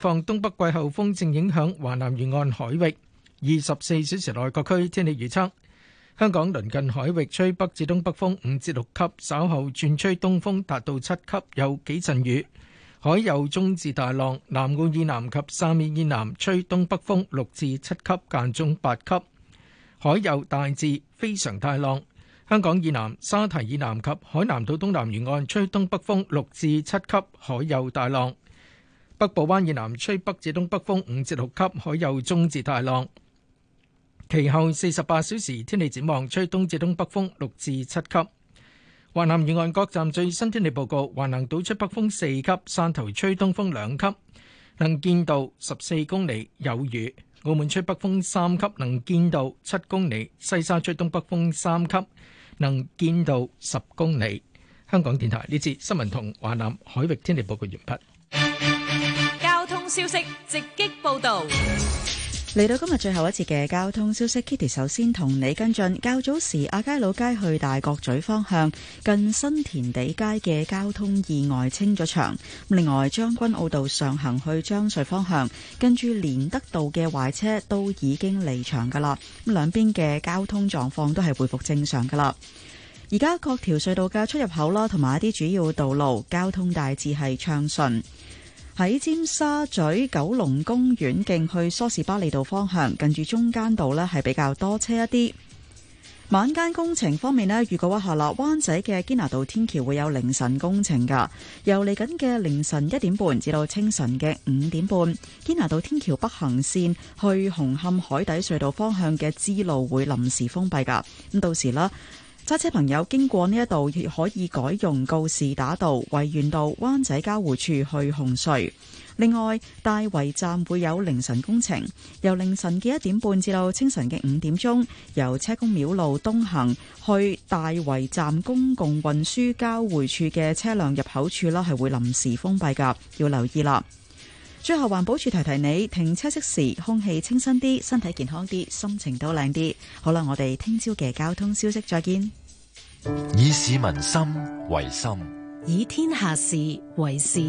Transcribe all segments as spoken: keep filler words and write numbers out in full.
放東北季候風正影響華南沿岸海域。二十四小時內各區天氣預測：香港鄰近海域吹北至東北風五至六級，稍後轉吹東風達到七級，有幾陣雨。海有中至大浪，南澳以南及汕尾以南吹東北風六至七級，間中八級。海有大至非常大浪。香港以南、沙堤以南及海南島東南沿岸吹東北風六至七級，海有大浪。北部灣以南吹北至東北風五至六級，海有中至大浪。其後四十八小時天氣展望，吹東至東北風六至七級。華南沿岸各站最新天氣報告：華南島吹北風四級，汕頭吹東風兩級，能見度十四公里，有雨。澳門吹北風三級，能見度七公里。西沙吹東北風三級，能見度十公里。香港電台呢節新聞同華南海域天氣報告完畢。 交通消息直擊報道。 嚟到今日最後一節嘅交通消息 ，Kitty 首先同你跟進。較早時亞皆老街去大角咀方向近新填地街嘅交通意外清咗場。另外將軍澳道上行去將隧方向，跟住連德道嘅壞車都已經離場噶啦。咁兩邊嘅交通狀況都係恢復正常噶啦。而家各條隧道嘅出入口啦，同埋一啲主要道路交通大致係暢順。喺尖沙咀九龍公園徑去梳士巴利道方向，近住中間道呢係比較多車一啲。晚間工程方面呢，預告一下啦，灣仔嘅堅拿道天橋會有凌晨工程噶，由嚟緊嘅凌晨一點半至到清晨嘅五點半，堅拿道天橋北行線去紅磡海底隧道方向嘅支路會臨時封閉噶。咁到時啦，揸車朋友經過呢一度亦可以改用告士打道、維園道、灣仔交匯處去紅隧。另外，大圍站會有凌晨工程，由凌晨嘅一點半至到清晨嘅五點鐘，由車公廟路東行去大圍站公共運輸交匯處嘅車輛入口處啦，係會臨時封閉噶，要留意啦。最後環保署提提你，停車熄匙，空氣清新啲，身體健康啲，心情都靚啲。好啦，我哋聽朝嘅交通消息再見。 以市民心為心， 以天下事為事。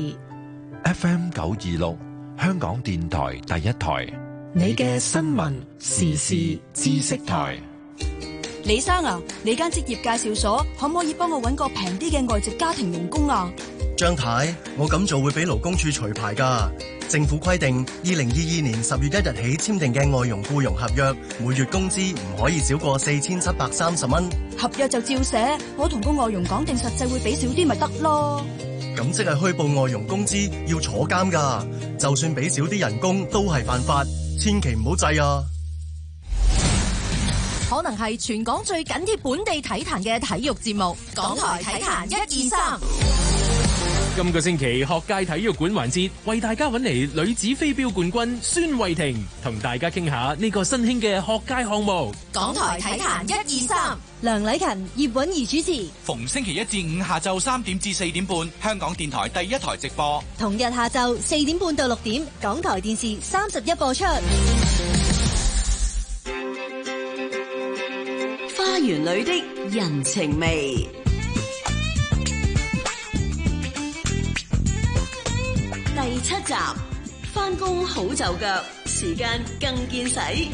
F M 九二六，香港電台第一台， 你嘅新聞時事知識台。 李生啊，你間職業介紹所可唔可以幫我搵個平啲嘅外籍家庭傭工啊？ 張太，我咁做會俾勞工處除牌㗎。政府規定，二零二二年十月一日起簽訂嘅外傭僱傭合約，每月工資唔可以少過四千七百三十蚊。 合約就照寫，我同個外傭講定實際會俾少啲咪得咯。 咁即係虛報外傭工資要坐監㗎，就算俾少啲人工都係犯法，千祈唔好制啊！ 可能係全港最緊貼本地體壇嘅體育節目，港台體壇一二三。 今個星期學界體育館環節，為大家揾嚟女子飛鏢冠軍孫慧婷，同大家傾下呢個新興嘅學界項目。 港台體壇一二三， 梁禮勤、葉韻儀主持。 逢星期一至五下晝三點至四點半，香港電台第一台直播。 同日下晝四點半到六點，港台電視三十一播出。 花園裏的人情味。第七集，返工好就腳，時間更見使。哎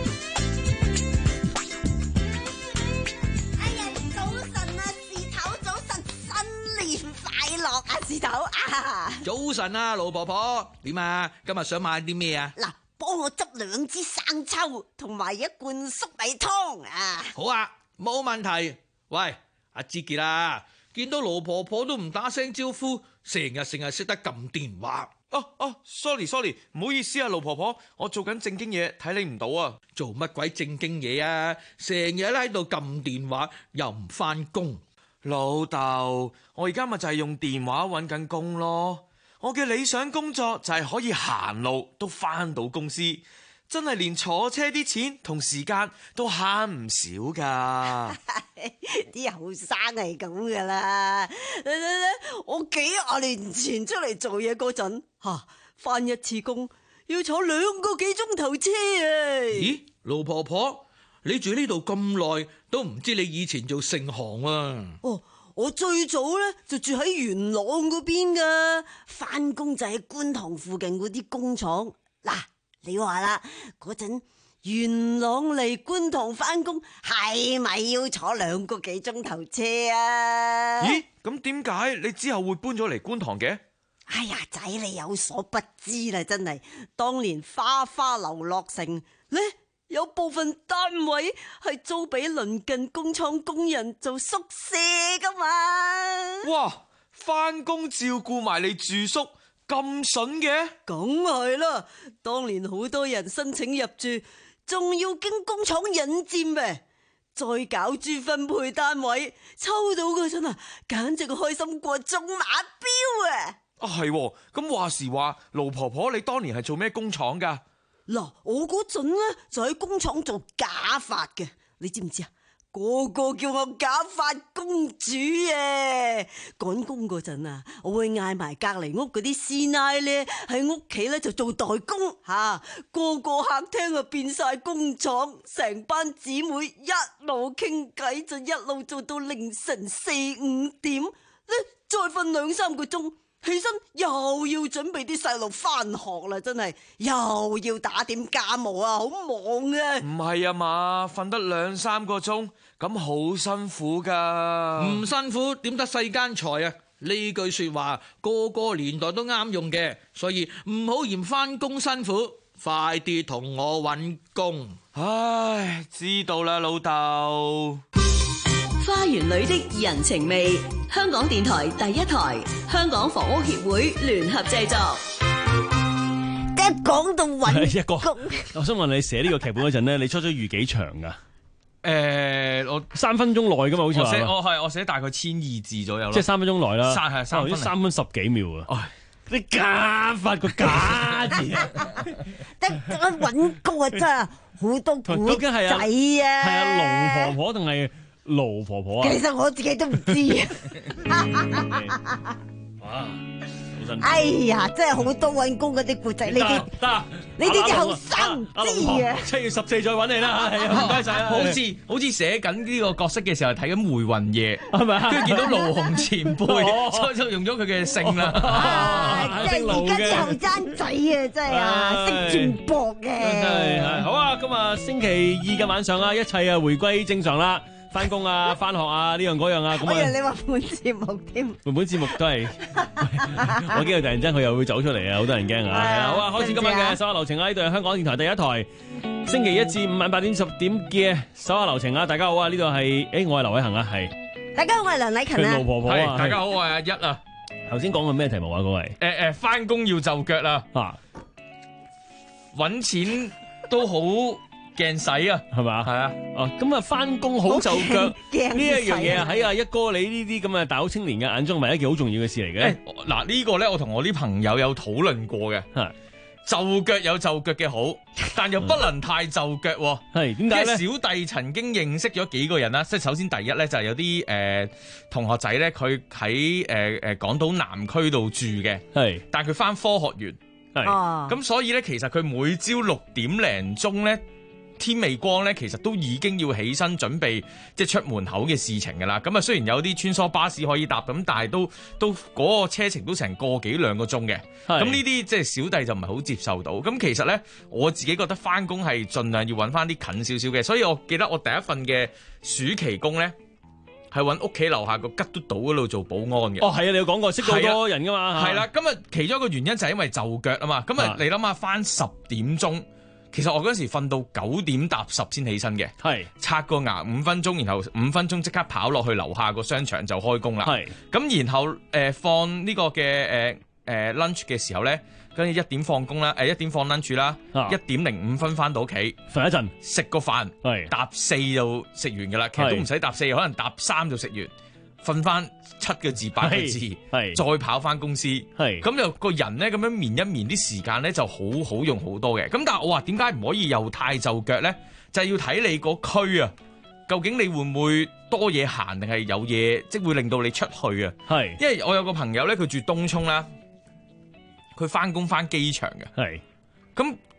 呀，早晨啊，事頭，早晨，新年快樂啊，事頭啊！ 早晨啊，老婆婆，點啊？今日想買啲咩啊？ 嗱，幫我執兩支生抽，同埋一罐粟米湯啊！ 好啊，冇問題。喂，阿志傑啊！見到老婆婆都唔打聲招呼，成日成日識得撳電話。 哦哦 ，sorry sorry， 唔好意思啊，老婆婆，我做緊正經嘢，睇你唔到啊。 做乜鬼正經嘢啊？成日喺度撳電話，又唔返工。 老豆，我而家咪就係用電話搵緊工咯。我嘅理想工作就係可以行路都返到公司。真係連坐車啲錢同時間都慳唔少噶。 啲後生係咁噶啦。我幾廿年前出嚟做嘢嗰陣，吓返一次工要坐兩個幾鐘頭車啊！ 咦，老婆婆，你住呢度咁耐，都唔知你以前做盛行啊？ 哦， 我最早咧就住喺元朗嗰邊噶，翻工就喺觀塘附近嗰啲工廠。嗱，你話啦，嗰陣元朗嚟觀塘翻工係咪要坐兩個幾鐘頭車啊？ 咦，咁點解你之後會搬咗嚟觀塘嘅？ 哎呀，仔你有所不知啦，真係當年花花樓落成咧，有部分單位係租俾鄰近工廠工人做宿舍噶嘛。 哇，翻工照顧埋你住宿咁筍嘅？ 梗係啦，當年好多人申請入住，仲要經工廠引薦唄，再搞住分配單位，抽到嗰陣啊，簡直開心過中馬標啊！ 啊係，咁話時話，盧婆婆你當年係做咩工廠噶？ 嗱，我嗰陣咧就喺工廠做假髮嘅，你知唔知啊？個個叫我假髮公主啊！趕工嗰陣啊，我會嗌埋隔籬屋嗰啲師奶咧喺屋企咧就做代工吓，個個客廳啊變晒工廠，成班姊妹一路傾偈就一路做到凌晨四五點，咧再瞓兩三個鐘。起身又要準備啲細路翻學啦，真係又要打點家務啊，好忙啊！ 唔係啊嘛，瞓得兩三個鐘，咁好辛苦噶。 唔辛苦點得世間財啊？呢句說話個個年代都啱用嘅，所以唔好嫌翻工辛苦，快啲同我搵工。 唉，知道啦，老豆。 花園裏的人情味，香港電台第一台，香港房屋協會聯合製作。 一講到搵工， 我想問你寫呢個劇本嗰陣咧，你初初預幾長噶？ 誒，我三分鐘內噶嘛，好似話。 我寫我係我寫大概千二字左右咯。 即係三分鐘內啦。 三係三分。 三分十幾秒啊！你假發個假字啊！ 得得搵工啊，真係好多古仔啊！ 係啊，盧婆婆定係？盧婆婆啊， 其實我自己都唔知啊！ 哇， 哎呀，真係好多搵工嗰啲故仔，你哋得， 你哋啲後生唔知啊！ 七月十四再搵你啦，係啊，唔該晒。 好似好似寫緊呢個角色嘅時候睇緊《回魂夜》，係咪啊？跟住見到盧紅前輩，所以就用咗佢嘅姓啦。 即係而家啲後生仔啊，真係啊，識轉博嘅。 好啊，今日星期二嘅晚上啊，一切啊回歸正常啦。翻工啊，翻學啊，呢樣嗰樣啊，咁啊！ 我以為你話本節目添， 本本節目都係，我驚佢突然間佢又會走出嚟啊，好多人驚啊！係啊，好啊，開始今日嘅手下留情啊！呢度係香港電台第一台，星期一至五晚八點十點嘅手下留情啊！大家好啊，呢度係，誒，我係劉偉恒啊，係。 大家好，我係梁禮勤啊。 盧婆婆啊， 大家好，我係阿一啊。 頭先講嘅咩題目啊？嗰位？ 誒誒，翻工要就腳啦，啊，搵錢都好。鏡使啊，係咪？係啊， 哦，咁啊，翻工好就腳呢一樣嘢啊，喺阿一哥你呢啲咁嘅大好青年嘅眼中，係咪一件好重要嘅事嚟嘅？ 嗱，呢個咧，我同我啲朋友有討論過嘅，就腳有就腳嘅好，但又不能太就腳。 係點解咧？ 小弟曾經認識咗幾個人啦，即係首先第一咧就係有啲誒同學仔咧，佢喺誒誒港島南區度住嘅，係，但係佢翻科學園，係，咁所以咧，其實佢每朝六點零鐘咧。天未光咧，其實都已經要起身準備即係出門口嘅事情㗎啦。咁啊，雖然有啲穿梭巴士可以搭，咁但係都都嗰個車程都成個幾兩個鐘嘅。咁呢啲即係小弟就唔係好接受到。咁其實咧，我自己覺得翻工係盡量要揾翻啲近少少嘅。所以我記得我第一份嘅暑期工咧，係揾屋企樓下個吉嘟島嗰度做保安嘅。 哦，係啊，你有講過識好多人㗎嘛。 係啦，咁啊，其中一個原因就係因為就腳啊嘛。咁啊，你諗下翻十點鐘。其實我嗰時瞓到九點搭十先起身嘅，係刷個牙五分鐘，然後五分鐘即刻跑落去樓下個商場就開工啦。係咁，然後誒、呃、放呢個嘅誒誒 lunch 嘅時候咧，跟住一點放工啦，誒、呃、一點放 lunch 啦，一點零五分翻到屋企瞓一陣， 食個飯，係搭四就食完噶啦。其實都唔使搭四，可能搭三就食完。瞓翻七個字八個字，係再跑翻公司，係咁就個人咧咁樣眠一眠啲時間咧就好好用好多嘅。咁但係我話點解唔可以又太就腳咧？就係、是、要睇你個區啊，究竟你會唔會多嘢行定係有嘢，即係會令到你出去啊？係，因為我有個朋友咧，佢住東涌啦，佢翻工翻機場嘅，係咁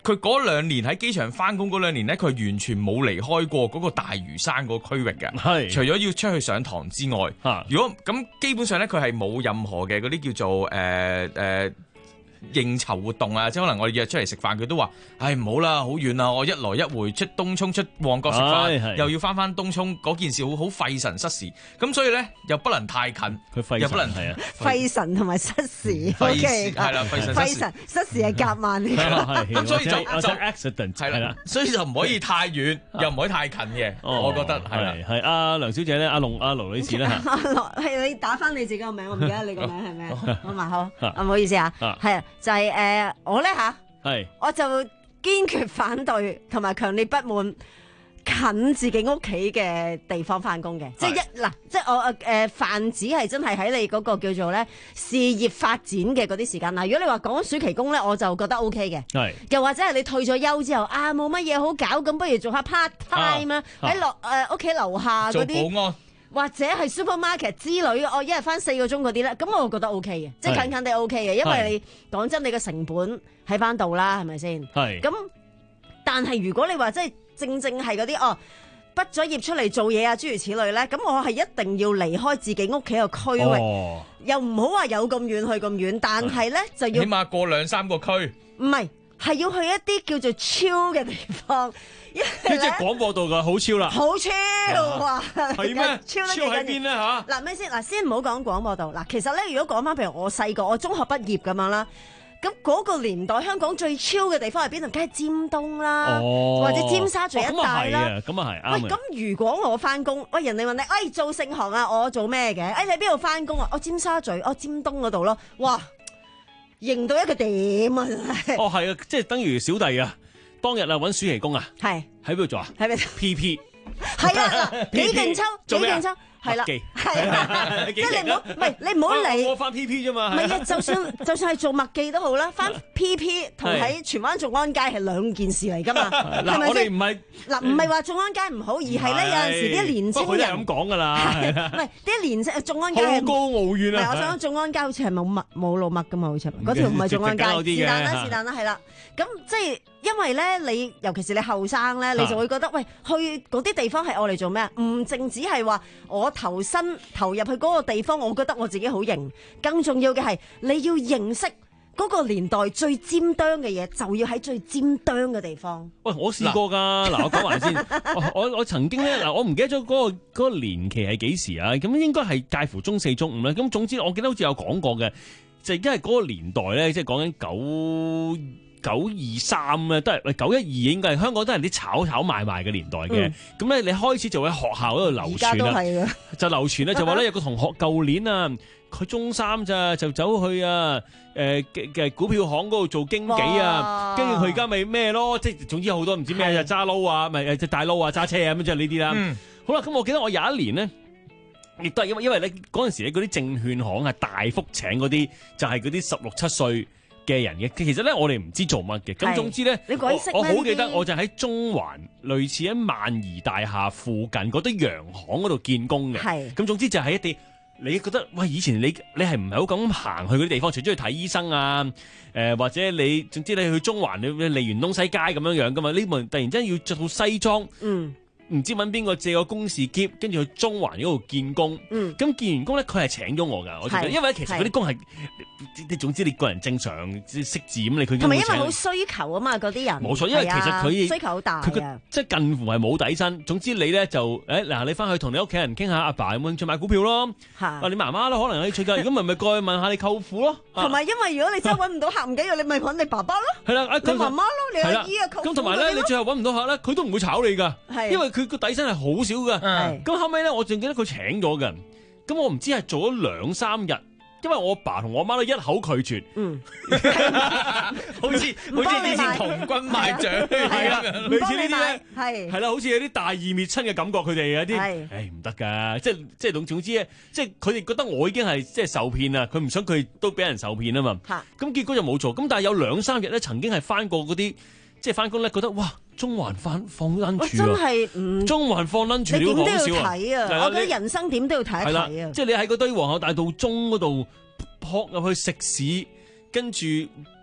佢嗰兩年喺機場翻工嗰兩年咧，佢係完全冇離開過嗰個大嶼山嗰個區域嘅。 係除咗要出去上堂之外， 啊、 如果咁基本上咧，佢係冇任何嘅嗰啲叫做誒誒。呃呃應酬活動啊，即係可能我哋約出嚟食飯，佢都話：唉唔好啦，好遠啊！我一來一回出東涌出旺角食飯，又要翻翻東涌，嗰件事好好費神失時。咁所以咧又不能太近， 佢又不能係啊， 費神同埋失時。 費事係啦，費神費神失時係夾萬嚟嘅。 咁所以就就 accident 係啦，所以就唔可以太遠，又唔可以太近嘅。我覺得係啦。 係阿梁小姐咧，阿龍阿盧女士咧嚇。 阿盧係你打翻你自己個名，我唔記得你個名係咩？好嘛好，唔好意思啊，係啊。就係、是、誒、呃，我咧吓，係我就堅決反對同埋強烈不滿近自己屋企嘅地方翻工嘅，即係一嗱，即係我誒、呃、泛指係真係喺你嗰個叫做咧事業發展嘅嗰啲時間。嗱，如果你話講暑期工咧，我就覺得 O K 嘅，係又或者係你退咗休之後啊，冇乜嘢好搞，咁不如做下 part time 啊，喺落誒屋企樓下嗰啲做保安。或者係 supermarket 之類，我一日翻四個鐘嗰啲咧，咁我覺得 O K 嘅，即係近近地 O K 嘅，因為你講真，你嘅成本喺翻度啦，係咪先？係。咁但係如果你話即係正正係嗰啲哦，畢咗業出嚟做嘢啊，諸如此類咧，咁我係一定要離開自己屋企個區域，哦、又唔好話有咁遠去咁遠，但係咧就要起碼過兩三個區。 唔係，係要去一啲叫做超嘅地方。 呢即係廣播道㗎，好超啦， 好超啊！ 係咩？超喺邊咧嚇？ 嗱咩先？嗱先唔好講廣播道。嗱，其實咧，如果講翻譬如我細個，我中學畢業咁樣啦，咁嗰個年代香港最超嘅地方係邊度？梗係尖東啦，哦、或者尖沙咀一帶啦。咁啊係，咁啊係。喂，咁如果我翻工，喂人哋問你，哎做盛行啊，我做咩嘅？哎你喺邊度翻工啊？我尖沙咀，我尖東嗰度咯。哇，認到一個點啊！真係。哦係啊，即係等於小弟啊。當日啊，揾暑期工啊，係喺邊度做啊？喺邊？P P 係啊，嗱，幾勁抽，幾勁抽，係啦，係啊，即係你唔好，唔係你唔好理。 我翻 P P 啫嘛。 唔係啊，就算就算係做麥記都好啦，翻 P P 同喺荃灣眾安街係兩件事嚟㗎嘛。 嗱，我哋唔係嗱，唔係話眾安街唔好，而係咧有陣時啲年青人咁講㗎啦。 唔係啲年青眾安街好高傲遠啊！ 我想講眾安街好似係冇麥冇路麥㗎嘛，好似嗰條唔係眾安街，是但啦，是但啦，係啦。咁即係因為咧，你尤其是你後生咧，你就會覺得喂，去嗰啲地方係我嚟做咩啊？唔淨止係話我投身投入去嗰個地方，我覺得我自己好型。更重要嘅係你要認識嗰個年代最尖端嘅嘢，就要喺最尖端嘅地方。 喂，我試過㗎。嗱，我講埋先。我我，我曾經咧，嗱，我唔記得咗嗰個嗰個年期係幾時啊？咁應該係介乎中四中五啦。咁總之，我記得好似有講過嘅，就係因為嗰個年代咧，即係講緊九。九二三咧都係，喂九一二應該係香港都係啲炒炒賣賣嘅年代嘅。咁咧、嗯、你開始就喺學校嗰度流傳啦，就流傳咧就話咧有個同學舊年啊，佢中三咋就走去啊誒嘅、呃、股票行嗰度做經紀啊，跟住佢而家咪咩咯，即係總之好多唔知咩就揸撈啊，咪誒大撈啊揸車啊咁即係呢啲啦。嗯、好啦，咁我記得我有一年咧，亦都係因為因為咧嗰陣時咧嗰啲證券行係大幅請嗰啲就係嗰啲十六七歲嘅人嘅，其實咧我哋唔知做乜嘅，咁總之咧，我我好記得，我就喺中環類似喺萬怡大廈附近嗰啲洋行嗰度見工嘅，咁總之就係一啲你覺得喂以前你你係唔係好咁行去嗰啲地方，除咗去睇醫生啊，誒、呃、或者你總之你去中環你你利園東西街咁樣樣噶嘛，呢門突然之間要着套西裝，嗯。唔知揾邊個借個公事喼，跟住去中環嗰度見工。嗯，咁見完工咧，佢係請咗我㗎。我記得，因為其實嗰啲工係，你總之你個人正常識字咁，你佢同埋因為好需求啊嘛，嗰啲人冇錯，因為其實佢需求好大啊， 佢即係近乎係冇底薪。總之你咧就誒嗱，你翻去同你屋企人傾下，阿爸有冇興趣買股票咯？啊，你媽媽咯，可能有興趣㗎。如果唔係咪過去問下你舅父咯？ 同埋因為如果你真係揾唔到客唔緊要，你咪揾你爸爸咯。 係啦， 你媽媽咯，你阿姨啊舅父。 咁同埋咧，你最後揾唔到客咧，佢都唔會炒你㗎，因為佢個底薪係好少噶，咁後尾咧，我仲記得佢請咗嘅，咁我唔知係做咗兩三日，因為我阿爸同我阿媽都一口拒絕，嗯，好似好似以前童軍賣獎係啦，類似呢啲咧，係係啦，好似有啲大義滅親嘅感覺，佢哋有啲，誒唔得噶，即係即係總總之咧，即係佢哋覺得我已經係即係受騙啦，佢唔想佢都俾人受騙啊嘛，咁結果就冇做，咁但係有兩三日咧，曾經係翻過嗰啲。即係翻工咧，覺得哇，中環翻放 lunch 真係唔中環放 lunch 你點都要睇啊！我覺得人生點都要睇一睇啊！ 即係你喺嗰堆皇后大道中嗰度撲入去食肆，跟住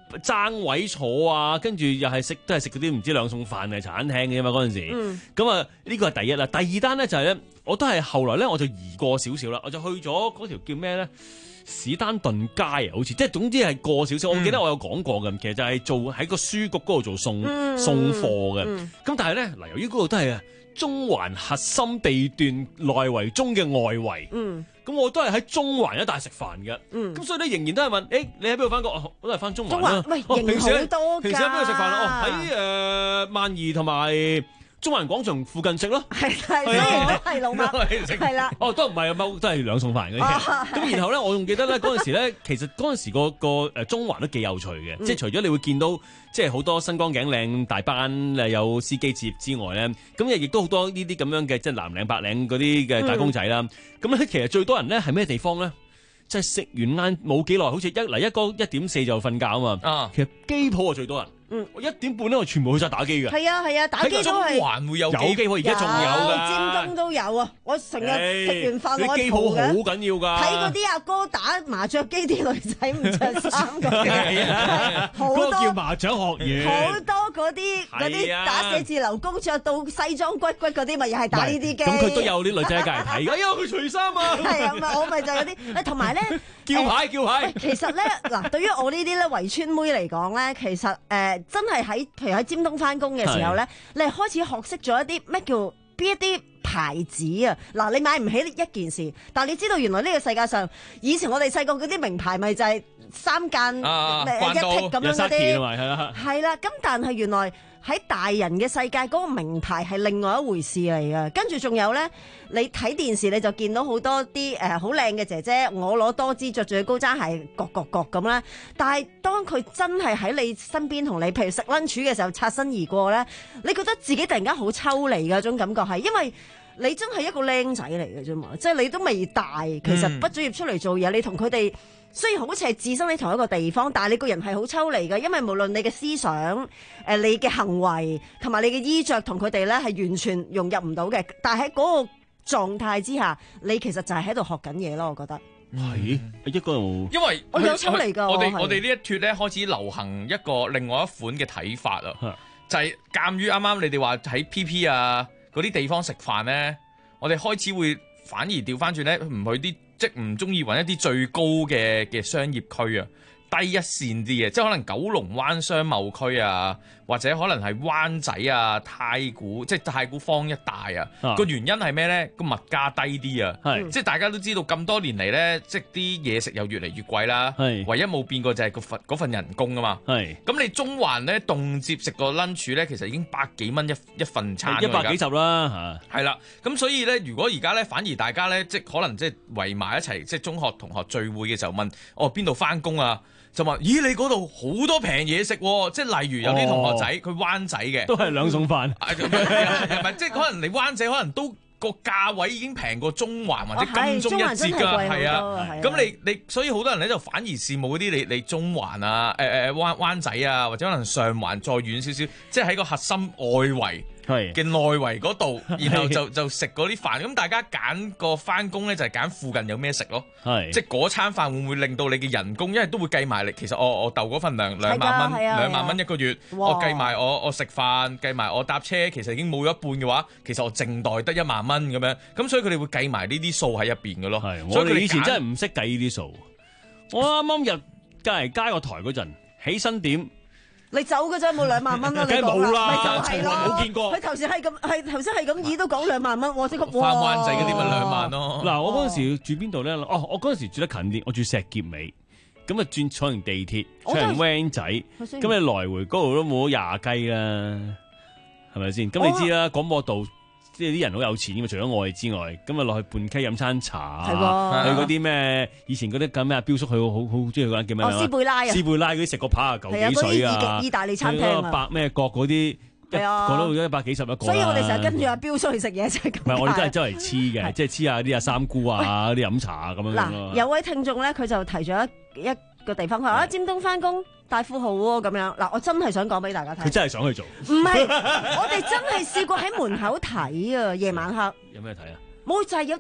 爭位坐啊，跟住又係食都係食嗰啲唔知兩餸飯嘅茶餐廳嘅嘛嗰陣時。咁啊呢個係第一啦。第二單咧就係、是、咧，我都係後來咧我就移過少少啦，我就去咗嗰條叫咩咧？史丹頓街啊，好似即係總之係過少少。我記得我有講過嘅，其實就係做喺個書局嗰度做送、嗯、送貨嘅。咁、嗯、但係咧嗱，由於嗰度都係啊中環核心地段內圍中嘅外圍。嗯咁我都係喺中環一帶食飯嘅，咁、嗯、所以咧仍然都係問，誒、欸、你喺邊度翻工？我都係翻中環啦。 喂， 哦、平時好多平時喺邊度食飯啊？哦，喺誒、呃、萬怡同埋中環廣場附近食咯。係係，雖然都係老麥，係啦。哦，都唔係啊，都係兩餸飯嘅。咁、啊、然後咧，我仲記得咧嗰陣時咧，其實嗰陣時個個誒中環都幾有趣嘅，嗯、即係除咗你會見到即係好多身光頸靚大班誒有司機接之外咧，咁亦都好多呢啲咁樣嘅即係藍領白領嗰啲嘅打工仔啦。咁、嗯、咧其實最多人咧係咩地方咧？即係食完晏冇幾耐，好似一嚟一個一點四就瞓覺啊嘛。啊，其實機鋪啊最多人。嗯，我一點半咧，我全部去晒打機嘅。係啊係啊，打機都係。 中環會有機鋪，而家仲有㗎。 尖東都有啊！我成日食完飯我機鋪好緊要㗎。 睇嗰啲阿哥打麻雀機，啲女仔唔着衫咁嘅。好多叫麻雀學院。 好多嗰啲嗰啲打寫字樓工着到西裝骨骨嗰啲，咪又係打呢啲機。 咁佢都有啲女仔喺隔離睇。哎呀，佢除衫啊！ 係啊，咪我咪就有啲誒，同埋咧叫牌叫牌。 其實咧嗱，對於我呢啲咧圍村妹嚟講咧，其實誒。真係喺，譬如喺尖東翻工嘅時候咧，你係開始學識咗一啲咩叫邊一啲牌子啊！嗱，你買唔起一件事，但係你知道原來呢個世界上，以前我哋細個嗰啲名牌咪就係三間、啊、一剔咁樣嗰啲，係啦。咁但係原來喺大人嘅世界，嗰、嗰個名牌係另外一回事嚟嘅。跟住仲有咧，你睇電視你就見到好多啲誒好靚嘅姐姐，我攞多支着住嘅高踭鞋，各各各咁啦。但係當佢真係喺你身邊同你，譬如食 lunch 嘅時候擦身而過咧，你覺得自己突然間好抽離嘅嗰種感覺係，因為你真係一個僆仔嚟嘅啫嘛，即係你都未大，其實畢咗業出嚟做嘢，你同佢哋。雖然好似係置身喺同一個地方，但係你個人係好抽離嘅，因為無論你嘅思想、誒你嘅行為同埋你嘅衣着同佢哋咧係完全融入唔到嘅。但係喺嗰個狀態之下，你其實就係喺度學緊嘢咯。我覺得係一個， 因為我有抽離㗎。 我哋我哋呢一脱咧開始流行一個另外一款嘅睇法啊，就係鑑於啱啱你哋話喺 P P 啊嗰啲地方食飯咧，我哋開始會反而調翻轉咧，唔去啲。即係唔中意揾一啲最高嘅嘅商業區啊，低一線啲嘅，即係可能九龍灣商貿區啊，或者可能係灣仔啊、太古，即係太古坊一帶啊。個、啊、原因係咩咧？個物價低啲啊，即係大家都知道咁多年嚟咧，即係啲嘢食又越嚟越貴啦。唯一冇變過就係個份嗰份人工啊嘛。咁你中環咧動輒食個 lunch 咧，其實已經百幾蚊一一份餐， 一百幾十啦嚇。 係啦，咁所以咧，如果而家咧反而大家咧，即係可能即係圍埋一齊，即係中學同學聚會嘅時候問，哦邊度返工啊？就話：咦，你嗰度好多平嘢食喎！即係例如有啲同學仔，佢、哦、灣仔嘅， 都係兩餸飯。 係咪？即係可能你灣仔可能都個價位已經平過中環或者金鐘一截㗎，係啊。咁你你所以好多人咧就反而羨慕嗰啲你你中環啊、誒誒灣灣仔啊，或者可能上環再遠少少，即係喺個核心外圍。嘅內圍嗰度，然後就就食嗰啲飯，咁大家揀個翻工咧就係揀附近有咩食咯，即係嗰餐飯會唔會令到你嘅人工，因為都會計埋你，其實我我鬥嗰份糧兩萬蚊，兩萬蚊一個月，我計埋我我食飯，計埋我搭車，其實已經冇一半嘅話，其實我淨袋得一萬蚊咁樣，咁所以佢哋會計埋呢啲數喺入邊嘅咯。 所以佢哋以前真係唔識計呢啲數。我啱啱入隔離街個台嗰陣，起薪點。 你走嘅啫，冇兩萬蚊啦， 你講啦，咪就係咯， 冇見過。佢頭先係咁，係頭先係咁意都講兩萬蚊，我即刻哇！ 翻灣仔嗰啲咪兩萬咯。 嗱，我嗰陣時住邊度咧？哦，我嗰陣時住得近啲，我住石硤尾，咁啊轉坐完地鐵，坐完 van 仔，咁你來回嗰度都冇廿雞啦，係咪先？咁你知啦，廣播道。即係啲人好有錢嘅嘛，除咗我之外，咁啊落去半溪飲餐茶，去嗰啲咩以前嗰啲咁咩啊，標叔去好好好中意嗰間叫咩啊？ 斯貝拉啊！ 斯貝拉嗰啲食個扒啊，九幾水啊！ 意大利餐廳啊！ 百咩角嗰啲，係啊，講到一百幾十一個。 所以我哋成日跟住阿標叔去食嘢就係咁。 唔係，我哋真係周圍黐嘅，即係黐下啲阿三姑啊，啲飲茶啊咁樣咯。 嗱，有位聽眾咧，佢就提咗一一個地方，佢話啊，尖東翻工。大富豪喎咁樣嗱，我真係想講俾大家睇。 佢真係想去做。 唔係，我哋真係試過喺門口睇啊，夜晚黑。 有咩睇啊？ 冇就係有啲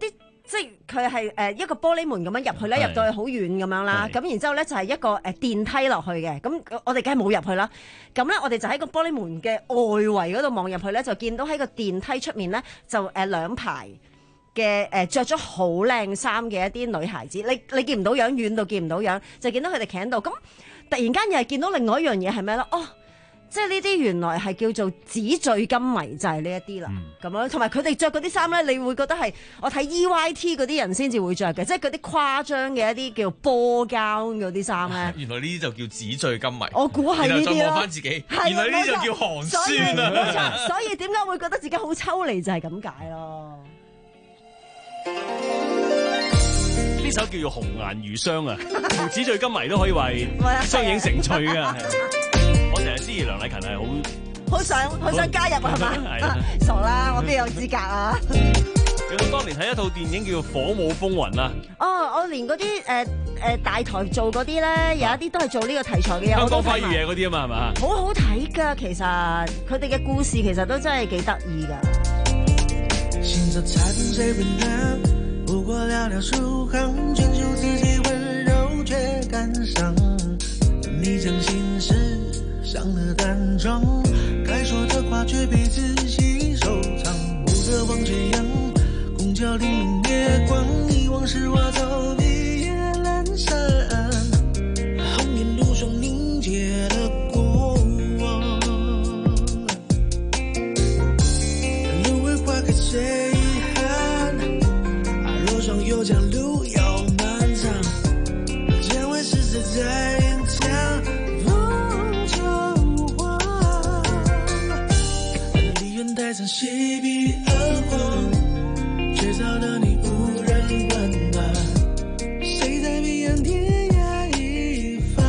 即係佢係誒一個玻璃門咁樣入去咧，入到去好遠咁樣啦。咁然之後咧就係一個誒電梯落去嘅。咁我哋梗係冇入去啦。咁咧我哋就喺個玻璃門嘅外圍嗰度望入去咧，就見到喺個電梯出面咧就誒兩排嘅誒著咗好靚衫嘅一啲女孩子。你你見唔到樣，遠到見唔到樣，就見到佢哋企喺度。咁突然間又係見到另外一樣嘢係咩咧？哦！即係呢啲原來係叫做紙醉金迷，就係呢一啲啦，咁樣同埋佢哋着嗰啲衫咧，你會覺得係我睇 E Y T 嗰啲人先至會着嘅，即係嗰啲誇張嘅一啲叫波膠嗰啲衫咧。 原來呢啲就叫紙醉金迷。 我估係呢啲咯。然後再望翻自己， 原來呢啲就叫寒酸啊！ 冇錯，所以點解會覺得自己好抽離就係咁解咯。 呢首叫做《紅顏如霜》啊，紙醉金迷都可以話相映成趣噶。我成日思疑梁禮勤係好好想好想加入係嘛？傻啦，我邊有資格啊！ 記得當年睇一套電影叫做《火舞風雲》啊。 哦，我連嗰啲誒誒大台做嗰啲咧，有一啲都係做呢個題材嘅。 香港花月夜嗰啲啊嘛，係嘛？ 好好睇㗎，其實佢哋嘅故事其實都真係幾得意㗎。 行走彩虹誰會亮，不過寥寥數行，追求自己溫柔卻感傷。你將心事上了淡妝，該說的話卻被仔細收藏。目測望這樣，拱橋粼粼月光，遺忘是化作綠葉闌珊。紅顏如霜凝結了過往，蘆葦花開誰憾？若霜又將路遙漫長，將為世事在演講。帶上洗筆而過，卻找到你無人問暖。誰在彼岸天涯一方？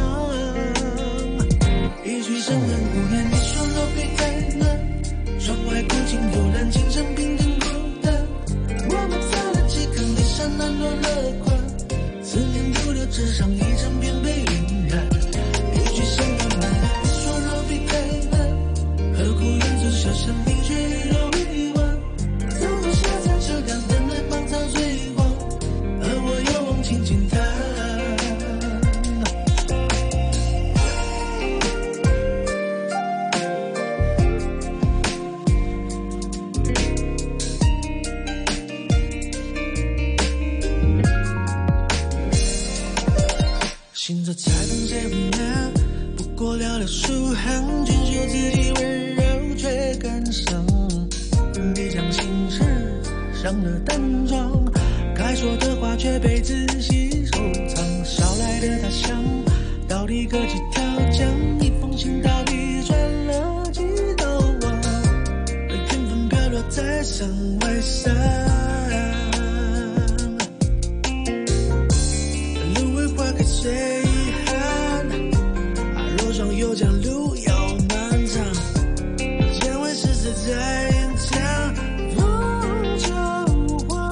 一曲深恨無言，你說若非太難，窗外古今悠然，青山平等孤單。我們擦了幾坑，離山難落了款，思念徒留紙上，一張片被暈染。一曲深恨無言，你說若非太難，何苦緣盡小巷。行走彩虹誰會亮，不過寥寥數行，追求自己溫柔卻感傷。你將心事上了淡妝，該說的話卻被仔細收藏。捎來的他鄉，到底隔幾條江？一封信到底轉了幾道網？緣分飄落在山外山，蘆葦花開誰憾？若霜又將路遙漫長，將為世事在演講。風秋花，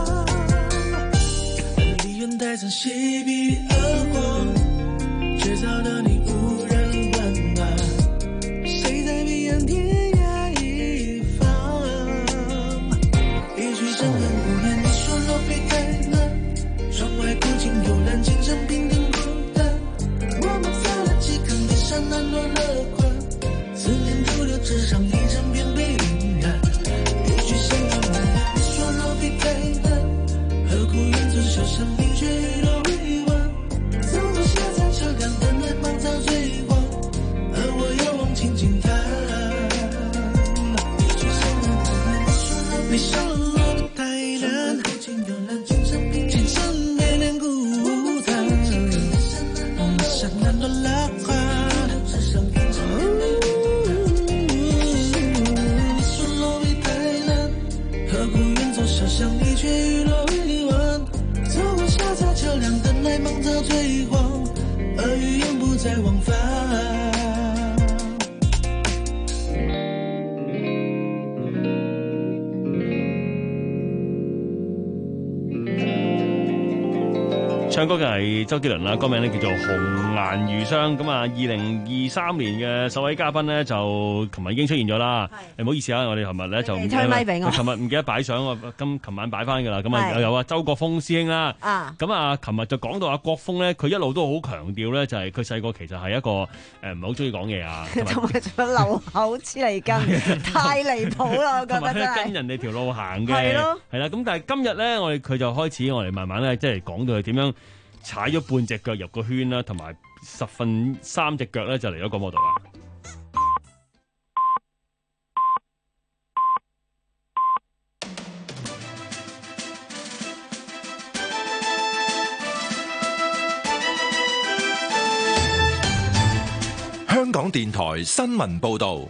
離遠帶上洗筆而過，卻找到你無人溫暖。誰在彼岸天涯一方？一曲深恨無言，你說若非太難，窗外古今悠然，青山平等孤單。我們擦了幾坑，離山難落了款，思念徒留紙上，一張片被暈染。一曲深恨無言，你說若非太難，何苦緣盡小巷，冰雪雨落遺忘。走過夏餐車輛，等待芒草追光，而我遙望輕輕嘆。一曲深恨無言，你說若非太難，古今悠然，青山平青山別念孤單。山難落了花， 唱歌嘅係周杰倫啦，歌名咧叫做《紅顏如霜》。咁啊，二零二三年嘅首位嘉賓咧就琴日已經出現咗啦。誒，唔好意思啊，我哋琴日咧就唔推咪俾我。 琴日唔記得擺相，我今琴晚擺翻㗎啦。咁啊，又有啊周國峰師兄啦。 啊。咁啊，琴日就講到阿國峰咧，佢一路都好強調咧，就係佢細個其實係一個誒唔係好中意講嘢啊， 同埋仲流口黐脷根，太離譜啦！我覺得真係跟人哋條路行嘅。 係咯。 係啦，咁但係今日咧，我哋佢就開始，我哋慢慢咧，即係講到係點樣踩咗半隻腳入個圈啦，同埋十分三隻腳咧就嚟咗廣播道啦。 香港電台新聞報導。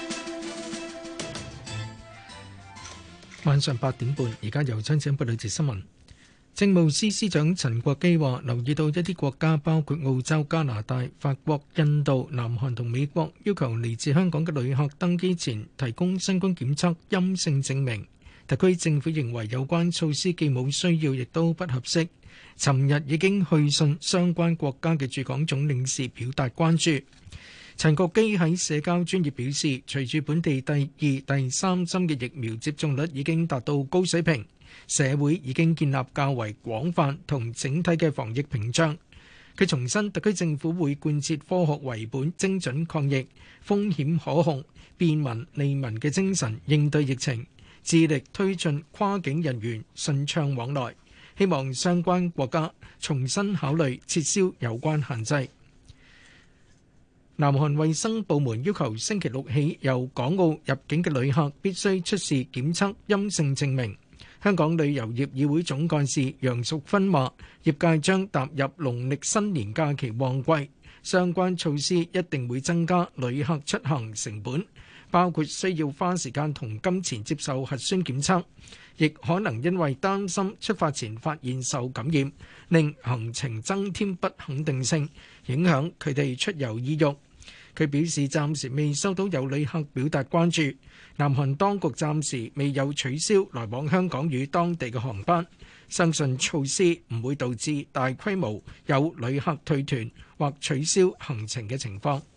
晚上八點半，而家由張子欣報道節新聞。政務司司長陳國基話：留意到一啲國家，包括澳洲、加拿大、法國、印度、南韓同美國，要求嚟自香港嘅旅客登機前提供新冠檢測陰性證明。特區政府認為有關措施既冇需要，亦都不合適。尋日已經去信相關國家嘅駐港總領事表達關注。陳國基喺社交專頁表示，隨住本地第二、第三針嘅疫苗接種率已經達到高水平，社會已經建立較為廣泛同整體嘅防疫屏障。佢重申，特區政府會貫徹科學為本、精準抗疫、風險可控、便民利民嘅精神應對疫情，致力推進跨境人員順暢往來。希望相關國家重新考慮撤銷有關限制。南韓衛生部門要求星期六起由港澳入境嘅旅客必須出示檢測陰性證明。香港旅遊業議會總幹事楊淑芬話：業界將踏入農曆新年假期旺季，相關措施一定會增加旅客出行成本，包括需要花時間同金錢接受核酸檢測，亦可能因為擔心出發前發現受感染，令行程增添不肯定性，影響佢哋出遊意欲。佢表示暫時未收到有旅客表達關注，南韓當局暫時未有取消來往香港與當地嘅航班，相信措施唔會導致大規模有旅客退團或取消行程嘅情況。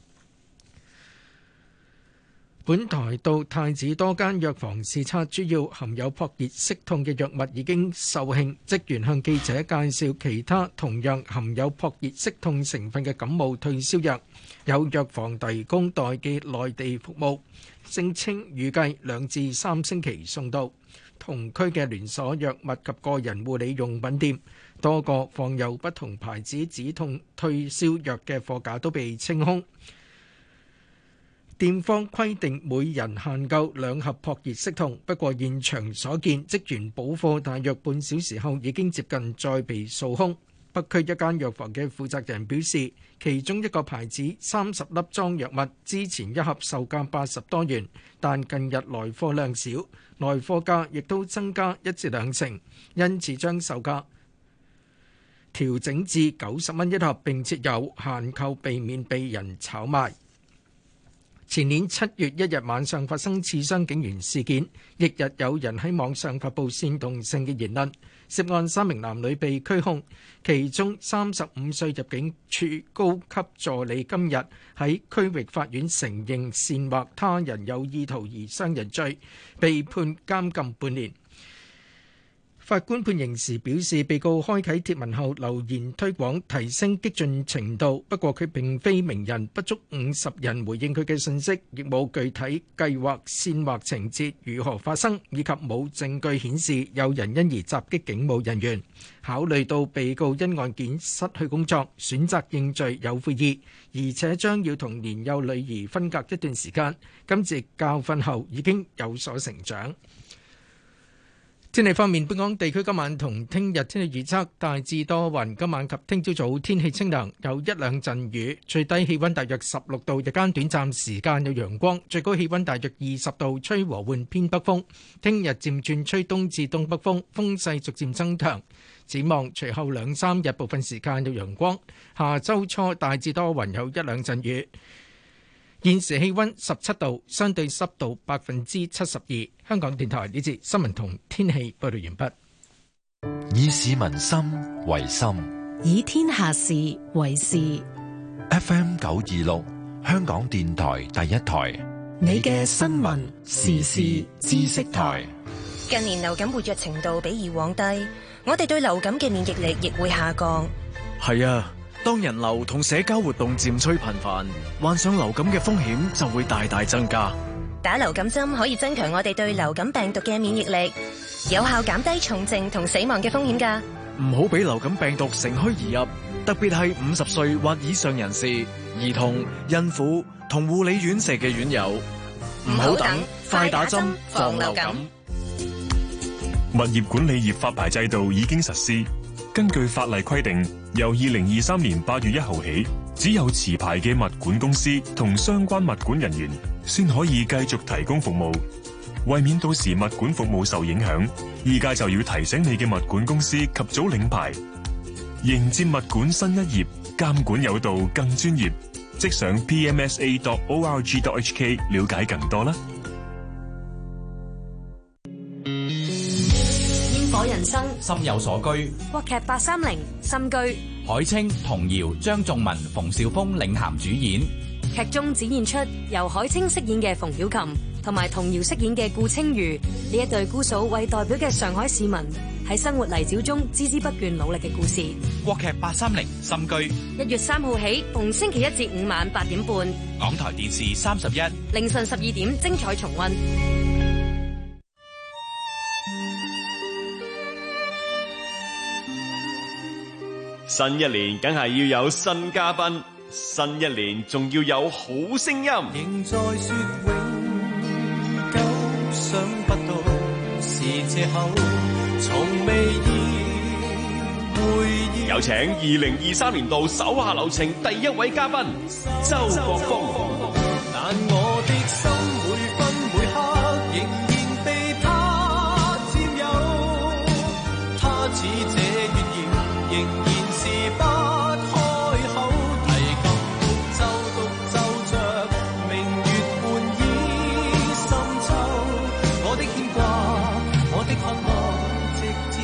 本台到太子多間藥房視察，主要含有撲熱息痛嘅藥物已經售罄，職員向記者介紹其他同樣含有撲熱息痛成分嘅感冒退燒藥，有藥房提供代寄內地服務，聲稱預計兩至三星期送到。同區嘅連鎖藥物及個人護理用品店，多個放有不同牌子止痛退燒藥嘅貨架都被清空。店方規定每人限購兩盒撲熱息痛，不過現場所見，職員補貨大約半小時後已經接近再被掃空。北區一間藥房嘅負責人表示，其中一個牌子三十粒裝藥物，之前一盒售價八十多元，但近日來貨量少，來貨價亦都增加一至兩成，因此將售價調整至九十蚊一盒，並設有限購，避免被人炒賣。前年七月一日晚上發生刺傷警員事件，翌日有人喺網上發布煽動性嘅言論，涉案三名男女被拘控，其中三十五歲入境處高級助理今日喺區域法院承認煽惑他人有意圖而傷人罪，被判監禁半年。法官判刑時表示，被告開啟貼文後留言推廣，提升激進程度。不過佢並非名人，不足五十人回應佢嘅信息，亦冇具體計劃煽惑情節如何發生，以及冇證據顯示有人因而襲擊警務人員。考慮到被告因案件失去工作，選擇認罪有悔意，而且將要同年幼女兒分隔一段時間，今次教訓後已經有所成長。天氣方面，本港地區今晚同聽日天氣預測大致多雲，今晚及聽朝早天氣清涼，有一兩陣雨，最低氣溫大約十六度，日間短暫時間有陽光，最高氣溫大約二十度，吹和緩偏北風。聽日漸轉吹東至東北風，風勢逐漸增強。展望隨後兩三日部分時間有陽光，下周初大致多雲，有一兩陣雨。現時氣溫十七度，相對濕度百分之七十二。香港電台呢節新聞同天氣報道完畢。 以市民心為心， 以天下事為事。 F M 九二六，香港電台第一台， 你嘅新聞時事知識台。 近年流感活躍程度比以往低，我哋對流感嘅免疫力亦會下降。 係啊，當人流同社交活動漸趨頻繁，患上流感嘅風險就會大大增加。 打流感針可以增強我哋對流感病毒嘅免疫力，有效減低重症同死亡嘅風險㗎。 唔好俾流感病毒乘虛而入，特別係五十歲或以上人士、兒童、孕婦同護理院舍嘅院友。唔好等，快打針防流感。 物業管理業發牌制度已經實施，根據法例規定，由二零二三年八月一號起，只有持牌嘅物管公司同相關物管人員先可以繼續提供服務。為免到時物管服務受影響，依家就要提醒你嘅物管公司及早領牌，迎接物管新一頁，監管有道更專業。即上 p m s a dot org dot h k 了解更多啦。 煙火人生， 心有所居。 國劇八三零心居， 海清、童瑤、張頌文、馮紹峰領銜主演。 劇中展現出由海清飾演嘅馮曉琴同埋童瑤飾演嘅顧清瑜呢一對姑嫂為代表嘅上海市民喺生活泥沼中孜孜不倦努力嘅故事。 國劇八三零心居， 一月三號起，逢星期一至五晚八點半， 港台電視三十一， 凌晨十二點精彩重溫。 新一年梗係要有新嘉賓，新一年仲要有好聲音。 仍在說永久，想不到是借口，從未意會意。 有請二零二三年度手下留情第一位嘉賓周國峰。 但我的心每分每刻仍然被他佔有，他似這月遙仍然是不開口，提琴伴奏獨奏着明月半倚深秋，我的牽掛我的渴望直至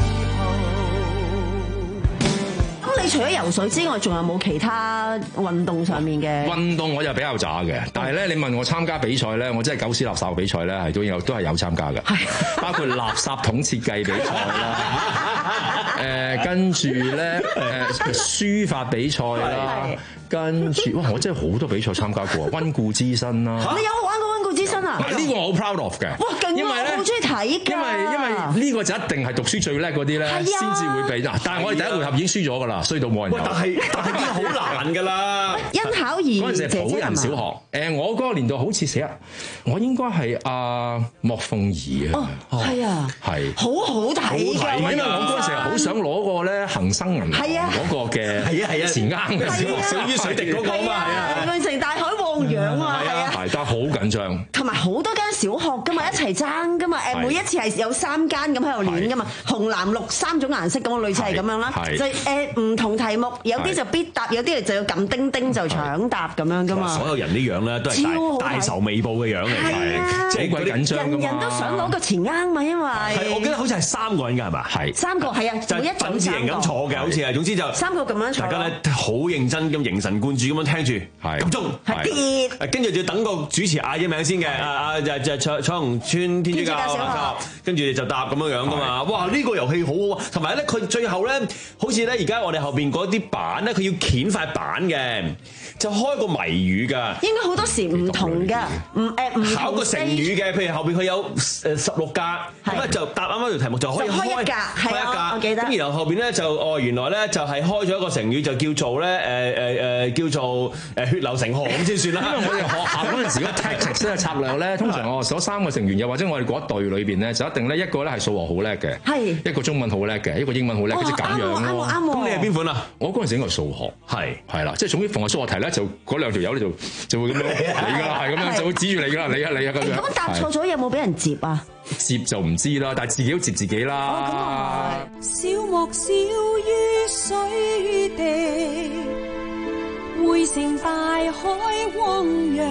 以後。 咁你除咗游水之外，仲有冇其他運動上面嘅？ 運動我就比較渣嘅，但係咧你問我參加比賽咧，我真係狗屎垃圾嘅比賽咧係都有都係有參加嘅，包括垃圾桶設計比賽啦，誒跟住咧誒書法比賽啦，跟住哇我真係好多比賽參加過，溫故知新啦。 你有玩過溫故知新啊？ 呢個我好 proud of 嘅。 哇，勁啊！我好中意睇㗎。 因為因為呢個就一定係讀書最叻嗰啲咧，先至會比嗱。但係我哋第一回合已經輸咗㗎啦，衰到冇人有。 但係但係呢個好難㗎啦。 殷巧兒嗰陣時係普仁小學，誒我嗰個年代好似寫啊，我應該係阿莫鳳儀啊。 哦，係啊， 係。 好好睇㗎。 因為我嗰陣時好想攞個咧恒生銀行嗰個嘅係啊係啊錢罌嘅小小於水滴嗰個啊嘛，係啊。 變成大海汪洋啊，係啊。 係，但係好緊張。 同埋好多間小學㗎嘛，一齊爭㗎嘛，誒每一次係有三間咁喺度練㗎嘛，紅藍綠三種顏色咁，類似係咁樣啦。就誒唔同題目，有啲就必答，有啲就要撳叮叮就搶答咁樣㗎嘛。 所有人啲樣咧都係大大仇未報嘅樣嚟嘅， 即係鬼緊張㗎嘛。 人人都想攞個錢罌嘛，因為係我記得好似係三個人㗎係嘛？係三個係啊， 就每一組品字形咁坐嘅，好似係。總之就三個咁樣坐。 大家咧好認真咁凝神貫注咁樣聽住，係撳鐘，係跟住就等個主持嗌咗名先嘅，啊啊就就彩彩虹村天主教學校，跟住就答咁樣樣㗎嘛。哇！呢個遊戲好好啊，同埋咧佢最後咧，好似咧而家我哋後邊嗰啲板咧，佢要掀塊板嘅，就開個謎語㗎。 應該好多時唔同㗎，唔誒唔考個成語嘅，譬如後邊佢有誒十六格，咁咧就答啱啱條題目就可以開一格，開一格，我記得。 咁然後後邊咧就哦原來咧就係開咗一個成語，就叫做咧誒誒誒叫做誒血流成河咁先算啦。 因為我哋學校嗰陣時嗰 tactics 嘅策略咧，通常我嗰三個成員又或者我哋嗰一隊裏邊咧，就一定咧一個咧係數學好叻嘅，係一個中文好叻嘅，一個英文好叻，即係咁樣咯。 咁你係邊款啊？ 我嗰陣時應該係數學，係係啦，即係總之逢係數學題咧，就嗰兩條友咧就就會咁樣你㗎啦，係咁樣就會指住你㗎啦，你啊你啊咁樣。 咁答錯咗有冇俾人接啊？ 接就唔知啦，但係自己都接自己啦。 哦， 小莫小於水地，匯成大海汪洋。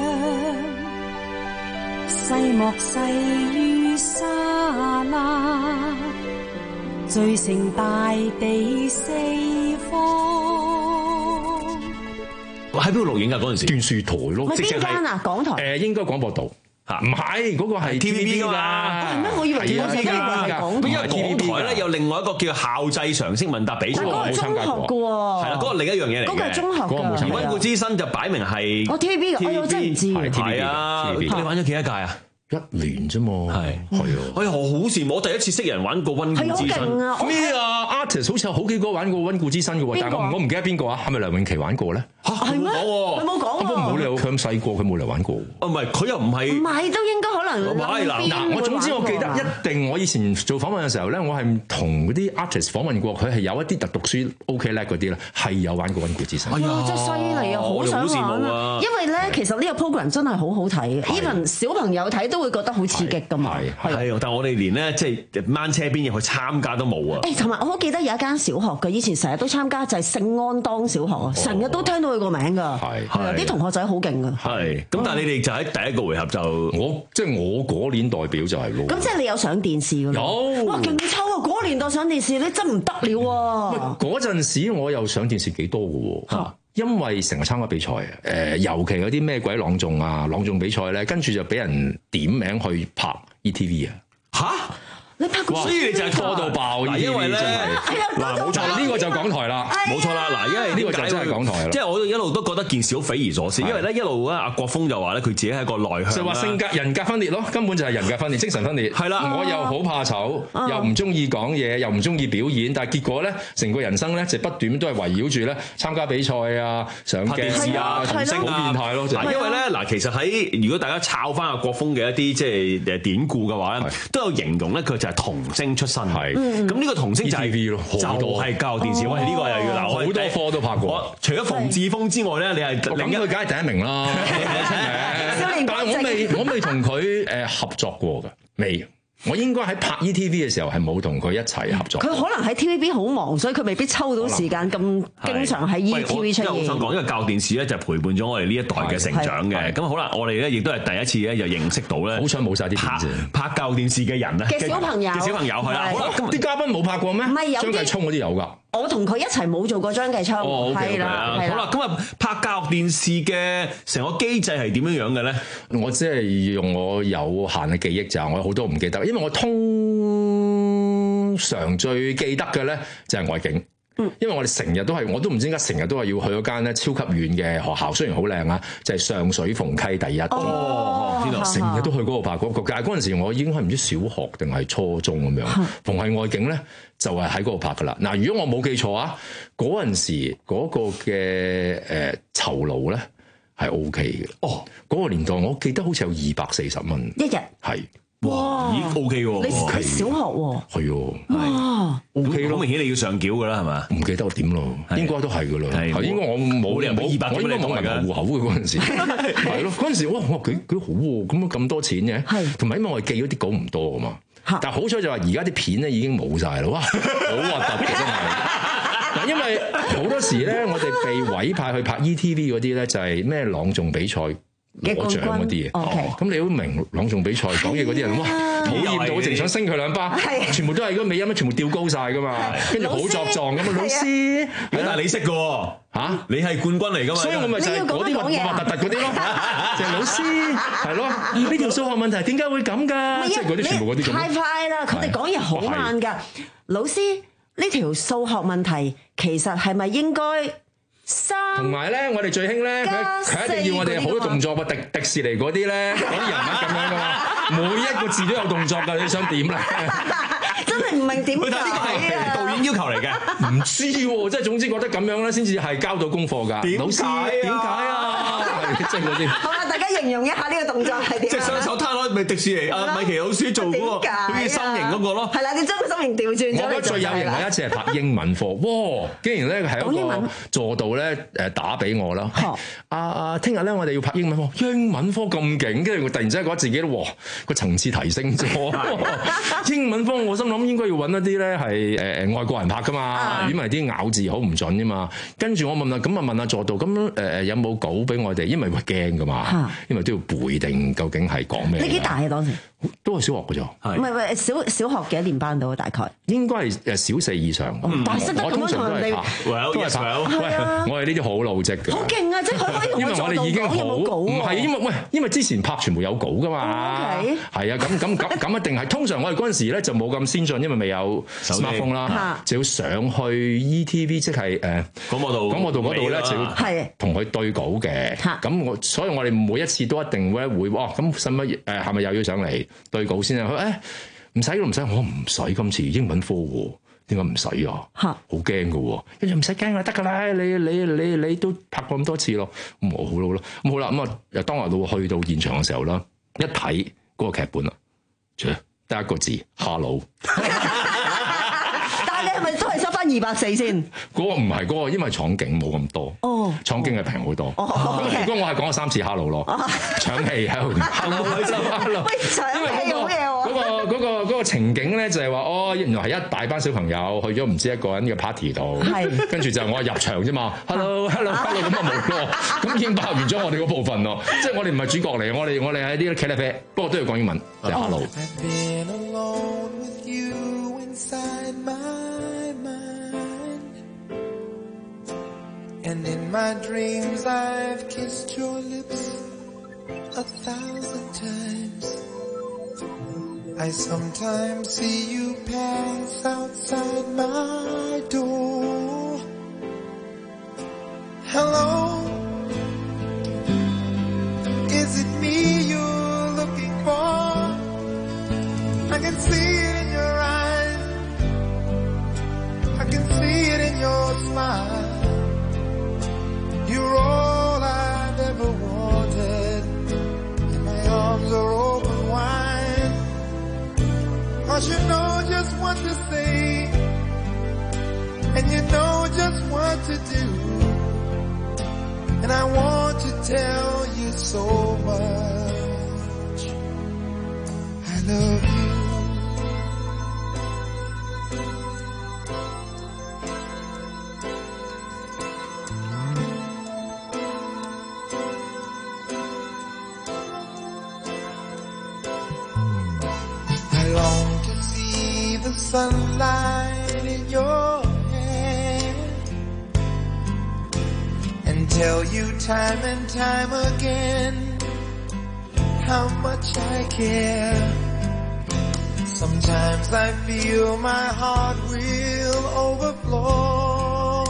細莫細於沙啦， 聚成大地四方。 喺邊度錄影㗎？嗰陣時電視台咯， 係邊間啊？港台誒應該廣播道。嚇唔係嗰個係 T V B 㗎嘛？ 係咩？我以為 T V B 㗎， 因為港台咧有另外一個叫校際常識問答比賽， 嗰個係中學㗎喎。 係啦，嗰個另一樣嘢嚟嘅。 嗰個係中學㗎。 而溫故知新就擺明係我 T V B 㗎，我真係唔知。 係啊，你玩咗幾多屆啊？ 一年啫嘛，係係啊， 哎呀，我好羨慕，我第一次識人玩過溫故知新。 咩啊 ？artist 好似有好幾個玩過溫故知新嘅喎，但係我我唔記得邊個啊？係咪梁詠琪玩過咧？ 嚇係咩？佢冇講喎。 不過冇理由，佢咁細個，佢冇嚟玩過。 啊唔係，佢又唔係。 唔係都應該可能。 嗱嗱，我總之我記得一定，我以前做訪問嘅時候咧，我係同嗰啲 artist 訪問過，佢係有一啲特讀書 OK 叻嗰啲咧，係有玩過溫故知新。 哎呀，真係犀利啊！好想玩啊！因為咧，其實呢個 program 真係好好睇嘅，even 小朋友睇都會覺得好刺激㗎嘛。 係係，但係我哋連咧即係掹車邊入去參加都冇啊！ 誒，同埋我好記得有一間小學嘅，以前成日都參加就係聖安當小學啊，成日都聽到佢個名㗎。係係啊，啲同學仔好勁㗎。係咁，但係你哋就喺第一個回合就我即係我嗰年代表就係咯。 咁即係你有上電視㗎咯？有哇，勁抽啊！嗰年代上電視你真唔得了喎。 嗰陣時我又上電視幾多㗎喎。因為成日參加比賽，誒、呃、尤其嗰啲咩鬼朗誦啊、朗誦比賽咧，跟住就俾人點名去拍 E T V 啊！嚇！ 你拍過， 所以你就係拖到爆，因為咧，嗱冇錯，呢個就港台啦， 冇錯啦，嗱，因為呢個就真係港台啦。 即係我一路都覺得件事好匪夷所思，因為咧一路咧阿國峰就話咧佢自己係一個內向， 就話性格人格分裂咯，根本就係人格分裂、精神分裂。係啦，我又好怕醜，又唔中意講嘢，又唔中意表演，但係結果咧，成個人生咧就不斷都係圍繞住咧參加比賽啊、上鏡視啊、童星好變態咯，就係因為咧嗱，其實喺如果大家抄翻阿國峰嘅一啲即係誒典故嘅話咧，都有形容咧佢就係童星出身，係咁呢個童星就係 E T V 咯， 就係教育電視。喂，呢個又要鬧， 好多科都拍過。 除咗馮志峰之外咧，你係另一個梗係第一名啦，但係我未我未同佢誒合作過㗎，未。我應該喺拍 E T V 嘅時候係冇同佢一齊合作。 佢可能喺 T V B 好忙，所以佢未必抽到時間咁經常喺 E T V 出現。 我想講，因為教育電視咧就陪伴咗我哋呢一代嘅成長嘅。咁好啦，我哋咧亦都係第一次咧就認識到咧， 好彩冇晒啲拍拍教育電視嘅人咧嘅小朋友嘅小朋友係啦。好啦， 啲嘉賓冇拍過咩？ 唔係有啲張繼聰嗰啲有㗎。 我同佢一齊冇做過張繼聰，係啦， 好啦，咁啊拍教育電視嘅成個機制係點樣樣嘅咧？ 我即係用我有限嘅記憶就係我好多唔記得，因為我通常最記得嘅咧就係外景。嗯，因為我哋成日都係，我都唔知點解成日都係要去嗰間咧超級遠嘅學校，雖然好靚啊，就係、是、上水鳳溪第一。哦，成日都去嗰度拍嗰個，但係嗰陣時我已經係唔知小學定係初中咁樣。逢係外景咧，就係喺嗰度拍噶啦。嗱，如果我冇記錯啊，嗰陣時嗰個嘅誒酬勞咧係 O K 嘅。哦，嗰、那個年代我記得好似有二百四十蚊一日。 係。 哇！ 咦 OK 喎， 你喺小學喎， 係喎， 哇 OK 咯， 好明顯你要上繳㗎啦，係嘛？ 唔記得我點咯，應該都係㗎啦，係應該我冇冇我應該冇銀行戶口嘅嗰陣時，係咯嗰陣時，哇哇幾幾好喎，咁咁多錢嘅，係同埋因為我哋記嗰啲稿唔多啊嘛，但係好彩就話而家啲片咧已經冇晒啦，哇好核突嘅真係。嗱，因為好多時咧，我哋被委派去拍 E T V 嗰啲咧，就係咩朗誦比賽。攞獎嗰啲嘢，咁你都明朗誦比賽講嘢嗰啲人，哇討厭到淨想升佢兩巴，全部都係嗰尾音全部吊高晒噶嘛，跟住好作狀咁啊！老師， 但係你識嘅喎嚇，你係冠軍嚟噶嘛？ 所以我咪就係嗰啲核核突突嗰啲咯，就係老師係咯，呢條數學問題點解會咁㗎？即係嗰啲全部嗰啲咁。 太快啦！佢哋講嘢好慢㗎。老師，呢條數學問題其實係咪應該？ 同埋咧，我哋最興咧，佢佢一定要我哋好多動作喎，迪迪士尼嗰啲咧，嗰啲人物咁樣噶嘛，每一個字都有動作㗎，你想點咧？ 真係唔明點解啊！導演要求嚟嘅， 唔知喎，即係總之覺得咁樣咧，先至係交到功課㗎。老師點解啊？即係嗰啲。 好啦，大家形容一下呢個動作係點？ 即係雙手攤開，咪迪士尼啊米奇老師做嗰個好似心形嗰個咯。 係啦，你將個心形調轉咗。 我覺得最有型嘅一次係拍英文課，哇！竟然咧係一個助導咧誒打俾我啦。啊啊，聽日咧我哋要拍英文課，英文科咁勁，跟住我突然之間覺得自己哇個層次提升咗。英文科我心諗應該要揾一啲咧係誒誒外國人拍噶嘛，因為啲咬字好唔準啫嘛。跟住我問啦，咁啊問下助導，咁誒誒有冇稿俾我哋？因為會驚噶嘛，因為都要背定究竟係講咩。 你幾大啊當時？ 都係小學嘅咋。 唔係唔係小小學幾多年班到啊？大概應該係誒小四以上。 但係識得咁樣同人哋， 都係拍。喂，我哋呢啲好老積嘅。 好勁啊！即係佢可以同因為我哋已經好有冇稿？ 唔係因為喂，因為之前拍全部有稿噶嘛。係啊，咁咁咁咁一定係。通常我哋嗰陣時咧就冇咁先進，因為未有 smartphone 啦，就要上去 E T V， 即係誒廣播道廣播道嗰度咧就要同佢對稿嘅。咁我所以我哋每一次都一定會會哇咁使乜誒係咪又要上嚟對稿先啊？佢誒唔使唔使，我唔使今次英文科喎，點解唔使啊？嚇，好驚嘅喎，跟住唔使驚啊，得㗎啦，你你你你都拍過咁多次咯，咁我好咯，咁好啦，咁啊又當日到去到現場嘅時候啦，一睇嗰個劇本啦，得一個字 hello。 但係你係咪都係收翻二百四先？ 嗰個唔係嗰個，因為廠景冇咁多。哦，廠景係平好多。哦，如果我係講咗三次 hello 咯，搶戲喺度 hello hello。喂，搶戲好嘢喎！嗰個嗰個嗰個情景咧就係話，哦，原來係一大班小朋友去咗唔知一個人嘅 party 度，跟住就我入場啫嘛 ，hello hello hello 咁啊冇咯，咁已經拍完咗我哋嗰部分咯。即係我哋唔係主角嚟，我哋我哋喺啲茄喱啡，不過都要講英文，就 hello。 And in my dreams I've kissed your lips a thousand times. I sometimes see you pass outside my door. Hello, is it me you're looking for? I can see it in your eyes, I can see it in your smile.You're all I've ever wanted, and my arms are open wide. 'Cause you know just what to say, and you know just what to do. And I want to tell you so much, I love you.Sunlight in your hair, and tell you time and time again how much I care. Sometimes I feel my heart will overflow.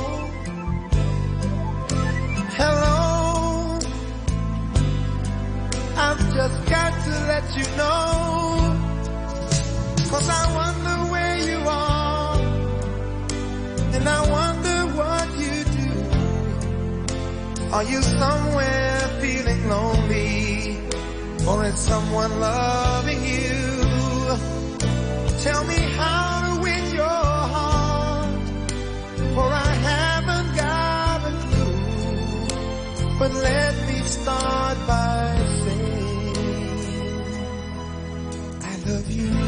Hello, I've just got to let you know.'Cause I wonder where you are, and I wonder what you do. Are you somewhere feeling lonely, or is someone loving you? Tell me how to win your heart, for I haven't got a clue. But let me start by saying I love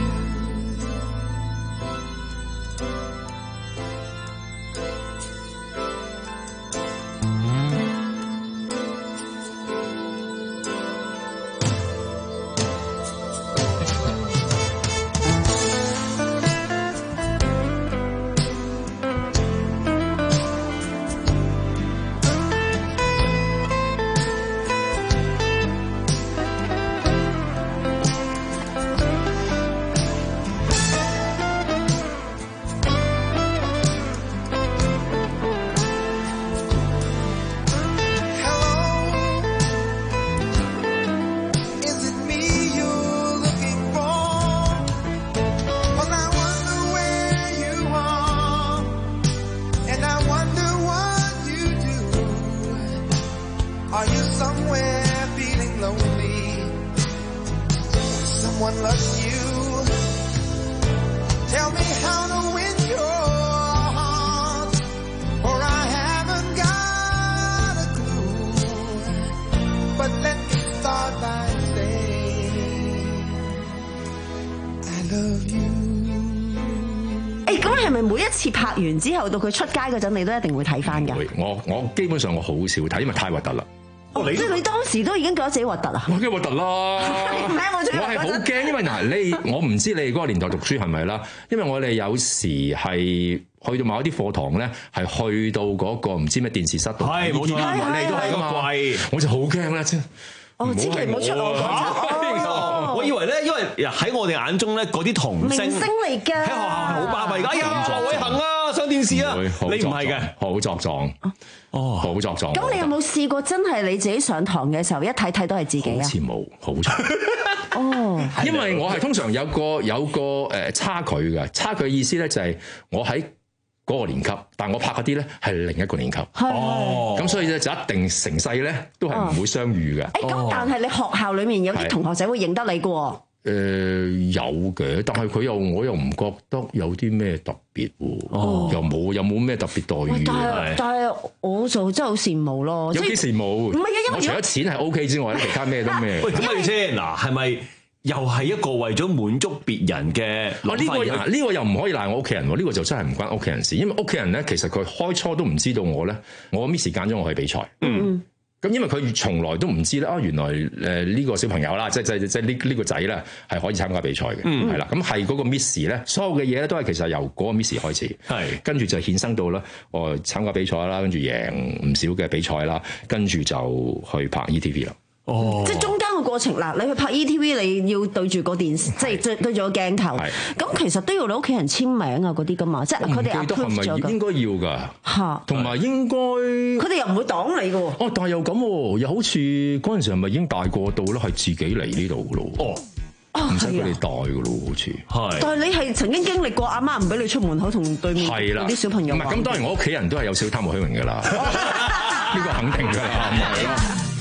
you.誒，咁係咪每一次拍完之後到佢出街嗰陣，你都一定會睇翻㗎？ 會，我我基本上我好少睇，因為太核突啦。 哦，即係你當時都已經覺得自己核突啊？ 我幾核突啦！ 唔係我我係好驚，因為嗱，你我唔知你哋嗰個年代讀書係咪啦？因為我哋有時係去到某一啲課堂咧，係去到嗰個唔知咩電視室度， 係冇錯啦， 你都係噶嘛？我就好驚啦，真。 哦，千祈唔好出我我以為咧，因為喺我哋眼中咧，嗰啲童星明星嚟㗎， 喺學校係好巴閉㗎。哎呀，劉偉恒啊，上電視啊，你唔係嘅， 好作狀，哦，好作狀。 咁你有冇試過真係你自己上堂嘅時候一睇睇都係自己啊？ 好似冇，好錯。 哦， 因為我係通常有個有個誒差距嘅，差距意思咧就係我喺嗰個年級，但我拍嗰啲咧係另一個年級。哦，咁所以咧就一定成世咧都係唔會相遇嘅。 誒，咁但係你學校裡面有啲同學仔會認得你嘅喎。 誒有嘅，但係佢又我又唔覺得有啲咩特別喎，又冇又冇咩特別待遇。 但係但係我就真係好羨慕咯。 有幾羨慕？ 唔係啊，因為我除咗錢係 O K 之外咧，其他咩都咩。 喂，咁咪先嗱，係咪？又係一個為咗滿足別人嘅諗法。 呢個呢個又唔可以賴我屋企人喎，呢個就真係唔關屋企人事，因為屋企人咧其實佢開初都唔知道我咧，我 miss 揀咗我去比賽。嗯，咁因為佢從來都唔知咧，啊原來誒呢個小朋友啦，即係即係即係呢呢個仔咧係可以參加比賽嘅，係啦、嗯。咁係嗰個 miss 咧，所有嘅嘢咧都係其實由嗰個 miss 開始，係跟住就衍生到啦，我參加比賽啦，跟住贏唔少嘅比賽啦，跟住就去拍 E T V 啦。 哦，即係中間個過程嗱，你去拍 E T V，你要對住個電視，即係對對住個鏡頭。咁其實都要你屋企人簽名啊，嗰啲噶嘛，即係佢哋 approve 咗㗎。 應該要㗎。嚇，同埋應該佢哋又唔會擋你㗎喎。 哦，但係又咁喎，又好似嗰陣時係咪已經大個到咧，係自己嚟呢度㗎咯？哦，唔使佢哋帶㗎咯，好似係。但係你係曾經經歷過阿媽唔俾你出門口同對面嗰啲小朋友。唔係，咁當然我屋企人都係有少貪慕虛榮㗎啦，呢個肯定㗎啦，係咯。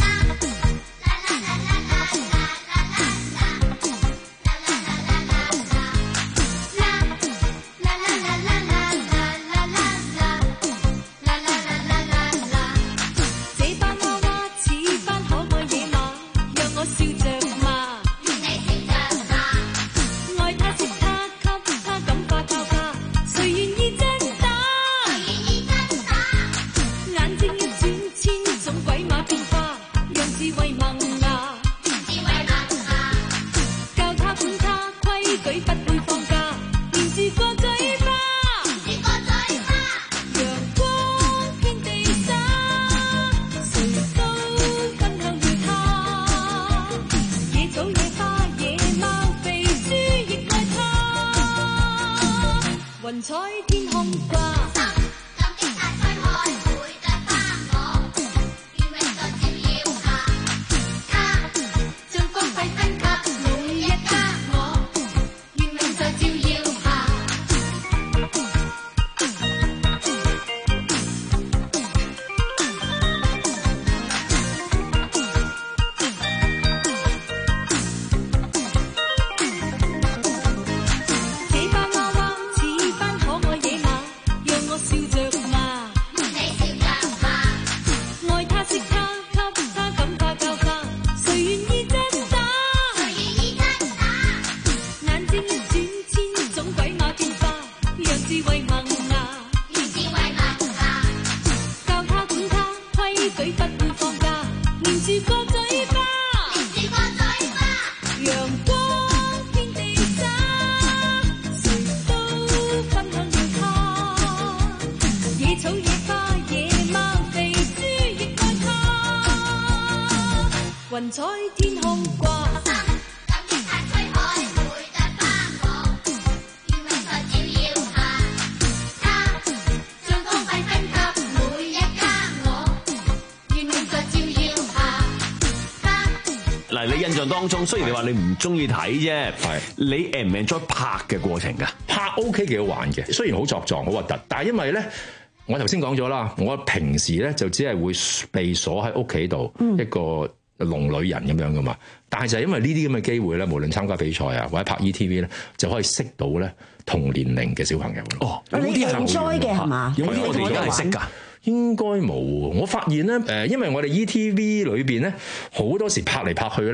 雲彩天空掛。 嗱，你印象當中，雖然你話你唔中意睇啫，係你 enjoy 唔 enjoy 拍嘅過程㗎？ 拍 OK 幾好玩嘅，雖然好作狀、好核突，但係因為咧，我頭先講咗啦，我平時咧就只係會被鎖喺屋企度一個龍女人咁樣噶嘛。但係就係因為呢啲咁嘅機會咧，無論參加比賽啊或者拍 E T V 咧，就可以識到咧同年齡嘅小朋友咯。 哦，有啲係 enjoy 嘅係嘛？ 有啲我哋而家係識㗎。應該冇，我發現咧，誒，因為我哋 E T V 裏邊咧，好多時拍嚟拍去咧，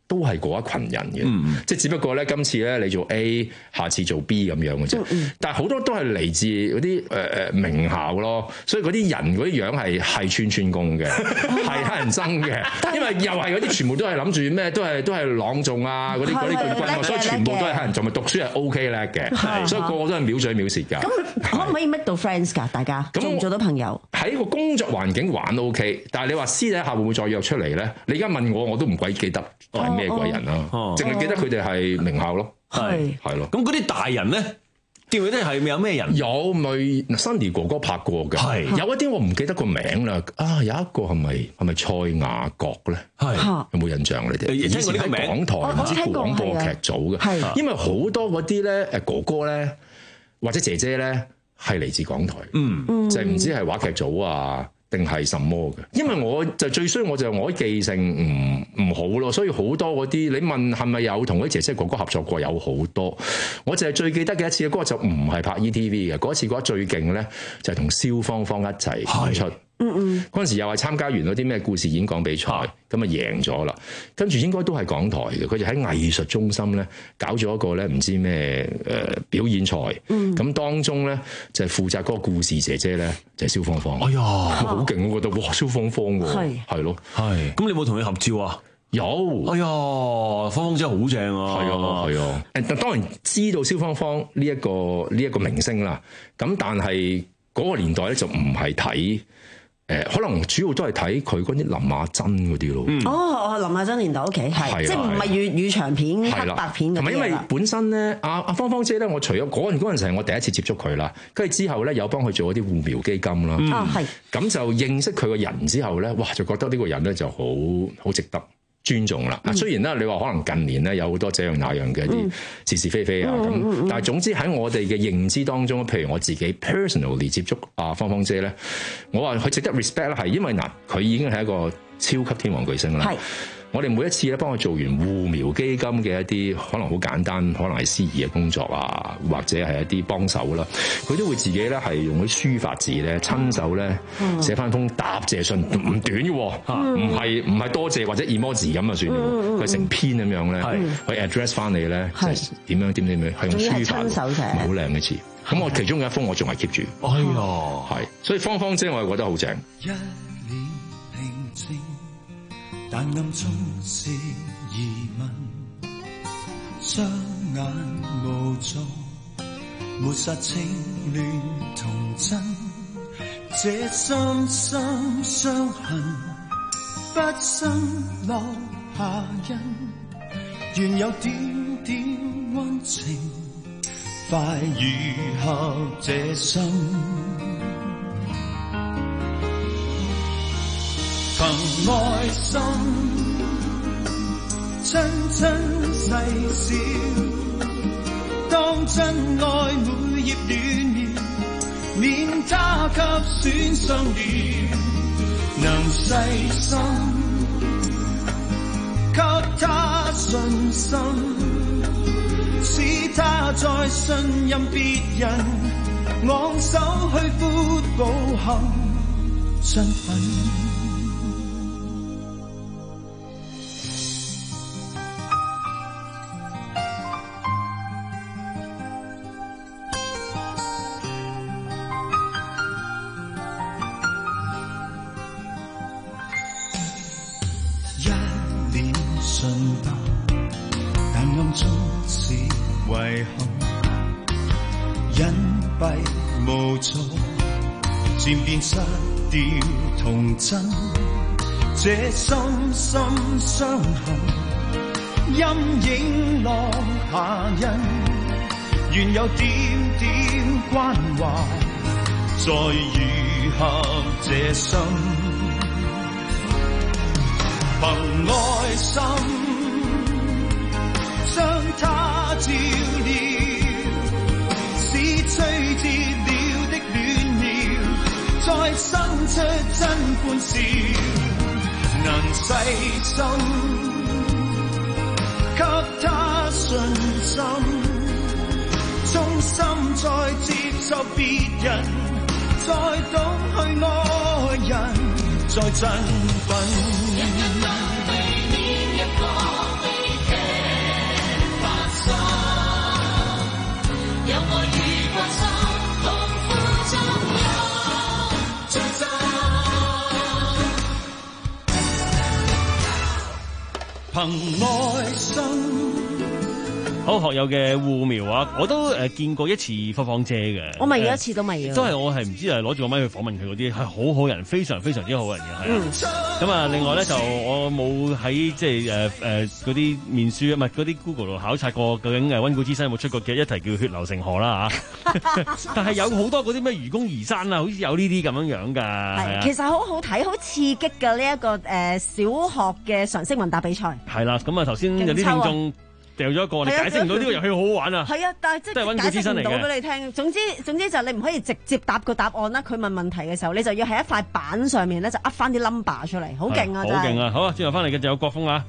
都係嗰一群人嘅， 嗯、 即係只不過咧今次咧你做 A， 下次做 B 咁樣嘅啫。嗯、但係好多都係嚟自嗰啲誒誒名校咯，所以嗰啲人嗰啲樣係係串串工嘅，係乞人憎嘅，因為又係嗰啲全部都係諗住咩，都係都係朗誦啊嗰啲嗰啲冠軍，所以全部都係乞人憎，咪讀書係 OK 叻嘅，所以個個都係藐嘴藐舌㗎。 咁可唔可以 make 到 friends 㗎？大家做唔做到朋友？ 喺個工作環境玩 OK， 但係你話私底下會唔會再約出嚟咧？你而家問我，我都唔鬼記得係咩鬼人啦，淨係記得佢哋係名校咯， 係係咯。咁嗰啲大人咧，記唔記得係咪有咩人？ 有咪 Sunny 哥哥拍過嘅，係有一啲我唔記得個名啦。啊，有一個係咪係咪蔡雅閣咧？係有冇印象你哋？以前喺港台唔知廣播劇組嘅，因為好多嗰啲咧誒哥哥咧或者姐姐咧係嚟自港台，嗯，就係唔知係話劇組啊。定係什麼嘅？因為我就最衰，我就我記性唔唔好咯，所以好多嗰啲你問係咪有同嗰啲姐姐哥哥合作過，有好多。我就係最記得嘅一次，嗰、嗰個就唔係拍 E T V 嘅，嗰一次覺得最勁咧就係同蕭芳芳一齊演出。嗯嗯，嗰陣時又係參加完嗰啲咩故事演講比賽，咁啊贏咗啦。跟住應該都係港台嘅，佢就喺藝術中心咧搞咗一個咧唔知咩誒、呃、表演賽。嗯，咁當中咧就係、是、負責嗰個故事姐姐咧就係、是、蕭芳芳。哎呀，好勁！我覺得哇，蕭芳芳喎，係係咯，係。咁你有冇同佢合照啊？有。哎呀，芳芳真係好正啊！係啊係啊。誒，當然知道蕭芳芳呢一個呢一個明星啦。咁但係嗰個年代咧就唔係睇。誒，可能主要都係睇佢嗰啲林亞珍嗰啲咯。 嗯、哦，林亞珍年代 OK， 係即係唔係粵語長片、黑白片咁樣。同埋因為本身咧，阿阿芳芳姐咧，我除咗嗰陣嗰陣時係我第一次接觸佢啦，跟住之後咧有幫佢做一啲護苗基金啦。啊、嗯，係。咁就認識佢個人之後咧，哇，就覺得呢個人咧就好好值得尊重啦。啊、嗯，雖然咧你話可能近年咧有好多這樣那樣嘅啲是是非非啊咁，嗯嗯、但係總之喺我哋嘅認知當中，譬如我自己 personally 接觸阿芳芳姐咧，我話佢值得 respect 啦，係因為嗱佢已經係一個超級天王巨星啦。係。我哋每一次咧幫佢做完護苗基金嘅一啲可能好簡單，可能係司儀嘅工作啊，或者係一啲幫手啦，佢都會自己咧係用啲書法字咧親手咧寫翻封答謝信，唔短嘅，唔係唔係多謝或者 emoji 咁啊算，佢成篇咁樣咧去 address 翻你咧，就係點樣點點點，係用書法，好靚嘅詞。咁我其中有一封我仲係 keep 住。哎呀，係，所以芳芳姐我係覺得好正。 但暗中是疑問，雙眼無助，抹殺情亂童真，這深深傷痕不生落下印，願有點點溫情快愈合這心。憑愛心，親親細笑，當真愛每葉亂苗，免他給損傷了。能細心，給他信心，使他再信任別人，昂首去闊步行身份。漸變失掉童真，這深深傷痕，陰影落下印，願有點點關懷，再愈合這心。憑愛心將它照亮，使吹折了的戀苗再生出真歡笑。能細心給他信心，衷心再接受別人，再懂去愛人，再振奮。一個對面一個對憑愛心。 好學友嘅護苗啊，我都誒見過一次芳芳姐嘅， 我咪有一次都未啊， 真係我係唔知係攞住個咪去訪問佢嗰啲係好好人，非常非常之好人嘅，係啊。咁啊、嗯，另外咧就我冇喺即係誒誒嗰啲面書啊，唔係嗰啲 Google 度考察過究竟誒溫故知新有冇出過嘅一題叫血流成河啦嚇。但係有好多嗰啲咩愚公移山啊，好似有呢啲咁樣樣㗎。係， 其實好好睇，好刺激嘅呢一個誒、呃、小學嘅常識問答比賽。 係啦，咁啊頭先有啲聽眾掉咗一個，你解釋唔到呢個遊戲好好玩啊！ 係啊，但係即係解釋唔到俾你聽。總之總之就係你唔可以直接答個答案啦。佢問問題嘅時候，你就要喺一塊板上面咧就噏翻啲 number 出嚟，好勁啊！ 好勁啊！好啊，轉頭翻嚟嘅就有國風啊。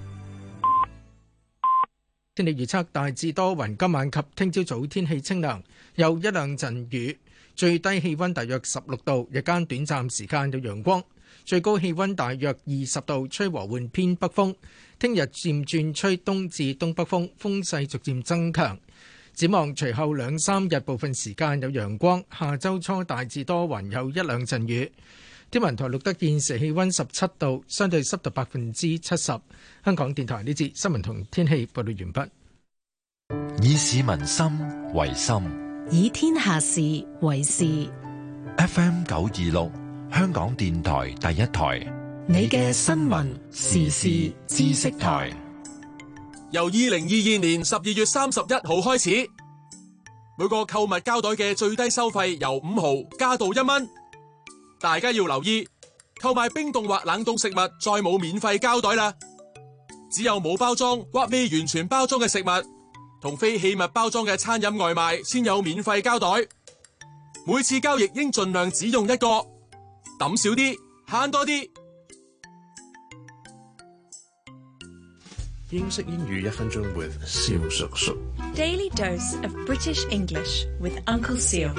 天氣預測大致多雲，今晚及聽朝早天氣清涼，有一兩陣雨，最低氣温大約十六度，日間短暫時間有陽光，最高氣温大約二十度，吹和緩偏北風。聽日漸轉吹東至東北風，風勢逐漸增強。展望隨後兩三日部分時間有陽光，下周初大致多雲，有一兩陣雨。天文台錄得現時氣温十七度，相對濕度百分之七十。香港電台呢節新聞同天氣報道完畢。 以市民心為心， 以天下事為事。 F M 九二六，香港電台第一台。 你嘅新聞時事知識台， 由二零二二年十二月三十一號開始，每個購物膠袋嘅最低收費由五毫加到一蚊。大家要留意，購買冰凍或冷凍食物再冇免費膠袋啦，只有冇包裝或未完全包裝嘅食物同非器物包裝嘅餐飲外賣先有免費膠袋。每次交易應盡量只用一個，抌少啲，慳多啲。 英式英語一分鐘 with 蕭叔叔。 Daily dose of British English with Uncle Seal。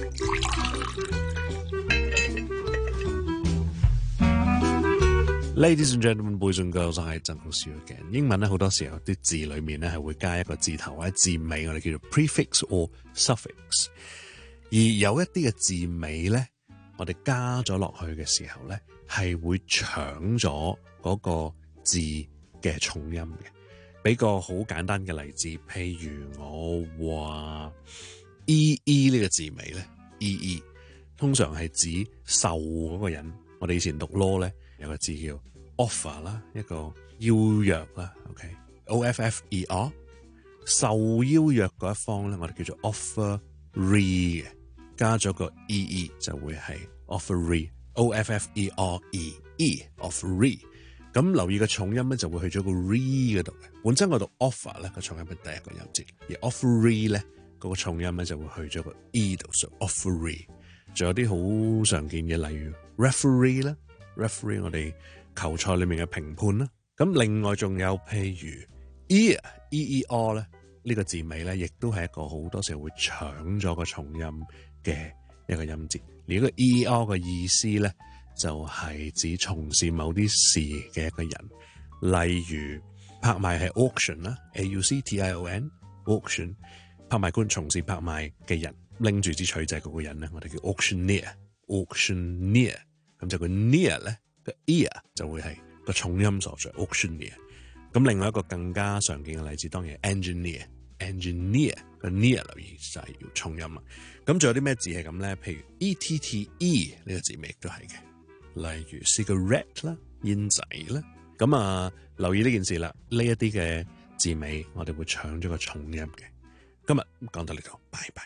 Ladies and gentlemen, boys and girls， 我係曾老師嘅。英文咧好多時候啲字裏面咧係會加一個字頭或者字尾，我哋叫做 prefix or suffix。而有一啲嘅字尾咧，我哋加咗落去嘅時候咧，係會搶咗嗰個字嘅重音嘅。俾個好簡單嘅例子，譬如我話 e e 呢個字尾咧 e e 通常係指受嗰個人。我哋以前讀 law 咧有個字叫 offer 啦，一個邀約啦 OK O F F E R 受邀約嗰一方咧，我哋叫做 offeree 嘅，加咗個 e e 就會係 offeree O F F E R E E offeree。咁留意個重音咧，就會去咗個 re 嗰度嘅。本身我讀 offer 咧個重音係第一個音節，而 offeree 咧嗰個重音咧就會去咗個 e 度，所以 offeree。仲有啲好常見嘅，例如 referee 啦 ，referee 我哋球賽裏面嘅評判啦。咁另外仲有譬如 ear e e r 咧呢個字尾咧，亦都係一個好多時候會搶咗個重音嘅一個音節。而呢個 e e r 嘅意思咧，就係指從事某啲事嘅一個人，例如拍賣係 auction 啦 ，A U C T I O N auction， 拍賣官從事拍賣嘅人，拎住支錘仔嗰個人咧，我哋叫 auctioneer，auctioneer， 咁就個 near 咧個 ear 就會係個重音所在 auctioneer。咁另外一個更加常見嘅例子，當然係 engineer，engineer 個 near 留意就係要重音啦。咁仲有啲咩字係咁咧？譬如 E T T E 呢個字尾亦都係嘅。例如 cigarette 啦，煙仔啦，咁啊留意呢件事啦，呢一啲嘅字尾我哋會搶咗個重音嘅。今日講到呢度，拜拜。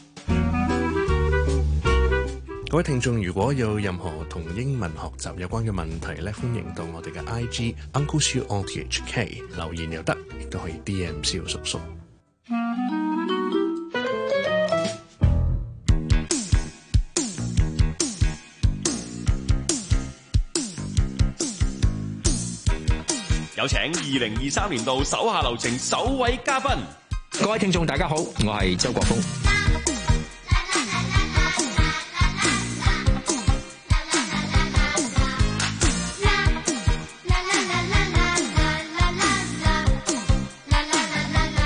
各位聽眾，如果有任何同英文學習有關嘅問題咧，歡迎到我哋嘅 I G Uncle Siu O T H K 留言又得，亦都可以 D M 蕭叔叔。 有請二零二三年度手下留情首位嘉賓。 各位聽眾大家好，我係周國峰。 咁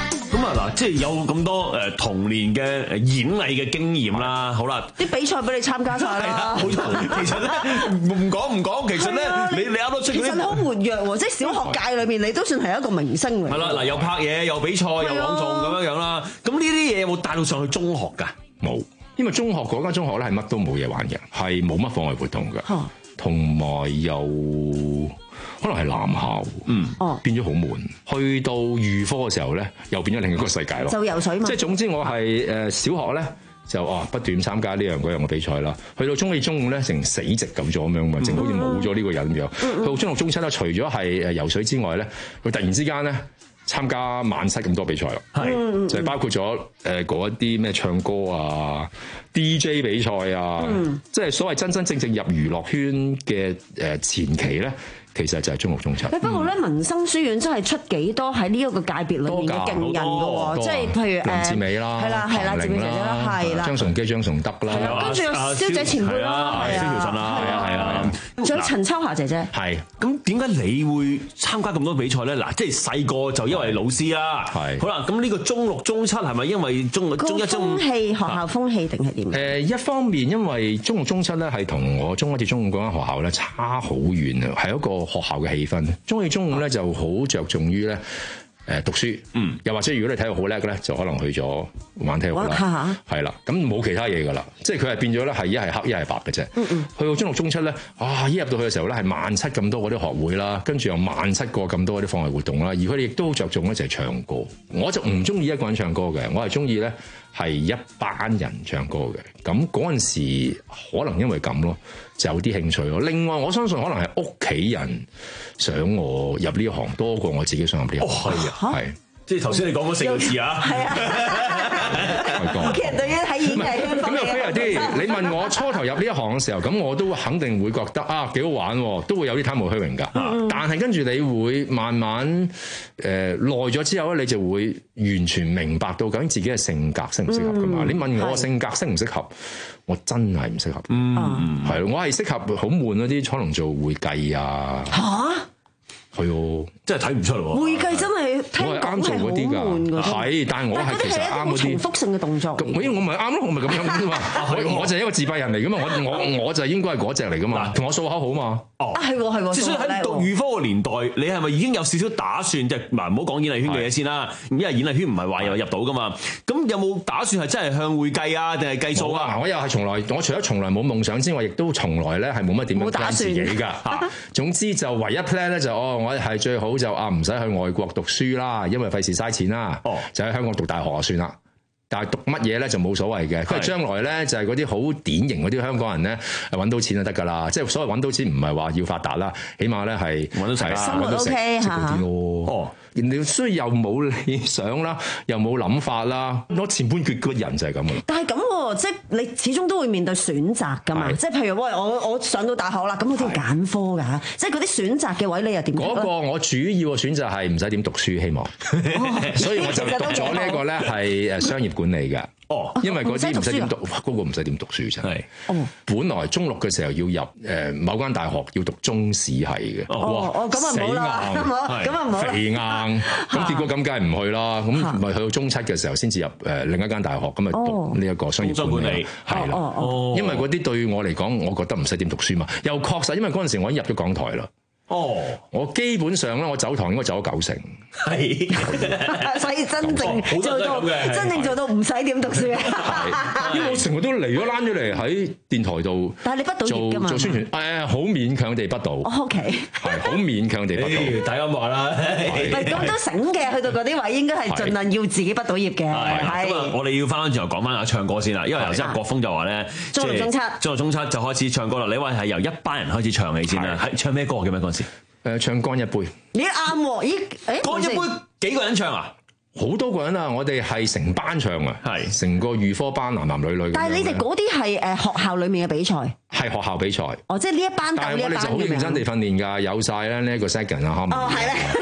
啊嗱，即係有咁多誒童年嘅演藝嘅經驗啦，好啦， 啲比賽俾你參加晒啦。 冇錯，其實咧唔講唔講，其實咧你你啱啱出嗰啲， 其實你好活躍喎，即係小學界裏面你都算係一個明星嚟。 係啦，嗱又拍嘢又比賽又朗誦咁樣樣啦，咁呢啲嘢有冇帶到上去中學㗎？ 冇，因為中學嗰間中學咧係乜都冇嘢玩嘅，係冇乜課外活動嘅，同埋又可能係男校，嗯，哦，變咗好悶。去到預科嘅時候咧，又變咗另一個世界咯。 就游水嘛。 即係總之我係誒小學咧就啊不斷參加呢樣嗰樣嘅比賽啦。去到中四中五咧成死直咁咗咁樣嘛，淨好似冇咗呢個人咁樣。嗯嗯、去到中六中七咧，除咗係誒游水之外咧，佢突然之間咧參加萬七咁多比賽咯，係、嗯、就係包括咗誒嗰一啲咩唱歌啊、D J 比賽啊，嗯、即係所謂真真正正入娛樂圈嘅誒前期咧。其實就係中六中七。 不過咧，民生書院真係出幾多喺呢一個界別裏面嘅勁人㗎喎，即係譬如誒林志美啦， 係啦係啦，志美姐姐啦，係啦， 張崇基、張崇德啦， 跟住有蕭姐前輩啦，係啊， 係啊係啊， 仲有陳秋霞姐姐。 係。 咁點解你會參加咁多比賽咧？嗱，即係細個就因為老師啦。係。好啦，咁呢個中六中七係咪因為中中一中？ 風氣學校風氣定係點？ 誒，一方面因為中六中七咧係同我中一至中五嗰間學校咧差好遠啊，係一個學校嘅氣氛。中四中五咧就好着重於咧誒讀書，嗯，又或者如果你體育好叻嘅咧，就可能去咗玩體育啦，係啦，咁冇其他嘢噶啦，即係佢係變咗咧係一係黑一係白嘅啫。嗯嗯，去到中六中七咧，啊一入到去嘅時候咧係萬七咁多嗰啲學會啦，跟住又萬七個咁多嗰啲課外活動啦，而佢哋亦都好着重咧就係唱歌。我就唔中意一個人唱歌嘅，我係中意咧係一班人唱歌嘅。咁嗰陣時可能因為咁咯，就有啲興趣咯。另外我相信可能係屋企人想我入呢行多過我自己想入呢行。哦，係啊，係。 即係頭先你講嗰四個字啊。係啊。 屋企人對於喺演藝圈方面咁又 fair 啲。你問我初頭入呢一行嘅時候，咁我都肯定會覺得啊幾好玩喎，都會有啲貪慕虛榮㗎。嗯、但係跟住你會慢慢誒耐咗之後咧，你就會完全明白到究竟自己嘅性格適唔適合㗎嘛。嗯、你問我性格適唔適合，我真係唔適合。嗯，係咯，我係適合好悶嗰啲，可能做會計啊。嚇！係哦，真係睇唔出喎。 會計真係聽講係好悶㗎， 係，但係我係其實啱嗰啲重複性嘅動作。 我我咪啱咯，我咪咁樣啫嘛。我我就係一個自閉人嚟㗎嘛，我我我就應該係嗰隻嚟㗎嘛，同我數口好嘛。 哦，係喎係喎。 所以喺讀預科嘅年代，你係咪已經有少少打算？即係嗱，唔好講演藝圈嘅嘢先啦。因為演藝圈唔係話又入到㗎嘛。咁有冇打算係真係向會計啊，定係計數啊？ 我又係從來，我除咗從來冇夢想之外，亦都從來咧係冇乜點樣揀自己㗎嚇。總之就唯一 plan 咧就哦，我係最好就啊唔使去外國讀書啦，因為費事嘥錢啦。哦，就喺香港讀大學就算啦。但係讀乜嘢咧就冇所謂嘅，佢將來咧就係嗰啲好典型嗰啲香港人咧揾到錢就得㗎啦。即係所謂揾到錢唔係話要發達啦，起碼咧係揾到食， 生活 OK 嚇。 哦，你雖然又冇理想啦，又冇諗法啦，攞前半決嘅人就係咁嘅。 但係咁喎，即係你始終都會面對選擇㗎嘛。即係譬如喂，我我上到大學啦，咁我都要揀科㗎。即係嗰啲選擇嘅位，你又點？ 嗰個我主要嘅選擇係唔使點讀書，希望。所以我就讀咗呢一個咧係誒商業管理嘅。哦，因為嗰啲唔使點讀，嗰、嗰個唔使點讀書真係。哦，本來中六嘅時候要入誒某間大學，要讀中史系嘅。 哦哦，咁啊唔好啦，咁啊唔好啦， 肥硬。咁結果咁梗係唔去啦。咁咪去到中七嘅時候先至入誒另一間大學，咁咪讀呢一個商業管理。係啦，哦，因為嗰啲對我嚟講，我覺得唔使點讀書嘛。又確實，因為嗰陣時我已經入咗港台啦。哦，我基本上咧，我走堂應該走咗九成，係， 所以真正做到真正做到唔使點讀書啊！ 因為我成日都嚟咗躝咗嚟喺電台度， 但係你畢到業㗎嘛？ 做宣傳，誒，好勉強地畢到。 O K， 係好勉強地畢到。 大家話啦， 係咁都醒嘅，去到嗰啲位應該係盡量要自己畢到業嘅。係， 咁啊，我哋要翻翻轉頭講翻下唱歌先啦，因為頭先國峰就話咧， 中六中七， 中六中七就開始唱歌啦。你話係由一班人開始唱起先啦，係唱咩歌嘅咩嗰陣時？ 誒，唱乾一杯， 你啱喎，咦？誒， 乾一杯幾個人唱啊？ 好多個人啊！我哋係成班唱啊，係成個預科班男男女女。 但係你哋嗰啲係誒學校裡面嘅比賽， 係學校比賽。 哦，即係呢一班鬥呢一班。 但係我哋就好認真地訓練㗎，有晒咧呢一個 second 啊， 哦，係咧。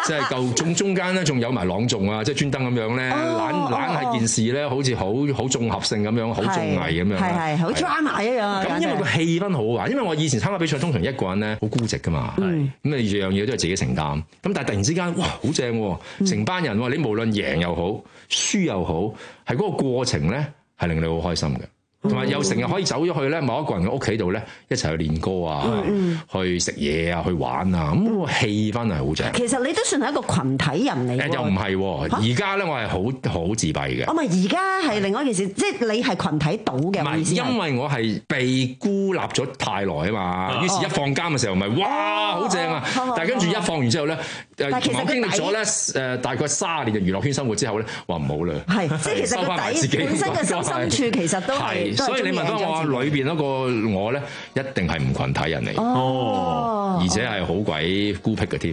即係夠中中間咧，仲有埋朗誦啊，即係專登咁樣咧，懶懶係件事咧，好似好好綜合性咁樣，好綜藝咁樣， 係係好 drama 一樣。 咁因為個氣氛好玩，因為我以前參加比賽通常一個人咧好孤寂噶嘛，咁你樣嘢都係自己承擔。咁但係突然之間，哇，好正喎！成班人喎，你無論贏又好，輸又好，係嗰個過程咧係令你好開心嘅。同埋又成日可以走咗去咧某一個人嘅屋企度咧，一齊去練歌啊，嗯、去食嘢啊，去玩啊，咁、那個氣氛係好正。 其實你都算係一個群體人嚟嘅。 又唔係，而家咧我係好好自閉嘅。 我咪而家係另外一件事，即係你係群體賭嘅。 唔係，因為我係被孤立咗太耐啊嘛，於是一放監嘅時候咪哇好正啊！但係跟住一放完之後咧，誒同我經歷咗咧誒大概卅年嘅娛樂圈生活之後咧，話唔好啦。係， 即係其實個底本身嘅深深處其實都係。 所以你問翻我裏邊嗰個我咧，一定係唔群體人嚟，哦，而且係好鬼孤僻嘅添。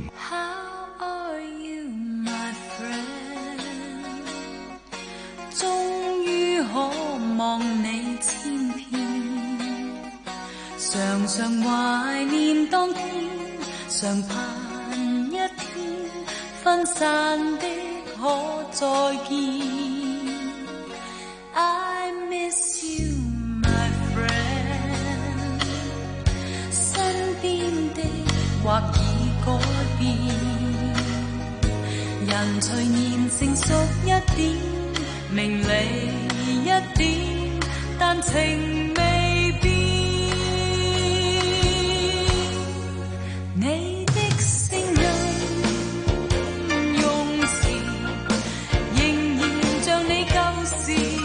終於可望你千遍，常常懷念當天，常盼一天分散的可再見。I miss you, my friend。身邊的或已改變，人隨年成熟一點，明理一點，但情未變。你的聲音用詞仍然像你舊時。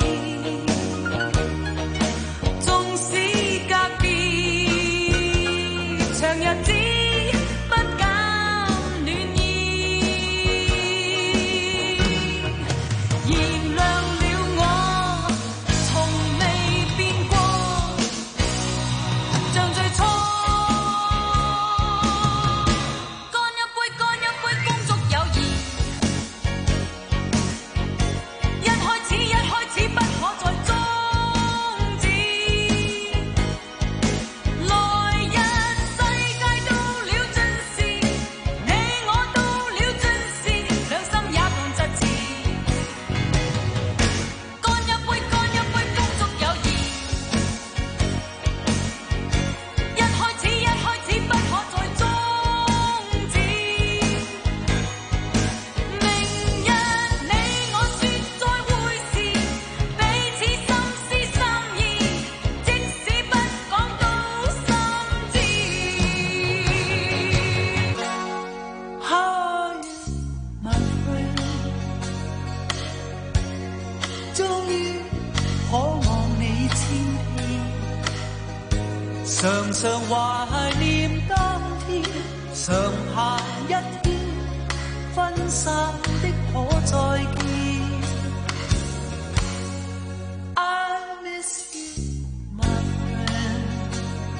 常常懷念當天，常盼一天分散的可再見。I miss you, my friend。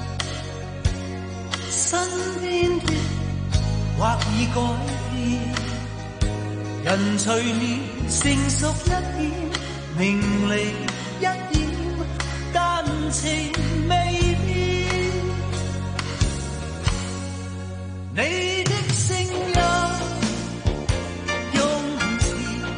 身邊的或已改變，人隨年成熟一點，明理一點，但情未變。你的聲音用詞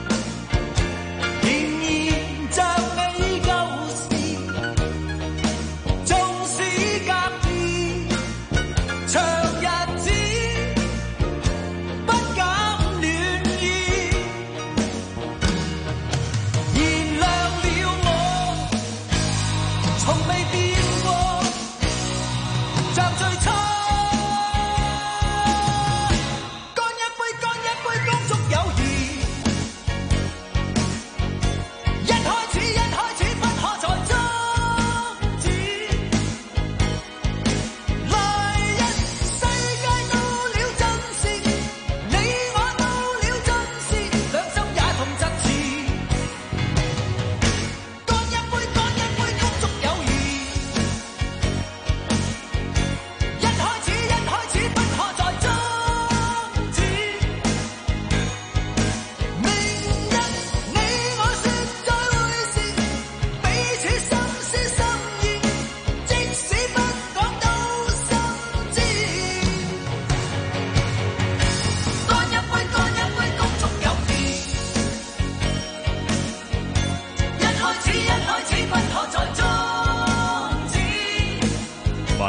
仍然像你舊時，縱使隔別長日子，不敢戀意，燃亮了我，從未變過，像最初。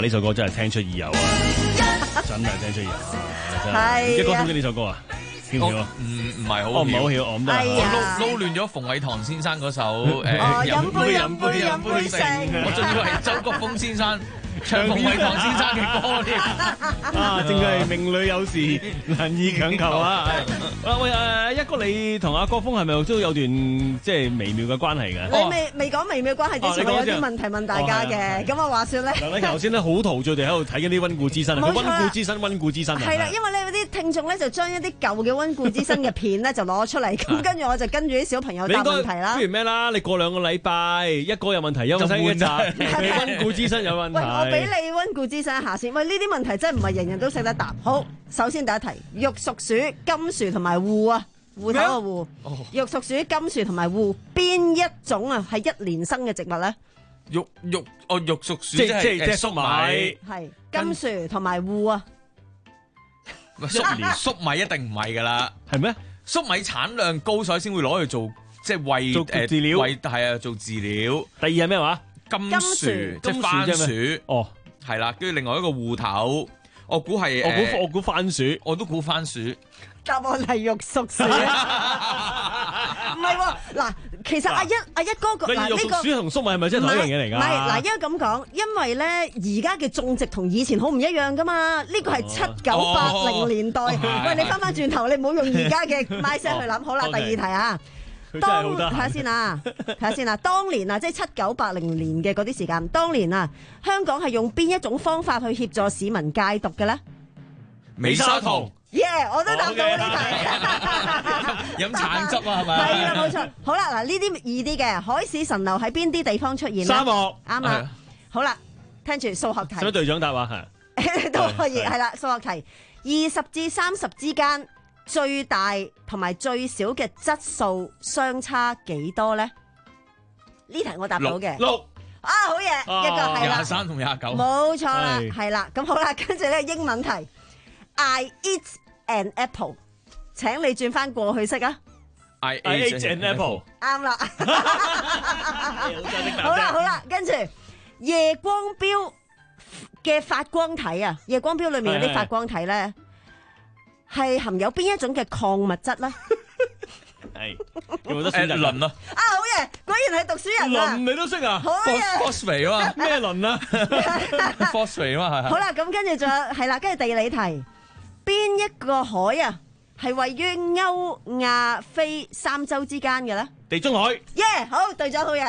呢首歌真係聽出耳油啊，真係聽出耳油啊，真係。一哥中唔中意呢首歌啊？ 我唔唔係好， 我唔係好曉，我咁都係。 我撈撈亂咗馮偉棠先生嗰首誒飲杯飲杯飲杯勝，我仲以為係周國峰先生唱馮偉棠先生嘅歌添。 啊，正係命裏有時難以強求啊！啊喂誒，一哥你同阿國峰係咪都有段即係微妙嘅關係嘅？ 你未未講微妙關係之前，我有啲問題問大家嘅。咁啊話説咧， 嗱，你頭先咧好陶醉地喺度睇緊啲溫故知新啊，佢溫故知新，溫故知新啊！ 係啦，因為咧有啲聽眾咧就將一啲舊嘅溫故知新嘅片咧就攞出嚟，咁跟住我就跟住啲小朋友答問題啦。 不如咩啦？你過兩個禮拜一哥有問題，有新一集，你溫故知新有問題。 喂，我俾你溫故知新一下先。喂，呢啲問題真係唔係人人都識得答。好，首先第一題，玉蜀黍、金樹同埋戶啊，戶頭個戶，玉蜀黍、金樹同埋戶，邊一種啊係一年生嘅植物咧？ 玉玉哦，玉蜀黍即即係即粟米， 係金樹同埋戶啊。 粟年粟米一定唔係噶啦， 係咩？ 粟米產量高，所以先會攞去做即係餵做誒飼料， 餵係啊做飼料。 第二係咩話？ 金薯即係番薯， 哦， 係啦，跟住另外一個芋頭，我估係我估我估番薯， 我都估番薯。 答案係玉蜀黍，唔係喎。嗱，其實阿一阿一哥個嗱呢個玉蜀黍同粟米係咪真係同一樣嘢嚟㗎？ 唔係嗱，因為咁講，因為咧而家嘅種植同以前好唔一樣㗎嘛。呢個係七九八零年代。喂，你翻翻轉頭，你唔好用而家嘅 mindset 去諗。好啦，第二題啊。當睇下先啊，睇下先啊。當年啊，即係七九八零年嘅嗰啲時間，當年啊，香港係用邊一種方法去協助市民戒毒嘅咧？ 美沙酮。 耶！我都答到呢題。 飲橙汁啊，係咪？ 係啦，冇錯。好啦，嗱呢啲易啲嘅，海市蜃樓喺邊啲地方出現咧？ 沙漠。 啱啦。好啦，聽住數學題。 使乜隊長答啊？ 係都可以，係啦，數學題。二十至三十之間，最大同埋最少嘅質素相差幾多咧？呢題我答到嘅。 六。 啊，好嘢，一個係啦。 廿三同廿九。 冇錯啦，係啦。咁好啦，跟住咧英文題 ，I eat an apple， 請你轉翻過去式啊。 I ate an apple。 啱啦。好啦好啦，跟住夜光標嘅發光體啊，夜光標裏面有啲發光體咧，係含有邊一種嘅礦物質咧？ 係有冇得選擇？ 磷啊！ 啊，好嘢，果然係讀書人啊！ 磷你都識啊？ 好嘢 phosphate 啊嘛？ 咩磷啊 ？phosphate 啊嘛係。 好啦，咁跟住仲有係啦，跟住地理題，邊一個海啊係位於歐亞非三洲之間嘅咧？ 地中海。 耶，好，隊長好嘢。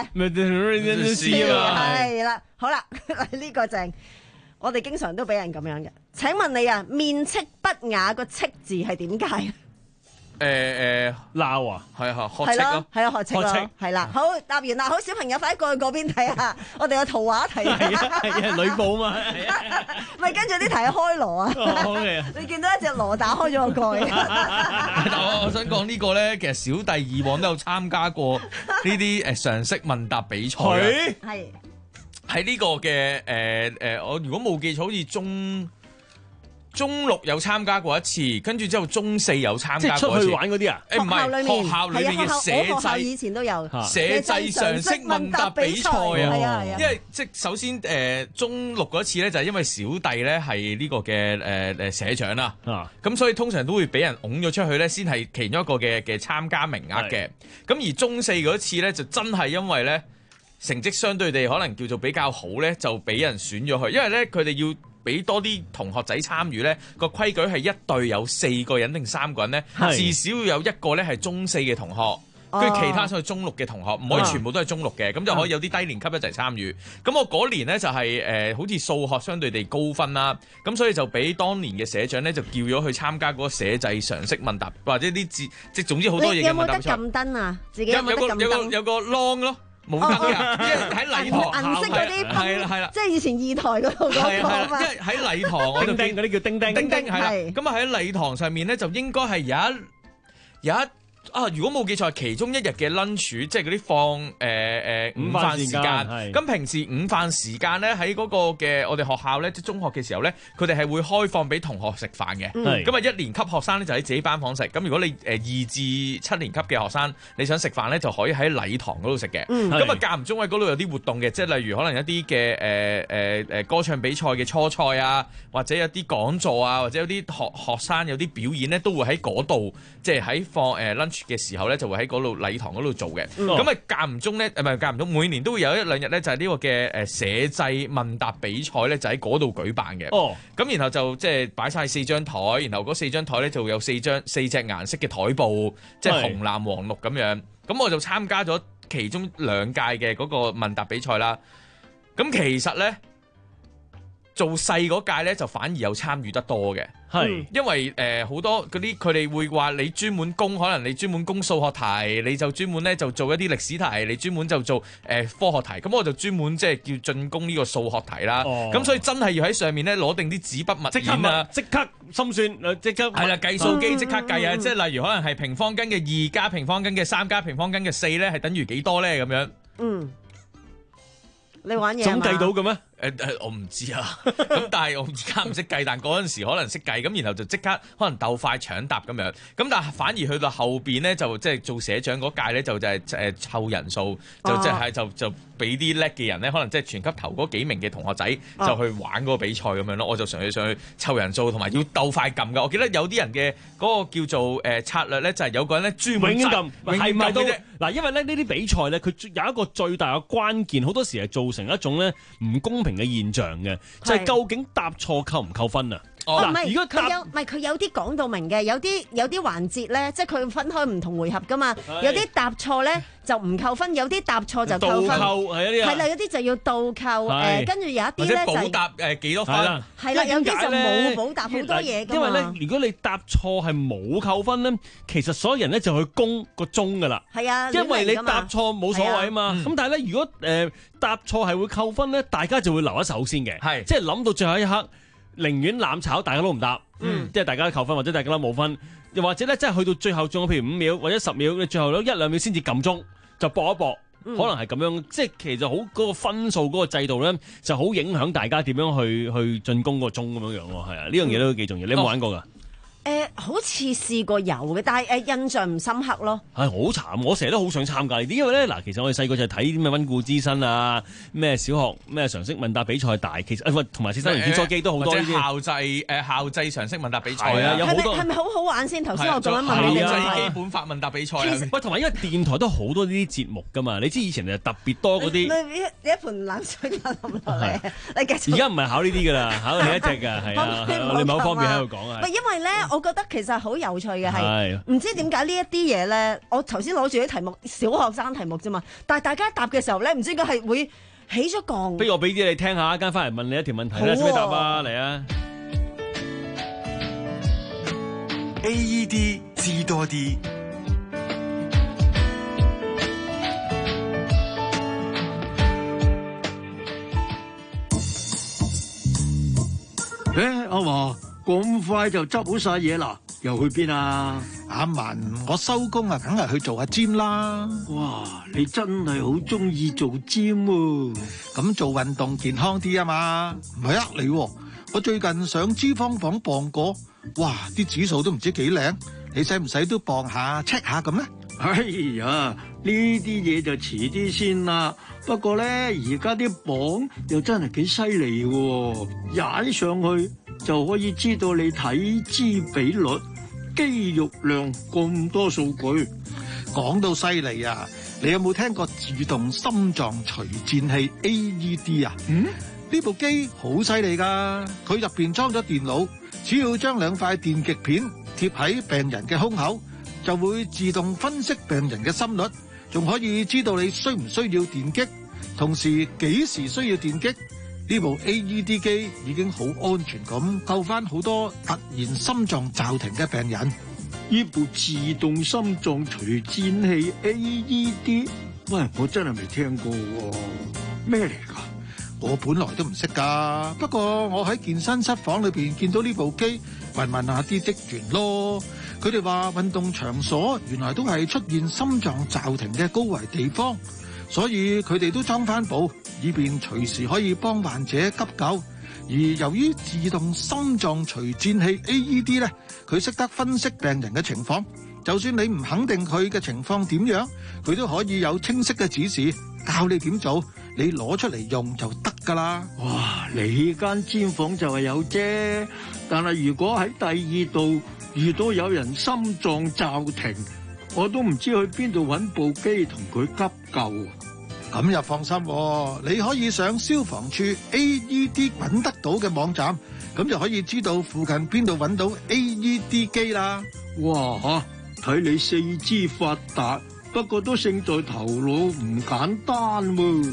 係啦，好啦，呢個正，我哋經常都俾人咁樣嘅。請問你啊，面斥不雅個斥字係點解？ 誒誒鬧啊， 係啊，學斥咯， 係啊，學斥咯，係啦。好，答完啦，好，小朋友快啲過去嗰邊睇下，我哋有圖畫睇。 係啊，係啊，女寶嘛。 咪跟住啲題開鑼啊！ 好嘅。 你見到一隻鑼打開咗個蓋。 但我我想講呢個咧，其實小弟以往都有參加過呢啲誒常識問答比賽啊。 係。 喺呢個嘅誒誒，我如果冇記錯，好似中。中六有參加過一次，跟住之後中四有參加過一次。即係出去玩嗰啲啊？誒唔係學校裏面嘅社際， 以前都有社際常識問答比賽啊！ 係啊係啊。 因為即係首先誒、呃、中六嗰次咧，就係因為小弟咧係呢個嘅誒誒社長啦。啊。咁所以通常都會俾人拱咗出去咧，先係其中一個嘅嘅參加名額嘅。咁而中四嗰次咧，就真係因為咧成績相對地可能叫做比較好咧，就俾人選咗去，因為咧佢哋要。俾多啲同學仔參與咧，個規矩係一隊有四個人定三個人咧，至少要有一個咧係中四嘅同學，跟住其他所謂中六嘅同學，唔可以全部都係中六嘅，咁就可以有啲低年級一齊參與。咁我嗰年咧就係誒，好似數學相對地高分啦，咁所以就俾當年嘅社長咧就叫咗去參加嗰個社際常識問答，或者啲字，即係總之好多嘢嘅問答。 有冇得撳燈啊？自己有冇得撳燈？ 有個有個 long 咯。冇得㗎，因為喺禮堂銀色嗰啲， 係啦係啦， 即係以前二台嗰度嗰個啊嘛。 因為喺禮堂我就見嗰啲叫叮叮叮叮係啦。咁啊喺禮堂上面咧，就應該係有一有一啊，如果冇記錯，係其中一日嘅 lunch， 即係嗰啲放誒誒、呃、午飯時間。咁平時午飯時間咧，喺嗰個嘅我哋學校咧，即係中學嘅時候咧，佢哋係會開放俾同學食飯嘅。咁啊、嗯，一年級學生咧就喺自己班房食。咁如果你誒二至七年級嘅學生，你想食飯咧，就可以喺禮堂嗰度食嘅。咁啊間唔中喺嗰度有啲活動嘅，即係例如可能一啲嘅誒誒誒歌唱比賽嘅初賽啊，或者有啲講座啊，或者有啲學學生有啲表演咧，都會喺嗰度，即係喺放誒 lunch 嘅時候咧，就會喺嗰度禮堂嗰度做嘅。咁啊間唔中咧，誒唔係間唔中，每年都會有一兩日咧，就係呢個嘅誒社際問答比賽咧，就喺嗰度舉辦嘅。哦，咁然後就即係擺晒四張台，然後嗰四張台咧就會有四張四隻顏色嘅台布，即係紅藍黃綠咁樣。咁我就參加咗其中兩屆嘅嗰個問答比賽啦。咁其實咧，做細嗰屆咧就反而有參與得多嘅。係，因為誒好、呃、多嗰啲佢哋會話你專門攻，可能你專門攻數學題，你就專門咧就做一啲歷史題，你專門就做誒、呃、科學題。咁我就專門即係叫進攻呢個數學題啦。咁、哦、所以真係要喺上面咧攞定啲紙筆墨硯啊，即刻心算，即刻係啦，計數機即刻計啊！嗯、即係例如可能係平方根嘅二加平方根嘅三加平方根嘅四咧，係等於幾多咧？咁樣。嗯。 你玩嘢係嘛？ 咁計到嘅咩？誒誒，我唔知啊。咁但係我而家唔識計，但嗰陣時可能識計，咁然後就即刻可能鬥快搶答咁樣。咁但係反而去到後邊咧，就即係做社長嗰屆咧，就就係誒湊人數，就即係就就俾啲叻嘅人咧，可能即係全級頭嗰幾名嘅同學仔就去玩嗰個比賽咁樣咯。我就上去上去湊人數，同埋要鬥快撳㗎。我記得有啲人嘅嗰個叫做誒策略咧，就係有個人咧專門永撳，係咪都啫？ 嗱，因為咧呢啲比賽咧，佢有一個最大嘅關鍵，好多時係造成一種咧唔公平嘅現象嘅，就係、是、究竟答錯扣唔扣分啊？ 哦，唔係，如果佢有，唔係佢有啲講到明嘅，有啲有啲環節咧，即係佢分開唔同回合噶嘛，有啲答錯咧就唔扣分，有啲答錯就扣分，倒扣係一啲，係啦，有啲就要倒扣，誒，跟住有一啲咧就補答誒幾多分， 係啦，有啲就冇補答好多嘢噶嘛。 因為咧，如果你答錯係冇扣分咧，其實所有人咧就去攻個鐘噶啦，係啊，因為你答錯冇所謂啊嘛。咁但係咧，如果誒答錯係會扣分咧，大家就會留一手先嘅，係，即係諗到最後一刻。寧願攬炒，大家都唔答，嗯，即係大家都扣分或者大家都冇分，又或者咧，即係去到最後仲有譬如五秒或者十秒，你最後一兩秒先至撳鐘，就搏一搏，嗯、可能係咁樣，即係其實好嗰、嗰個分數嗰個制度咧，就好影響大家點樣去去進攻個鐘咁樣樣咯，係啊，呢樣嘢都幾重要。你有冇玩過㗎？ 誒、呃，好似試過有嘅，但係誒、呃、印象唔深刻咯。 係好慘，我成日都好想參加呢啲，因為咧嗱，其實我哋細個就係睇啲咩溫故知新啊，咩小學咩常識問答比賽大，其實誒同埋四三零穿梭機都好多呢啲校際誒校際常識問答比賽啊， 有好多係咪好好玩先？頭先我咁樣問你哋， 校際基本法問答比賽啊， 喂，同埋因為電台都好多呢啲節目噶嘛，你知以前就特別多嗰啲， 你一盆冷水咁落嚟，你繼續。 而家唔係考呢啲噶啦，考你一隻噶，係啊，你某方面喺度講啊。 喂，因為咧，我覺得其實好有趣嘅係，唔知點解呢一啲嘢咧，我頭先攞住啲題目，小學生題目啫嘛，但係大家答嘅時候咧，唔知點解係會起咗槓。 不如我俾啲你聽下，一間翻嚟問你一條問題啦，識唔識答啊？嚟啊 ！A E D 知多啲。 誒，阿華咁快就執好晒嘢啦？又去邊啊？ 阿文，我收工啊，梗係去做下 gym 啦。 哇，你真係好中意做 gym 喎！ 咁做運動健康啲啊嘛，唔係呃你喎。我最近上脂肪房磅過，哇，啲指數都唔知幾靚。你使唔使都磅下 check 下咁咧？ 哎呀，呢啲嘢就遲啲先啦。不過咧，而家啲磅又真係幾犀利喎，踩上去就可以知道你體脂比率、肌肉量咁多數據。 講到犀利啊！你有冇聽過自動心臟除顫器 A E D 啊？嗯，呢部機好犀利噶，佢入邊裝咗電腦，只要將兩塊電極片貼喺病人嘅胸口，就會自動分析病人嘅心率，仲可以知道你需唔需要電擊，同時幾時需要電擊。呢部 A E D 機已經好安全咁救翻好多突然心臟驟停嘅病人。 呢部自動心臟除顫器 A E D， 喂，我真係未聽過喎，咩嚟㗎？ 我本來都唔識㗎，不過我喺健身室房裏邊見到呢部機，問問下啲職員咯。 佢哋話運動場所原來都係出現心臟驟停嘅高危地方，所以佢哋都裝翻部，以便隨時可以幫患者急救。而由於自動心臟除顫器 A E D 咧，佢識得分析病人嘅情況，就算你唔肯定佢嘅情況點樣，佢都可以有清晰嘅指示，教你點做，你攞出嚟用就得㗎啦。 哇！你間尖房就係有啫，但係如果喺第二度遇到有人心臟驟停，我都唔知去邊度揾部機同佢急救。 咁又放心喎，你可以上消防處 A E D 揾得到嘅網站，咁就可以知道附近邊度揾到 A E D 機啦。 哇！睇你四肢發達，不過都勝在頭腦唔簡單喎。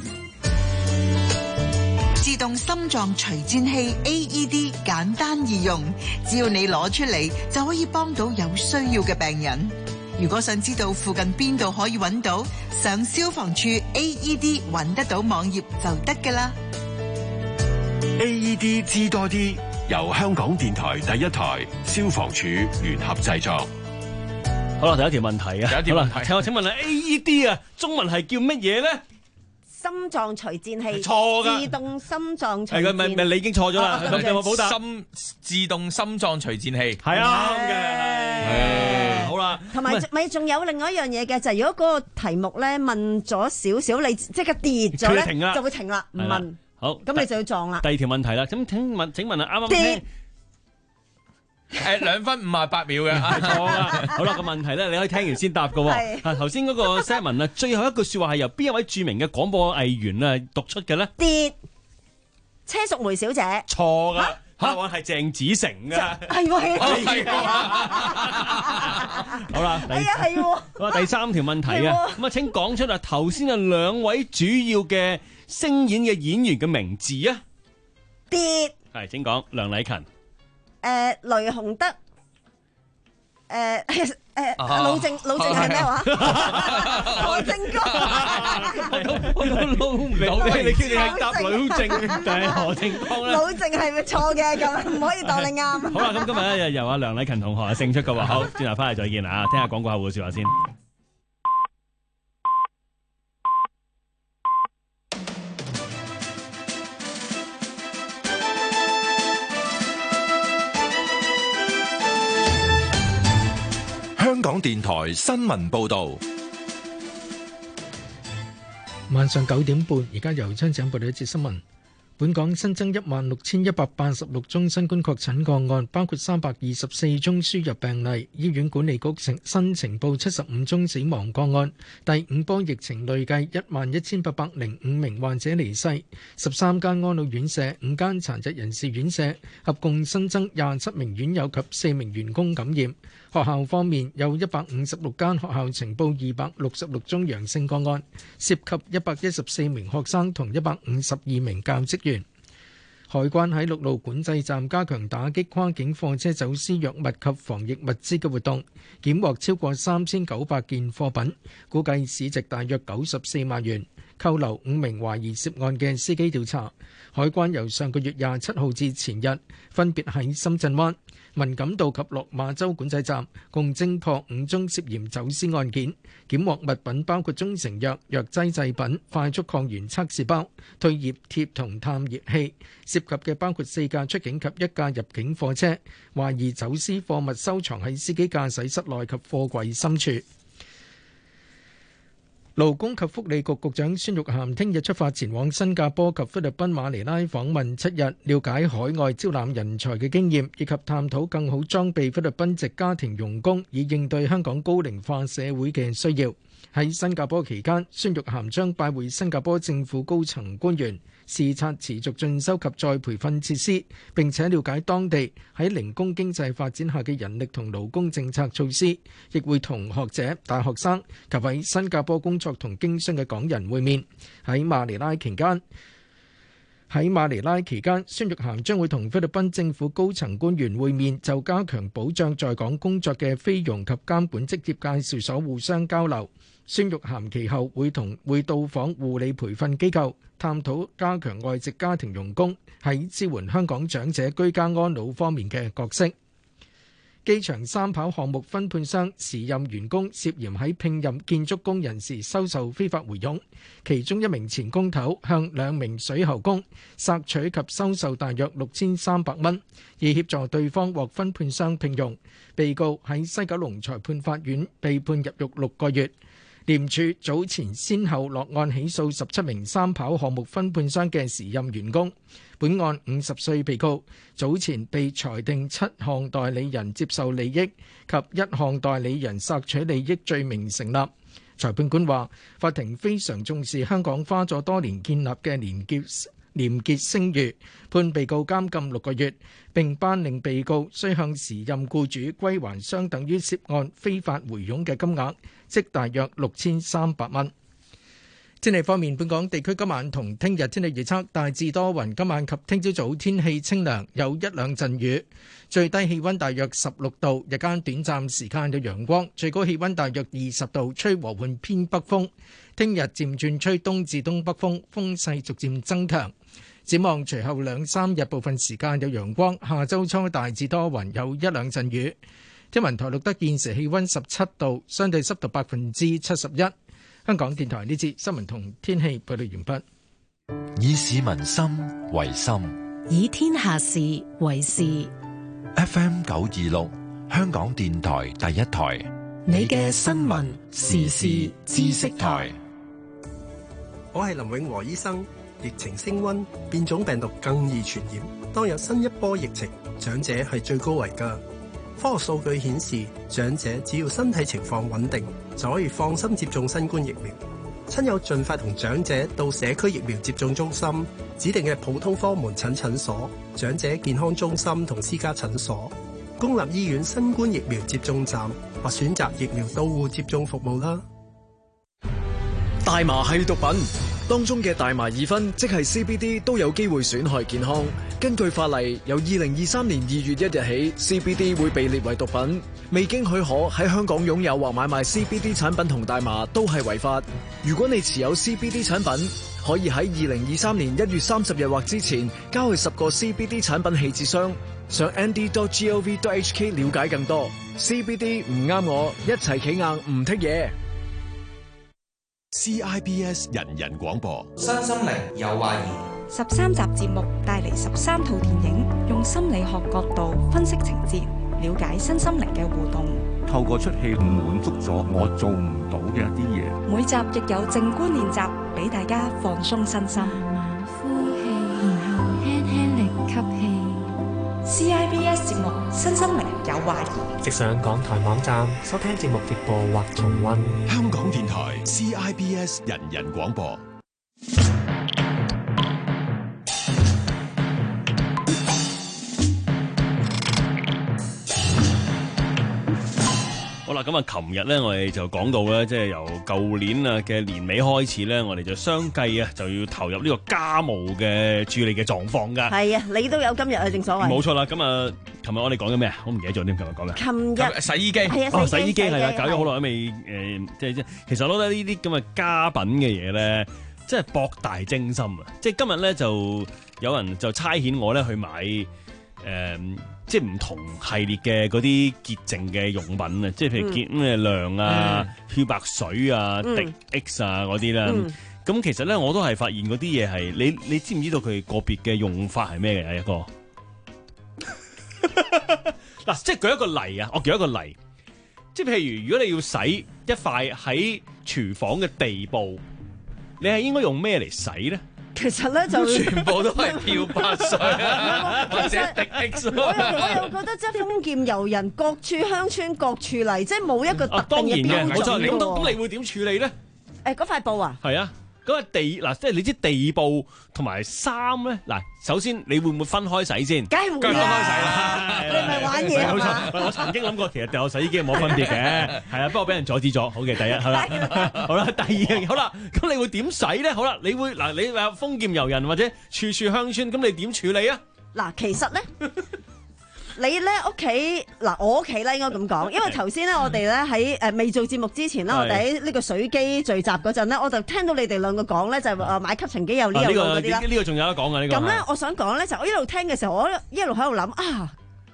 自動心臟除顫器 A E D 簡單易用，只要你攞出嚟就可以幫到有需要嘅病人。如果想知道附近邊度可以揾到，上消防處 A E D 揾得到網頁就得㗎啦。 A E D 知多啲，由香港電台第一台、消防處聯合製作。 好啦，第一條問題啊， 第一條問題， 請我請問啊 A E D 啊，中文係叫乜嘢咧？ 心臟除顫器， 錯㗎， 自動心臟除顫。 係佢咪咪你已經錯咗啦？咁有冇補答？ 心自動心臟除顫器係啱嘅，好啦。 同埋咪仲有另外一樣嘢嘅，就係如果嗰個題目咧問咗少少，你即刻跌咗咧，就會停啦，唔問。 好， 咁你就要撞啦。 第二條問題啦，咁請問請問啊，啱啱聽。 誒兩分五十八秒嘅， 錯啦。好啦，個問題咧，你可以聽完先答嘅喎。啊，頭先嗰個 Simon 啊，最後一句説話係由邊一位著名嘅廣播藝員啊讀出嘅咧？ 跌車淑梅小姐。 錯噶，答案係鄭子誠嘅。 係喎，係喎。 好啦， 哎呀，係喎。 好啦，第三條問題啊，咁啊請講出啊頭先啊兩位主要嘅聲演嘅演員嘅名字啊。 跌。 係請講，梁禮勤。 誒雷洪德，誒誒老正老正係咩話？何正剛， 我都撈唔到，你叫你係答老正定係何正剛咧？ 老正係咪錯嘅？咁唔可以當你啱。 好啦，咁今日咧由阿梁禮勤同學勝出嘅喎，好，轉頭翻嚟再見啊！聽下廣告客戶嘅説話先。 香港電台新聞報導， 晚上九點半，而家由張景報道一節新聞。本港新增一萬六千一百八十六宗新冠確診個案，包括三百二十四宗輸入病例。醫院管理局呈新呈報七十五宗死亡個案。第五波疫情累計一萬一千八百零五名患者離世。十三間安老院舍、五間殘疾人士院舍合共新增廿七名院友及四名員工感染。學校方面有一百五十六間學校呈報二百六十六宗陽性個案，涉及一百一十四名學生同一百五十二名教職員。海關喺陸路管制站加強打擊跨境貨車走私藥物及防疫物資嘅活動，檢獲超過三千九百件貨品，估計市值大約九十四萬元。扣留五名懷疑涉案嘅司機調查。海關由上個月廿七號至前日，分別喺深圳灣、文錦渡及落馬洲管制站共偵破五宗涉嫌走私案件，檢獲物品包括中成藥、藥劑製品、快速抗原測試包、退熱貼同探熱器，涉及嘅包括四架出境及一架入境貨車，懷疑走私貨物收藏喺司機駕駛室內及貨櫃深處。勞工及福利局局長孫玉菡聽日出發前往新加坡及菲律賓馬尼拉訪問七日，了解海外招攬人才嘅經驗，以及探討更好裝備菲律賓籍家庭傭工，以應對香港高齡化社會嘅需要。喺新加坡期間，孫玉菡將拜會新加坡政府高層官員，視察持續進修及再培訓設施，並且了解當地喺零工經濟發展下嘅人力同勞工政策措施，亦會同學者、大學生及喺新加坡工作同經商嘅港人會面。喺馬尼拉期間，喺馬尼拉期間，孫玉菡將會同菲律賓政府高層官員會面，就加強保障在港工作嘅菲傭及監管職業介紹所互相交流。孫玉菡其後會同會到訪護理培訓機構，探討加強外籍家庭傭工喺支援香港長者居家安老方面嘅角色。 機場三跑項目分判商時任員工涉嫌喺聘任建築工人時收受非法回佣，其中一名前工頭向兩名水喉工索取及收受大約六千三百蚊，以協助對方獲分判商聘用。被告喺西九龍裁判法院被判入獄六個月。廉署早前先後落案起訴十七名三跑項目分判商嘅時任員工。本案五十歲被告早前被裁定七項代理人接受利益及一項代理人索取利益罪名成立。裁判官話：法庭非常重視香港花咗多年建立嘅廉潔廉潔聲譽，判被告監禁六個月，並頒令被告須向時任僱主歸還相等於涉案非法回佣嘅金額，即大約六千三百蚊。天氣方面，本港地區今晚同聽日天氣預測大致多雲，今晚及聽朝早天氣清涼，有一兩陣雨，最低氣溫大約十六度，日間短暫時間有陽光，最高氣溫大約二十度，吹和緩偏北風。聽日漸轉吹東至東北風，風勢逐漸增強。展望隨後兩三日部分時間有陽光，下周初大致多雲，有一兩陣雨。天文台錄得現時氣溫十七度，相對濕度百分之七十一。香港電台呢節新聞同天氣報道完畢。 以市民心為心， 以天下事為事。 F M 九二六，香港電台第一台， 你嘅新聞時事知識台。 我係林永和醫生。疫情升溫，變種病毒更易傳染。當有新一波疫情，長者係最高危㗎。科學數據顯示，長者只要身體情況穩定，就可以放心接種新冠疫苗。親友盡快同長者到社區疫苗接種中心、指定嘅普通科門診診所、長者健康中心同私家診所、公立醫院新冠疫苗接種站或選擇疫苗到戶接種服務啦。 大麻係毒品，當中嘅大麻二酚，即係 C B D 都有機會損害健康。根據法例，由二零二三年二月一日起 ，C B D 會被列為毒品。未經許可喺香港擁有或買賣 C B D 產品同大麻都係違法。如果你持有 C B D 產品，可以喺二零二三年一月三十日或之前交去十個 C B D 產品棄置箱。上 n d dot gov dot h k 了解更多。C B D 唔啱我，一齊企硬唔剔嘢。 C I B S 人人廣播， 身心靈有懷疑。 十三集節目帶嚟十三套電影，用心理學角度分析情節，了解身心靈嘅互動。 透過出戲滿足咗我做唔到嘅一啲嘢。 每集亦有靜觀練習，俾大家放鬆身心。 慢慢呼氣，然後輕輕力吸氣。 C I B S 節目《身心靈有懷疑》， 直上港台網站收聽節目直播或重溫。 香港電台 C I B S 人人廣播。 好啦，咁啊，琴日咧，我哋就講到咧，即係由舊年啊嘅年尾開始咧，我哋就相繼啊就要投入呢個家務嘅處理嘅狀況噶。 係啊，你都有今日啊，正所謂。冇錯啦，咁啊，琴日我哋講緊咩啊？我唔記得咗添，琴日講嘅。 琴日洗衣機係啊， 哦，洗衣機係啦， 機搞咗好耐都未誒，即係即係，其實我覺得呢啲咁嘅家品嘅嘢咧，即係博大精深啊！即係今日咧就有人就差遣我咧去買誒。呃即係唔同系列嘅嗰啲潔淨嘅用品啊，即係譬如潔咩亮啊、漂、嗯、白水啊、嗯、滴 X 啊嗰啲啦。咁、嗯、其實咧，我都係發現嗰啲嘢係你你知唔知道佢個別嘅用法係咩嘅？一個嗱，即係舉一個例啊，我舉一個例，即係譬如如果你要洗一塊喺廚房嘅地布，你係應該用咩嚟洗咧？ 其實咧就全部都係漂白水啊，或者滴 X。我又我又覺得即係豐儉由人，各處鄉村各處例，即係冇一個特定嘅標準。 咁咁你會點處理咧？ 誒，嗰塊布啊？ 係啊。嗰個地嗱，即係你知地布同埋衫咧嗱，首先你會唔會分開洗先？ 梗係會啦，你咪玩嘢係嘛？ 我曾經諗過，其實掉洗衣機冇分別嘅，係啊，不過俾人阻止咗。好嘅，第一好啦，好啦，第二樣好啦，咁你會點洗咧？好啦，你會嗱，你話豐儉由人或者處處鄉村，咁你點處理啊？ 嗱，其實咧。你咧屋企嗱，我屋企咧應該咁講，因為頭先咧我哋咧喺誒未做節目之前咧，我哋喺呢個水機聚集嗰陣咧，我就聽到你哋兩個講咧，就係誒買吸塵機有呢有嗰啲啦。 呢個仲有得講啊！呢個咁咧，我想講咧就我一路聽嘅時候，我一路喺度諗啊，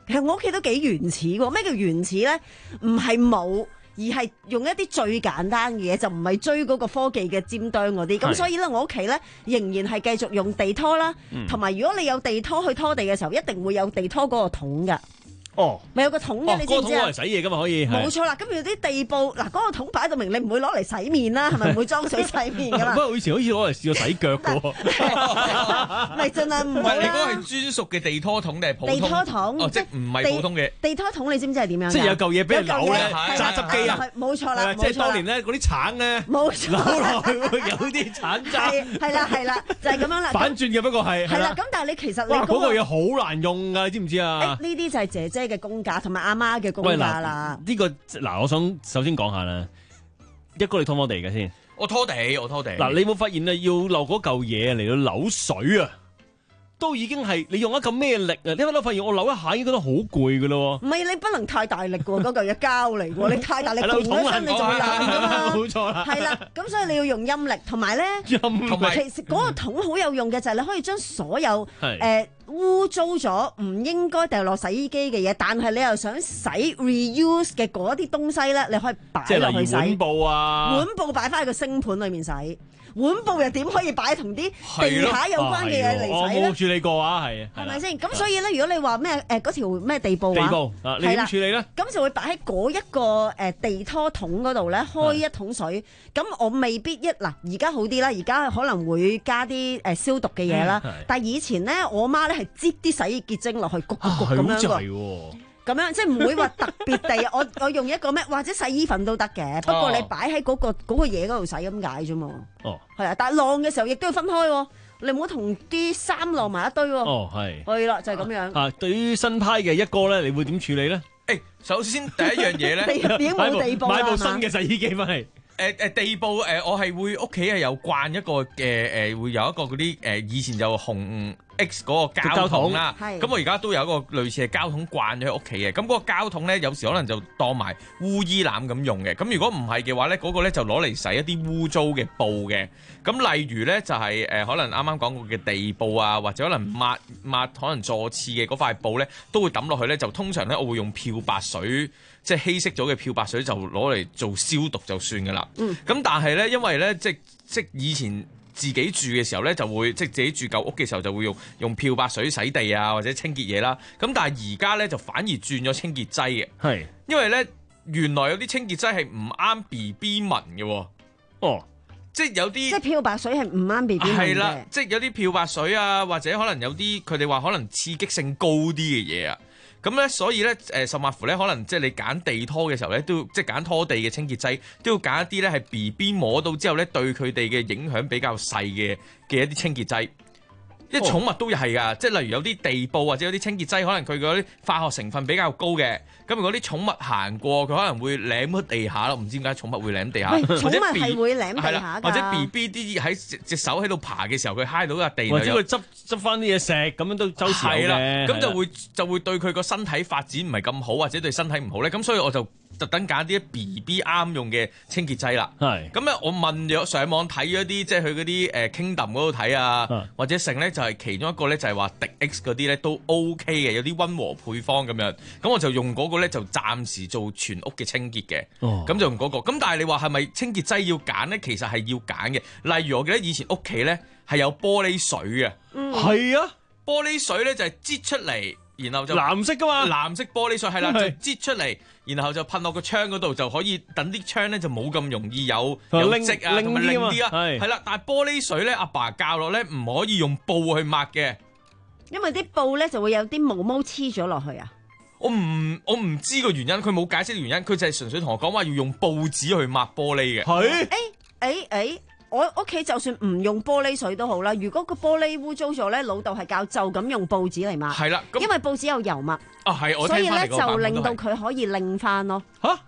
其實我屋企都幾原始喎。咩叫原始咧？唔係冇。而係用一啲最簡單嘅嘢，就唔係追嗰個科技嘅尖端嗰啲。咁所以咧，我屋企咧仍然係繼續用地拖啦，同埋、嗯、如果你有地拖去拖地嘅時候，一定會有地拖嗰個桶㗎。哦，咪有個桶嘅，你知唔知啊？ 嗰個桶攞嚟洗嘢噶嘛，可以。 冇錯啦，咁有啲地布嗱，嗰個桶擺到明，你唔會攞嚟洗面啦，係咪唔會裝水洗面㗎嘛？ 不過我以前好似攞嚟試過洗腳嘅喎。 咪盡量唔好啦。 你嗰個係專屬嘅地拖桶定係普通？ 地拖桶， 哦，即係唔係普通嘅地拖桶？你知唔知係點樣？ 即係有嚿嘢俾人扭咧，榨汁機啊！ 冇錯啦， 即係當年咧嗰啲橙咧， 冇錯， 扭落去會有啲橙渣。 係啦係啦，就係咁樣啦。 反轉嘅不過係係啦，咁但係你其實你哇嗰個嘢好難用㗎，你知唔知啊？ 呢啲就係姐姐嘅功架同埋阿媽嘅功架啦。 呢個嗱，我想首先講下啦，一哥你拖唔拖地嘅先？ 我拖地，我拖地。 嗱，你有冇發現啊？要漏嗰嚿嘢嚟到扭水啊，都已經係你用一嚿咩力啊？你有冇發現我扭一下已經覺得好攰㗎咯？ 唔係，你不能太大力㗎喎，嗰嚿嘢膠嚟㗎喎，你太大力拱咗身你就會爛㗎嘛。 冇錯啦。 係啦，咁所以你要用陰力，同埋咧，同埋其實嗰個桶好有用嘅就係你可以將所有誒污糟咗唔應該掉落洗衣機嘅嘢，但係你又想洗 reuse 嘅嗰啲東西咧，你可以擺落去洗。 即係碗布啊， 碗布擺翻喺個星盤裏面洗。碗布又點可以擺同啲地下有關嘅嘢嚟洗咧？ 我冇處理過啊，係係咪先？咁所以咧，如果你話咩誒嗰條咩地布啊， 地布啊，你點處理咧？ 咁就會擺喺嗰一個誒地拖桶嗰度咧，開一桶水。咁我未必一嗱，而家好啲啦，而家可能會加啲誒消毒嘅嘢啦。但係以前咧，我媽咧係擠啲洗衣潔精落去焗焗焗咁樣喎。咁樣即係唔會話特別地，我我用一個咩或者洗衣粉都得嘅，不過你擺喺嗰個嗰個嘢嗰度洗咁解啫嘛。哦，係啊，但係晾嘅時候亦都要分開喎，你唔好同啲衫晾埋一堆喎。哦，係。係啦，就係咁樣。啊，對於新派嘅一哥咧，你會點處理咧？ 誒，首先第一樣嘢咧， 已經冇地布啦， 買部新嘅洗衣機翻嚟。 誒誒地布誒，我係會屋企係有慣一個嘅誒，會有一個嗰啲誒，以前就紅 X 嗰個膠桶啦。咁我而家都有一個類似嘅膠桶慣咗喺屋企嘅。咁嗰個膠桶咧，有時可能就當埋污衣籃咁用嘅。咁如果唔係嘅話咧，嗰個咧就攞嚟洗一啲污糟嘅布嘅。咁例如咧就係誒，可能啱啱講過嘅地布啊，或者可能抹抹可能坐廁嘅嗰塊布咧，都會抌落去咧。就通常咧，我會用漂白水。即係稀釋咗嘅漂白水就攞嚟做消毒就算㗎啦。咁、嗯、但係咧，因為咧即即以前自己住嘅時候咧，就會即自己住舊屋嘅時候就會用用漂白水洗地啊，或者清潔嘢啦。咁但係而家咧就反而轉咗清潔劑嘅。係，因為咧原來有啲清潔劑係唔啱 B B 聞嘅。哦，即係有啲即係漂白水係唔啱 B B 聞嘅。係啦， 即係有啲漂白水啊，或者可能有啲佢哋話可能刺激性高啲嘅嘢啊。咁咧，所以咧，誒，甚至乎咧，可能即係你揀地拖嘅時候咧，都要即係揀拖地嘅清潔劑，都要揀一啲咧係 B B 摸到之後咧，對佢哋嘅影響比較細嘅嘅一啲清潔劑。啲寵物都係㗎，即係例如有啲地布或者有啲清潔劑，可能佢嗰啲化學成分比較高嘅。咁如果啲寵物行過，佢可能會舐咗地下咯，唔知點解寵物會舐地下。 喂，寵物係會舐地下㗎。 或者 B B 啲喺隻手喺度爬嘅時候，佢揩到個地， 或者佢執執翻啲嘢食，咁樣都周時有嘅。 咁就會就會對佢個身體發展唔係咁好，或者對身體唔好咧。咁所以我就特登揀啲 B B 啱用嘅清潔劑啦。係。咁咧，我問咗上網睇咗啲，即係去嗰啲誒 Kingdom 嗰度睇啊，或者成咧就係其中一個咧就係話滴 X 嗰啲咧都 OK 嘅，有啲溫和配方咁樣。咁我就用嗰個咧就暫時做全屋嘅清潔嘅。哦。咁就用嗰個。咁但係你話係咪清潔劑要揀咧？其實係要揀嘅。例如我記得以前屋企咧係有玻璃水嘅。嗯。係啊，玻璃水咧就係擠出嚟。然後就藍色噶嘛， 藍色玻璃水係啦，就擠出嚟，然後就噴落個窗嗰度，就可以等啲窗咧就冇咁容易有有漬啊，同埋拎啲啊，係啦。但係玻璃水咧，阿爸教落咧唔可以用布去抹嘅， 因為啲布咧就會有啲毛毛黐咗落去啊。 我唔我唔知個原因，佢冇解釋原因，佢就係純粹同我講話要用報紙去抹玻璃嘅。 係，誒誒誒。我屋企就算唔用玻璃水都好啦，如果個玻璃污糟咗咧，老豆係教就咁用報紙嚟抹。係啦，因為報紙有油墨。啊係，我聽翻嚟個版本都係。所以咧就令到佢可以擰翻咯。吓，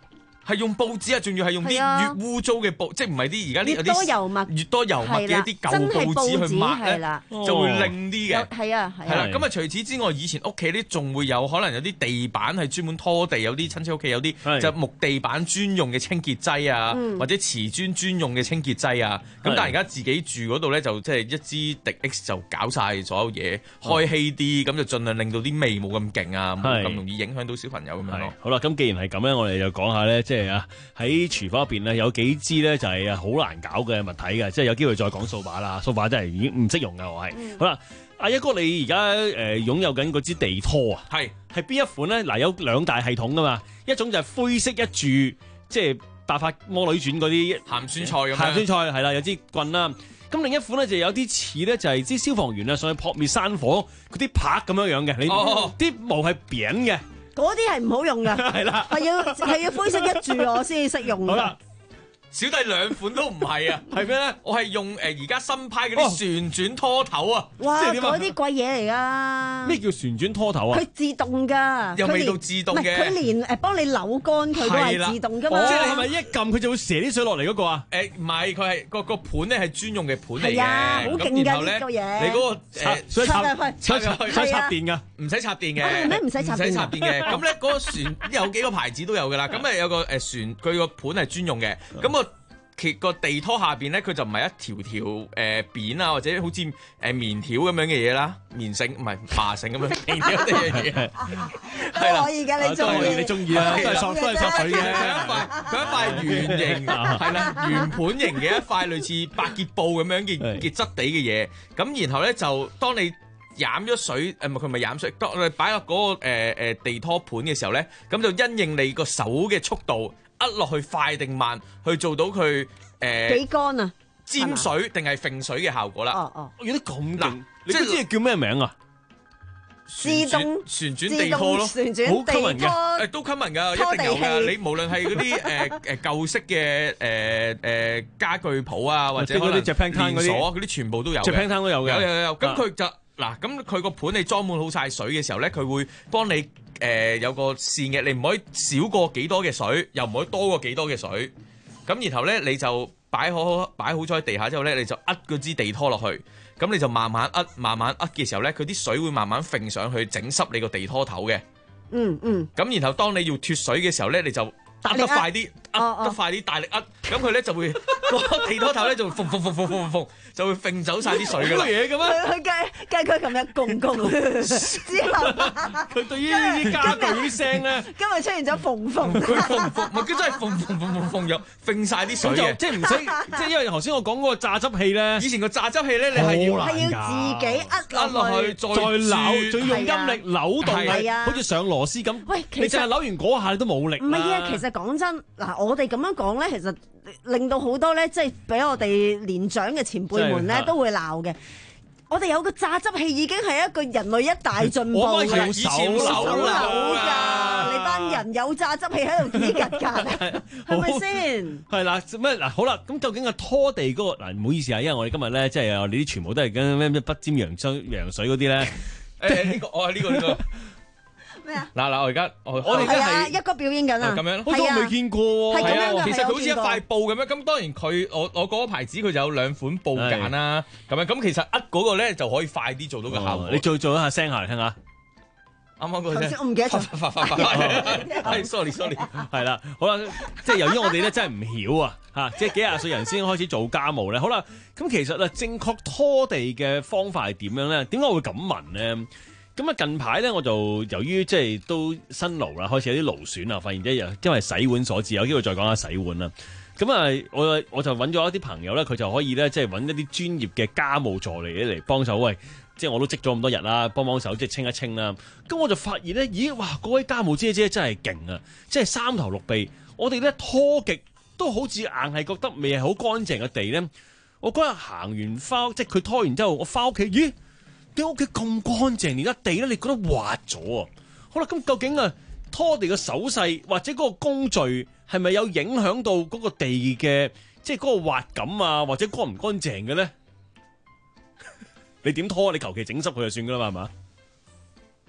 係用報紙啊，仲要係用啲越污糟嘅報，即係唔係啲而家啲有啲越多油墨越多油墨嘅一啲舊報紙去抹咧，就會靚啲嘅。 係啊，係啦。 咁啊，除此之外，以前屋企咧仲會有可能有啲地板係專門拖地，有啲親戚屋企有啲就木地板專用嘅清潔劑啊，或者瓷磚專用嘅清潔劑啊。咁但係而家自己住嗰度咧，就即係一支滴 X 就搞晒所有嘢，開稀啲，咁就盡量令到啲味冇咁勁啊，冇咁容易影響到小朋友咁樣咯。 好啦，咁既然係咁咧，我哋就講下咧，即係啊喺廚房入邊咧有幾支咧就係啊好難搞嘅物體嘅，即係有機會再講掃把啦，掃把真係已經唔識用㗎我係。嗯、好啦，阿一哥你而家誒擁有緊嗰支地拖啊，係係邊一款咧？嗱有兩大系統㗎嘛，一種就係灰色一柱，即係百發魔女傳嗰啲鹹酸菜咁樣， 鹹酸菜係啦，有支棍啦。咁另一款咧就有啲似咧，就係啲消防員啊上去撲滅山火嗰啲拍咁樣樣嘅，你啲、哦、毛係扁嘅， 嗰啲係唔好用噶，係啦，係要係要灰色一柱我先識用。好啦。 小弟兩款都唔係啊，係咩咧？我係用誒而家新派嗰啲旋轉拖頭啊！ 哇，嗰啲貴嘢嚟噶。 咩叫旋轉拖頭啊？ 佢自動㗎， 又未到自動嘅。 佢連誒幫你扭乾佢都係自動㗎嘛。 即係係咪一撳佢就會射啲水落嚟嗰個啊？ 誒唔係，佢係個個盤咧係專用嘅盤嚟嘅。 係啊，好勁㗎呢個嘢。 你嗰個誒所以插插插插插電㗎， 唔使插電嘅。 咩唔使插電？ 唔使插電嘅。咁咧嗰個旋有幾個牌子都有㗎啦。咁誒有個誒旋，佢個盤係專用嘅。咁個其個地拖下邊咧，佢就唔係一條條誒、呃、扁啊，或者好似誒、呃、棉條咁樣嘅嘢啦，棉繩唔係麻繩咁樣棉條啲嘢，係啦， 可以嘅，你中意你中意啊，都係索都係索水嘅。 佢一塊佢一塊圓形係啦，圓盤形嘅一塊類似百潔布咁樣嘅嘅質地嘅嘢，咁然後咧就當你飲咗水誒，唔係佢咪飲水，當你擺落嗰個誒誒、呃、地拖盤嘅時候咧，咁就因應你個手嘅速度。呃落去快定慢，去做到佢誒幾乾啊？ 沾水定係揈水嘅效果啦。 哦哦， 有啲咁勁，你知唔知叫咩名啊？ 自動旋轉地拖咯，好 common 嘅，誒都 common 㗎，一定有㗎。你無論係嗰啲誒誒舊式嘅誒誒家具鋪啊，或者嗰啲 Japan Town嗰啲嗰啲全部都有 ，Japan Town 都有嘅。 有有有，咁佢就嗱，咁佢個盤你裝滿好晒水嘅時候咧，佢會幫你。誒、呃、有個線嘅，你唔可以少過幾多嘅水，又唔可以多過幾多嘅水。咁然後咧，你就擺好擺好咗喺地下之後咧，你就呃嗰支地拖落去。咁你就慢慢呃，慢慢呃嘅時候咧，佢啲水會慢慢揈上去，整濕你個地拖頭嘅。 嗯嗯。咁然後當你要脫水嘅時候咧，你就呃得快啲，呃得快啲，大力呃。咁佢咧就會個地拖頭咧就會揈揈揈揈揈揈，就會揈走晒啲水㗎啦。 嘢嘅咩？ 佢計計佢琴日公公之後， 佢對於呢啲家具啲聲咧， 今日出現咗縫縫， 佢縫縫，唔係佢真係縫縫縫縫縫入揈晒啲水嘅， 即係唔使，即係因為頭先我講嗰個榨汁器咧， 以前個榨汁器咧，你係要係要自己呃落去， 再再扭，仲要用陰力扭動，係啊，好似上螺絲咁。喂，你淨係扭完嗰下你都冇力。 唔係啊，其實講真，嗱，我哋咁樣講咧，其實。令到好多咧，即係俾我哋年長嘅前輩們咧，都會鬧嘅。我哋有個榨汁器已經係一個人類一大進步啦， 以前手扭㗎， 你班人有榨汁器喺度幾格格，係咪先？ 係啦，咩嗱？好啦，咁究竟係拖地嗰個嗱？唔好意思啊，因為我哋今日咧，即係我哋啲全部都係跟咩咩不沾洋水洋水嗰啲咧。 誒呢個，我係呢個呢個。 咩啊？ 嗱嗱，我而家我我哋而家係一個表演緊啊！ 咁樣， 好多未見過喎。 係咁樣， 其實佢好似一塊布咁樣。咁當然佢我我嗰個牌子佢就有兩款布揀啦。咁樣咁其實呃嗰個咧就可以快啲做到個效果。 你再做一下聲下嚟聽下。 啱啱嗰個聲， 我唔記得咗。 係 sorry sorry。 係啦，好啦，即係由於我哋咧真係唔曉啊，嚇，即係幾廿歲人先開始做家務咧。好啦，咁其實咧正確拖地嘅方法係點樣咧？點解我會咁問咧？咁啊近排咧我就由於即係都辛勞啦，開始有啲勞損啊，發現一日因為洗碗所致，有機會再講下洗碗啦。咁啊，我我就揾咗一啲朋友咧，佢就可以咧即係揾一啲專業嘅家務助理嚟幫手，喂，即係我都積咗咁多日啦，幫幫手即係清一清啦。咁我就發現咧，咦哇，嗰位家務姐姐真係勁啊！即係三頭六臂，我哋咧拖極都好似硬係覺得未係好乾淨嘅地咧。我嗰日行完翻，即係佢拖完之後，我翻屋企，咦？啲屋企咁乾淨，而家地咧，你覺得滑咗啊？好啦，咁究竟啊拖地嘅手勢或者嗰個工序係咪有影響到嗰個地嘅即係嗰個滑感啊，或者乾唔乾淨嘅咧？你點拖？你求其整濕佢就算噶啦嘛，係嘛？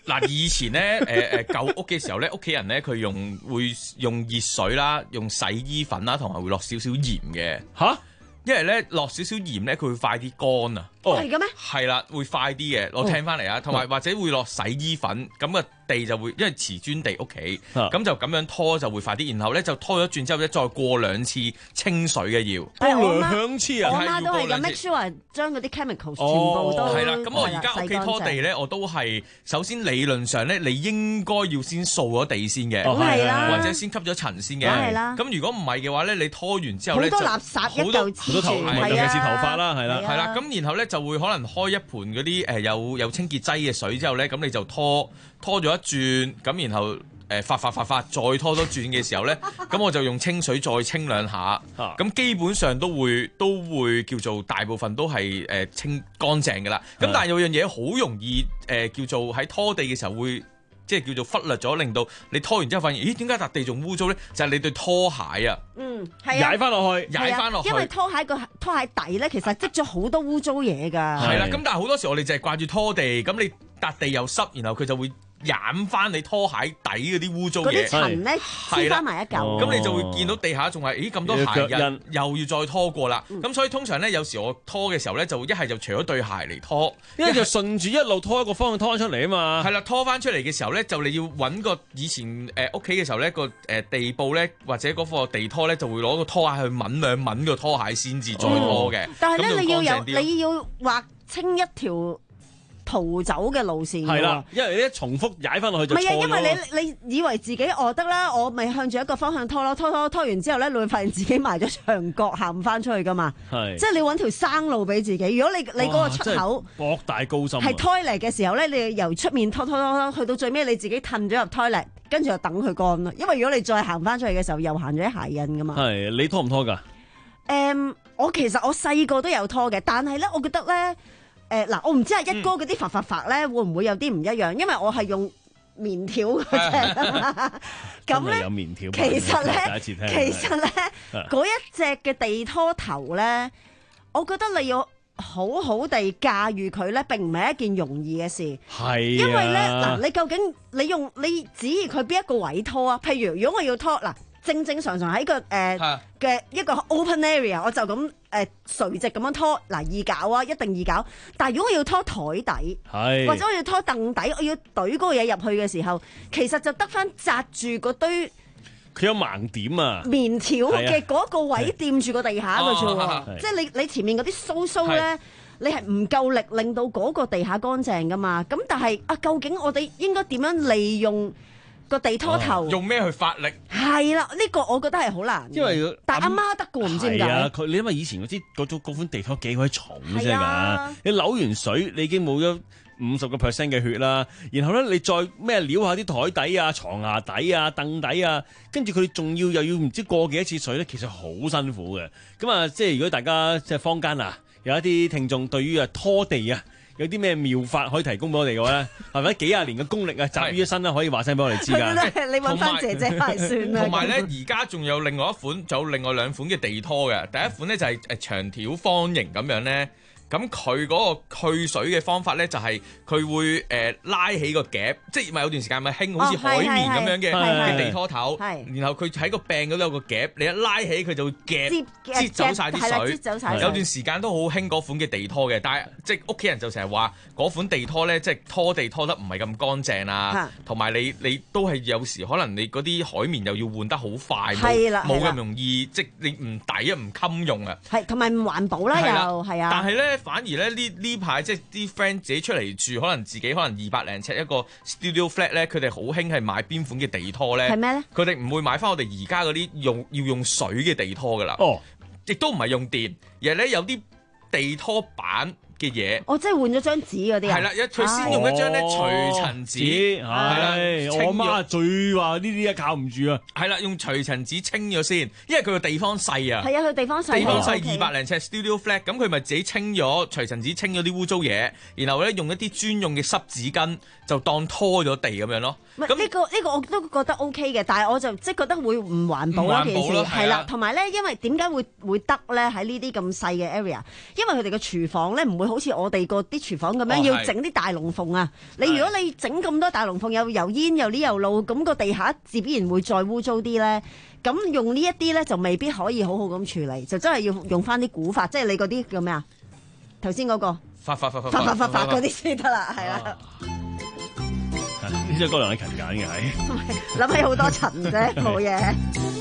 嗱，以前咧誒誒舊屋嘅時候咧，屋企人咧佢用會用熱水啦，用洗衣粉啦，同埋會落少少鹽嘅吓。 因為咧落少少鹽咧，佢會快啲乾啊！ 哦，係嘅咩？ 係啦，會快啲嘅。我聽翻嚟啊，同埋或者會落洗衣粉，咁個地就會因為瓷磚地屋企，咁就咁樣拖就會快啲。然後咧就拖咗轉之後咧，再過兩次清水嘅要。 過兩次啊！ 我媽都係咁 make sure 將嗰啲 chemicals 全部都係啦。咁我而家屋企拖地咧，我都係首先理論上咧，你應該要先掃咗地先嘅， 係啦， 或者先吸咗塵先嘅。 係啦。 咁如果唔係嘅話咧，你拖完之後咧， 好多垃圾一嚿黐住， 尤其是頭髮啦，係啦， 係啦。咁然後咧就會可能開一盤嗰啲誒有有清潔劑嘅水之後咧，咁你就拖拖咗一轉，咁然後誒發發發發再拖多轉嘅時候咧，咁我就用清水再清兩下，咁基本上都會都會叫做大部分都係誒清乾淨㗎啦。咁但係有樣嘢好容易誒叫做喺拖地嘅時候會。即係叫做忽略咗，令到你拖完之後發現，咦？點解笪地仲污糟咧？就係、是、你對拖鞋啊， 嗯，係啊， 踩翻落去， 踩翻落去， 因為拖鞋個拖鞋底咧，其實積咗好多污糟嘢㗎。 係啦，咁但係好多時我哋就係掛住拖地，咁你笪地又濕，然後佢就會染翻你拖鞋底嗰啲污糟嘢， 嗰啲塵咧黐翻埋一嚿， 咁你就會見到地下仲係，咦咁多鞋印，又要再拖過啦。咁、嗯、所以通常咧，有時我拖嘅時候咧，就一係就除咗對鞋嚟拖， 因為就順住一路拖一個方向拖出嚟啊嘛。 係啦，拖翻出嚟嘅時候咧，就你要揾個以前誒屋企嘅時候咧，個誒地布咧或者嗰個地拖咧，就會攞個拖鞋去抿兩抿個拖鞋先至再拖嘅、嗯。 但係咧，你要有你要劃清一條逃走嘅路線係啦，因為你一重複踩翻落去就錯咗。唔係啊， 因為你你以為自己餓得啦，我咪向住一個方向拖咯，拖拖拖完之後咧，你會發現自己埋咗牆角，行唔翻出去噶嘛。係，即係你揾條生路俾自己。如果你你嗰個出口博大高深， 係 toilet 嘅時候咧，你由出面拖拖拖拖去到最尾，你自己褪咗入 toilet，跟住就等佢乾咯。因為如果你再行翻出去嘅時候，又行咗啲鞋印噶嘛。 係，你拖唔拖㗎？ 誒、um，我其實我細個都有拖嘅，但係咧，我覺得咧。誒嗱，我唔知阿一哥嗰啲發發發咧，會唔會有啲唔一樣？因為我係用棉條嗰隻，咁咧，其實咧，其實咧，嗰一隻嘅地拖頭咧，我覺得你要好好地駕馭佢咧，並唔係一件容易嘅事。係，因為咧嗱，你究竟你用你指意佢邊一個位拖啊？譬如如果我要拖嗱。正正常常喺個誒嘅、呃、一個 open area，我就咁誒、呃、垂直咁樣拖嗱易搞啊，一定易搞。但係如果我要拖台底，或者我要拖凳底，我要懟嗰個嘢入去嘅時候，其實就得翻紮住嗰堆。 佢有盲點啊！ 棉條嘅嗰個位掂住個地下嘅啫喎，即係你你前面嗰啲鬚鬚咧，你係唔夠力令到嗰個地下乾淨噶嘛？咁但係啊，究竟我哋應該點樣利用？個地拖頭、哦、 用咩去發力？ 係啦，呢、這個我覺得係好難。因為但阿媽得嘅，唔知點解。係啊， 佢你因為以前嗰啲嗰種嗰款地拖幾鬼重啫㗎，你扭完水你已經冇咗五十個 percent 嘅血啦。然後咧你再咩撩下啲台底啊、床牙底啊、凳底啊，跟住佢仲要又要唔知過幾多次水咧，其實好辛苦嘅。咁啊，即係如果大家即係坊間啊，有一啲聽眾對於啊拖地啊。有啲咩妙法可以提供俾我哋嘅話咧，係咪幾廿年嘅功力啊，集於一身啦，可以話聲俾我哋知㗎。 你揾翻姐姐係算啦。 同埋咧，而家仲有另外一款，仲有另外兩款嘅地拖嘅。第一款咧就係誒長條方形咁樣咧。咁佢嗰個去水嘅方法咧，就係佢會誒、呃、拉起個夾，即係咪有段時間咪興好似海綿咁樣嘅嘅地拖頭，然後佢喺個柄嗰度有個夾，你一拉起佢就會夾擠走晒啲水。有段時間都好興嗰款嘅地拖嘅，但係即係屋企人就成日話嗰款地拖咧，即係拖地拖得唔係咁乾淨啊，同埋你你都係有時可能你嗰啲海綿又要換得好快，冇咁容易，即係你唔抵啊，唔襟用啊， 係同埋唔環保啦，又係啊。 但係咧。反而咧呢呢排即係啲 friend 自己出嚟住，可能自己可能二百零尺一個 studio flat 咧，佢哋好興係買邊款嘅地拖咧？ 係咩咧？ 佢哋唔會買翻我哋而家嗰啲用要用水嘅地拖噶啦。哦，亦都唔係用電，而係咧有啲地拖板嘅嘢， 我即係換咗張紙嗰啲啊！ 係啦，佢先用一張咧除塵紙，係啦， 我媽最話呢啲啊靠唔住啊！ 係啦，用除塵紙清咗先，因為佢個地方細啊。 係啊，佢地方細， 地方細二百零尺 studio flat，咁佢咪自己清咗除塵紙，清咗啲污糟嘢，然後咧用一啲專用嘅濕紙巾就當拖咗地咁樣咯。 咁呢個呢個我都覺得 OK 嘅，但係我就即係覺得會唔環保嗰件事係啦，同埋咧，因為點解會會得咧喺呢啲咁細嘅 area？因為佢哋嘅廚房咧唔會好好似我哋個啲廚房咁樣， 哦要整啲大龍鳳啊！你如果你整咁多大龍鳳，又油煙又呢又路，咁、個地下自必然會再污糟啲咧。咁用呢一啲咧就未必可以好好咁處理，就真係要用翻啲古法，即係你嗰啲叫咩啊？頭先嗰個發發發發發發發發嗰啲先得啦，係啦。 呢隻歌良係勤揀嘅，係諗起好多塵啫，冇嘢。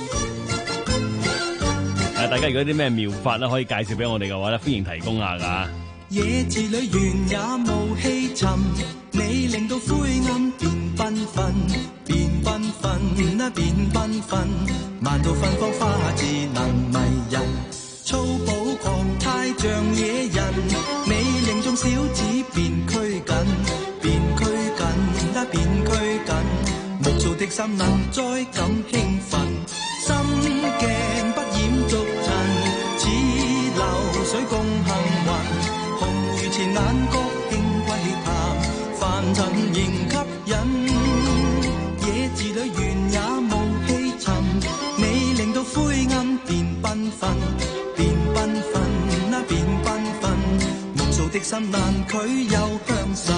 誒，大家如果有啲咩妙法咧，可以介紹俾我哋嘅話咧，歡迎提供下㗎。 野字裏原也無氣沉，你令到灰暗變繽紛，變繽紛啊變繽紛，萬道芬芳花智能迷人，粗暴狂態像野人，你令眾小子變拘謹，變拘謹啊變拘謹，木造的心能再感興奮，心鏡不染俗塵，似流水共行雲。前眼角輕窺探，凡塵仍吸引。野字裏原也無氣沉，你令到灰暗變繽紛，變繽紛啊變繽紛，木造的心難拒又香滲。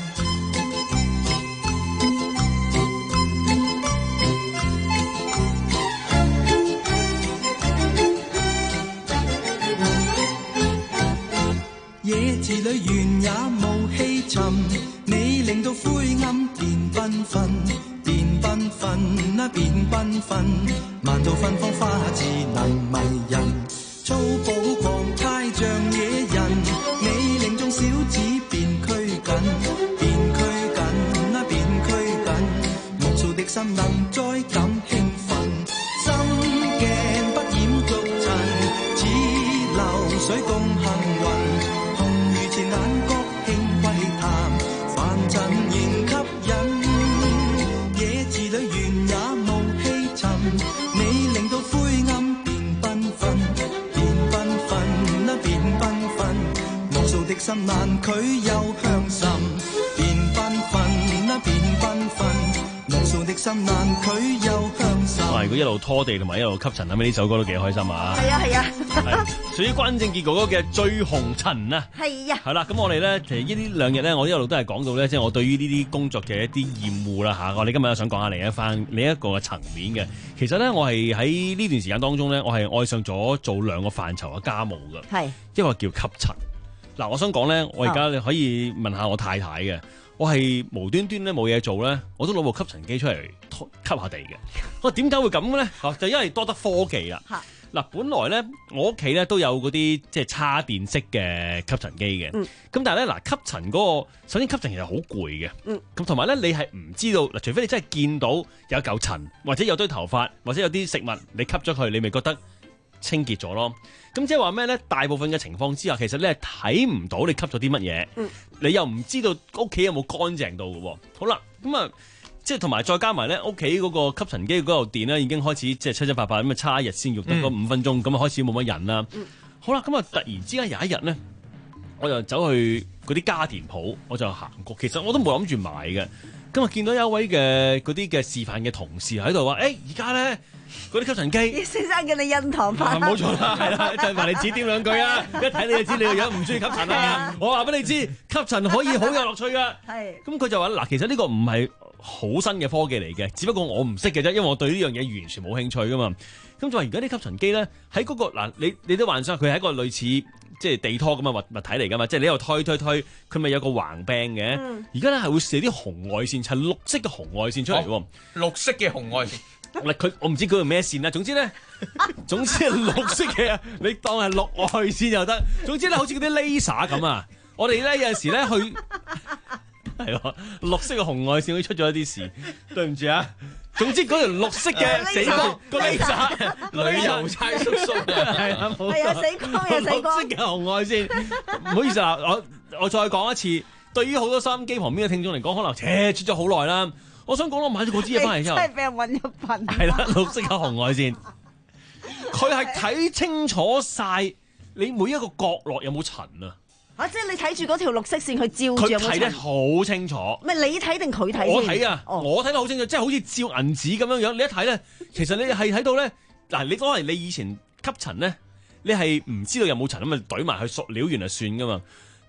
野字裏原也無氣沉，你令到灰暗變繽紛，變繽紛啊變繽紛，萬道芬芳花智能迷人，粗暴狂態像野人，你令眾小子變拘謹，變拘謹啊變拘謹，木造的心能再感興奮，心鏡不染俗塵，似流水共行雲。前眼角輕窺探，凡塵仍吸引。野字裏原也無氣沉，你令到灰暗變繽紛，變繽紛啊變繽紛，木造的心難拒又香滲，變繽紛啊變繽紛，木造的心難拒又香滲。 哇！如果一路拖地同埋一路吸塵，咁呢首歌都幾開心啊！ 係啊係啊， 係屬於關正傑哥哥嘅《醉紅塵》啊！ 係啊， 係啦，咁我哋咧其實呢兩日咧，我一路都係講到咧，即係我對於呢啲工作嘅一啲厭惡啦嚇。我哋今日又想講下另一番另一個嘅層面嘅。其實咧，我係喺呢段時間當中咧，我係愛上咗做兩個範疇嘅家務嘅。 係一個叫吸塵。嗱，我想講咧，我而家你可以問下我太太嘅。我係無端端咧冇嘢做咧，我都攞部吸塵機出嚟吸下地嘅。我點解會咁咧？就因為多得科技啦。嗱，本來咧我屋企咧都有嗰啲即係叉電式嘅吸塵機嘅。咁、嗯、但係咧嗱，吸塵嗰、嗰個首先吸塵其實好攰嘅。咁同埋咧你係唔知道嗱，除非你真係見到有嚿塵或者有堆頭髮或者有啲食物你吸咗佢，你咪覺得清潔咗咯。咁即係話咩咧？大部分嘅情況之下，其實你係睇唔到你吸咗啲乜嘢，嗯、你又唔知道屋企有冇乾淨到嘅。好啦，咁啊，即係同埋再加埋咧，屋企嗰個吸塵機嗰度電咧已經開始即係七七八八咁啊，差一日先用得嗰五分鐘，咁啊、嗯、開始冇乜人啦。嗯、好啦，咁啊突然之間有一日咧，我就走去嗰啲家電鋪，我就行過，其實我都冇諗住買嘅。咁啊見到有一位嘅嗰啲嘅示範嘅同事喺度話，誒而家咧。嗰啲吸塵機， 先生叫你印堂發， 冇錯啦，係啦，就埋你指點兩句啊！一睇你就知你個樣唔中意吸塵啊！我話俾你知，吸塵可以好有樂趣噶。係，咁佢就話嗱，其實呢個唔係好新嘅科技嚟嘅，只不過我唔識嘅啫，因為我對呢樣嘢完全冇興趣噶嘛。咁就話而家啲吸塵機咧，喺嗰個嗱，你你都幻想佢係一個類似即係地拖咁嘅物物體嚟噶嘛，即係你又推推推，佢咪有個橫柄嘅。而家咧係會射啲紅外線，係綠色嘅紅外線出嚟喎。 綠色嘅紅外線。 嗱，佢我唔知佢係咩線啦，總之咧，總之係綠色嘅，你當係綠外線又得。總之咧，好似嗰啲 laser 咁啊，我哋咧有陣時咧去係咯，綠色嘅紅外線會出咗一啲事，對唔住啊。總之嗰條綠色嘅死光個 laser 旅遊差叔叔啊， 係啊，冇係啊，死光啊，死光。 綠色嘅紅外線，唔好意思啊，我我再講一次，對於好多收音機旁邊嘅聽眾嚟講，可能切出咗好耐啦。我想講我買咗嗰支嘢翻嚟之後， 真係俾人揾一份。 係啦，綠色嘅紅外線，佢係睇清楚晒你每一個角落有冇塵啊！ 啊，即係你睇住嗰條綠色線去照住有冇塵。 佢睇得好清楚。 咩？你睇定佢睇？ 我睇啊，哦、我睇得好清楚，即係好似照銀紙咁樣樣。你一睇咧，其實你係睇到咧，嗱，你當係你以前吸塵咧，你係唔知道有冇塵咁啊，懟埋去塑料完就算噶嘛。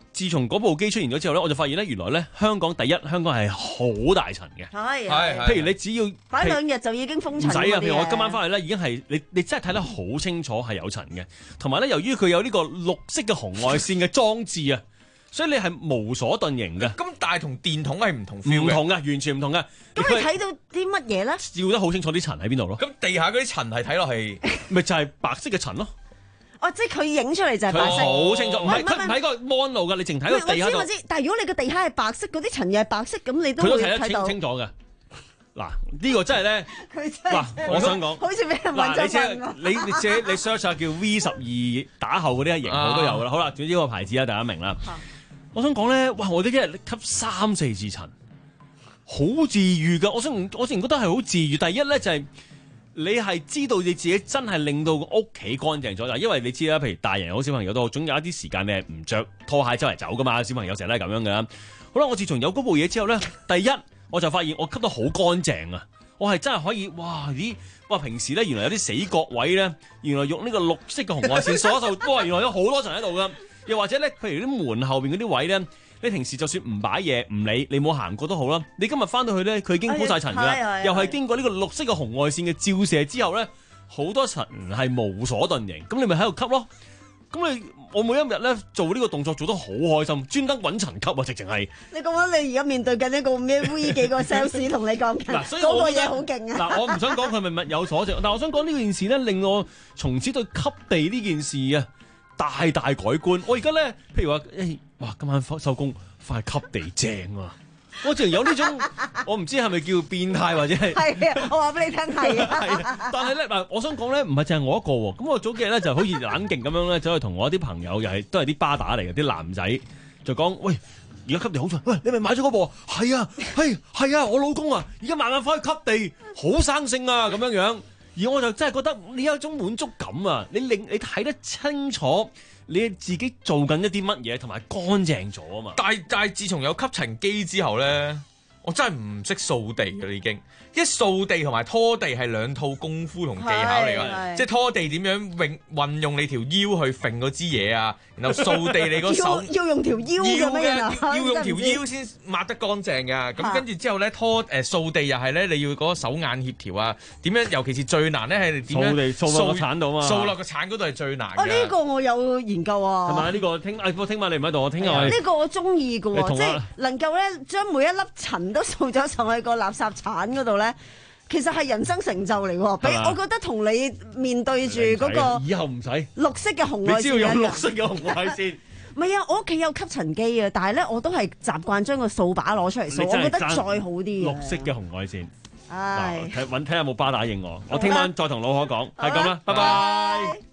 自從嗰部機出現咗之後咧，我就發現咧，原來咧香港第一，香港係好大塵嘅。 係係，譬如你只要擺兩日就已經封塵。 唔使啊，譬如我今晚翻去咧，已經係你你真係睇得好清楚係有塵嘅。同埋咧，由於佢有呢個綠色嘅紅外線嘅裝置啊，所以你係無所遁形嘅。 咁但係同電筒係唔同 feel 嘅， 唔同嘅，完全唔同嘅。 咁你睇到啲乜嘢咧？ 照得好清楚啲塵喺邊度咯。 咁地下嗰啲塵係睇落係咪就係白色嘅塵咯？ 哦，即係佢影出嚟就係白色， 好清楚，唔係佢唔喺個 mon 度㗎，你淨睇個地下度。 我知我知，但係如果你個地下係白色，嗰啲塵又係白色，咁你都佢都睇會得清清楚嘅。嗱，呢個真係咧，嗱，我想講， 好似俾人問咗問嗱，你你自己你 search 下叫 V 十二打後嗰啲型號都有㗎啦。好啦，總之個牌子啊，大家明啦。我想講咧，哇！我哋一日吸三四次塵，好治愈㗎。我想我自然覺得係好治愈。第一咧就係。你係知道你自己真係令到個屋企乾淨咗，嗱，因為你知啦，譬如大人又好，小朋友都好，總有一啲時間你係唔着拖鞋周圍走噶嘛，小朋友成日都係咁樣噶。好啦，我自從有嗰部嘢之後咧，第一我就發現我吸得好乾淨啊，我係真係可以，哇！咦，哇！平時咧原來有啲死角位咧，原來用呢個綠色嘅紅外線掃一掃，哇！原來有好多塵喺度噶，又或者咧，譬如啲門後邊嗰啲位咧。你平時就算唔擺嘢唔理，你冇行過都好啦。你今日翻到去咧，佢已經鋪晒塵㗎啦，又係經過呢個綠色嘅紅外線嘅照射之後咧，好多塵係無所遁形。咁你咪喺度吸咯。咁你我每一日咧做呢個動作做得好開心，專登揾塵吸啊，直情係。你講緊你而家面對緊一個咩 V 幾個 sales 同你講緊，嗱，所以嗰個嘢好勁啊！嗱，我唔想講佢咪物有所值，但係我想講呢件事咧，令我從此對吸地呢件事啊大大改觀。我而家咧，譬如話，誒。哇！今晚收工，翻去吸地正啊！我淨係有呢種，我唔知係咪叫變態或者係係啊！我話俾你聽係啊！但係咧嗱，我想講咧，唔係淨係我一個喎。咁我早幾日咧就好似冷勁咁樣咧，走去同我啲朋友又係都係啲巴打嚟嘅啲男仔，就講：喂，而家吸地好重，喂，你咪買咗嗰部？係啊，係係啊，我老公啊，而家慢慢翻去吸地，好生性啊咁樣樣。而我就真係覺得你有一種滿足感啊！你令你睇得清楚。你自己做緊一啲乜嘢，同埋乾淨咗啊嘛！ 但係但係，自從有吸塵機之後咧，我真係唔識掃地嘅啦已經。一掃地同埋拖地係兩套功夫同技巧嚟㗎，即係拖地點樣運運用你條腰去揈嗰支嘢啊，然後掃地你個手要用條腰嘅咩啊？ 要用條腰先抹得乾淨㗎。咁跟住之後咧，拖誒掃地又係咧，你要嗰個手眼協調啊。點樣？尤其是最難咧係點樣？掃地掃落個鏟度啊嘛！掃落個鏟嗰度係最難嘅。哦，呢個我有研究啊。係咪？呢個聽誒，不過聽晚你唔喺度，我聽日呢個我中意嘅喎，即係能夠咧將每一粒塵都掃咗上去個垃圾鏟嗰度咧。其實係人生成就嚟喎，比我覺得同你面對住嗰個以後唔使綠色嘅紅外線，你只要有綠色嘅紅外線。唔係啊，我屋企有吸塵機啊，但係咧我都係習慣將個掃把攞出嚟掃，我覺得再好啲。綠色嘅紅外線，唉，睇揾睇下有冇巴打應我，我聽晚再同老可講，係咁啦，拜拜。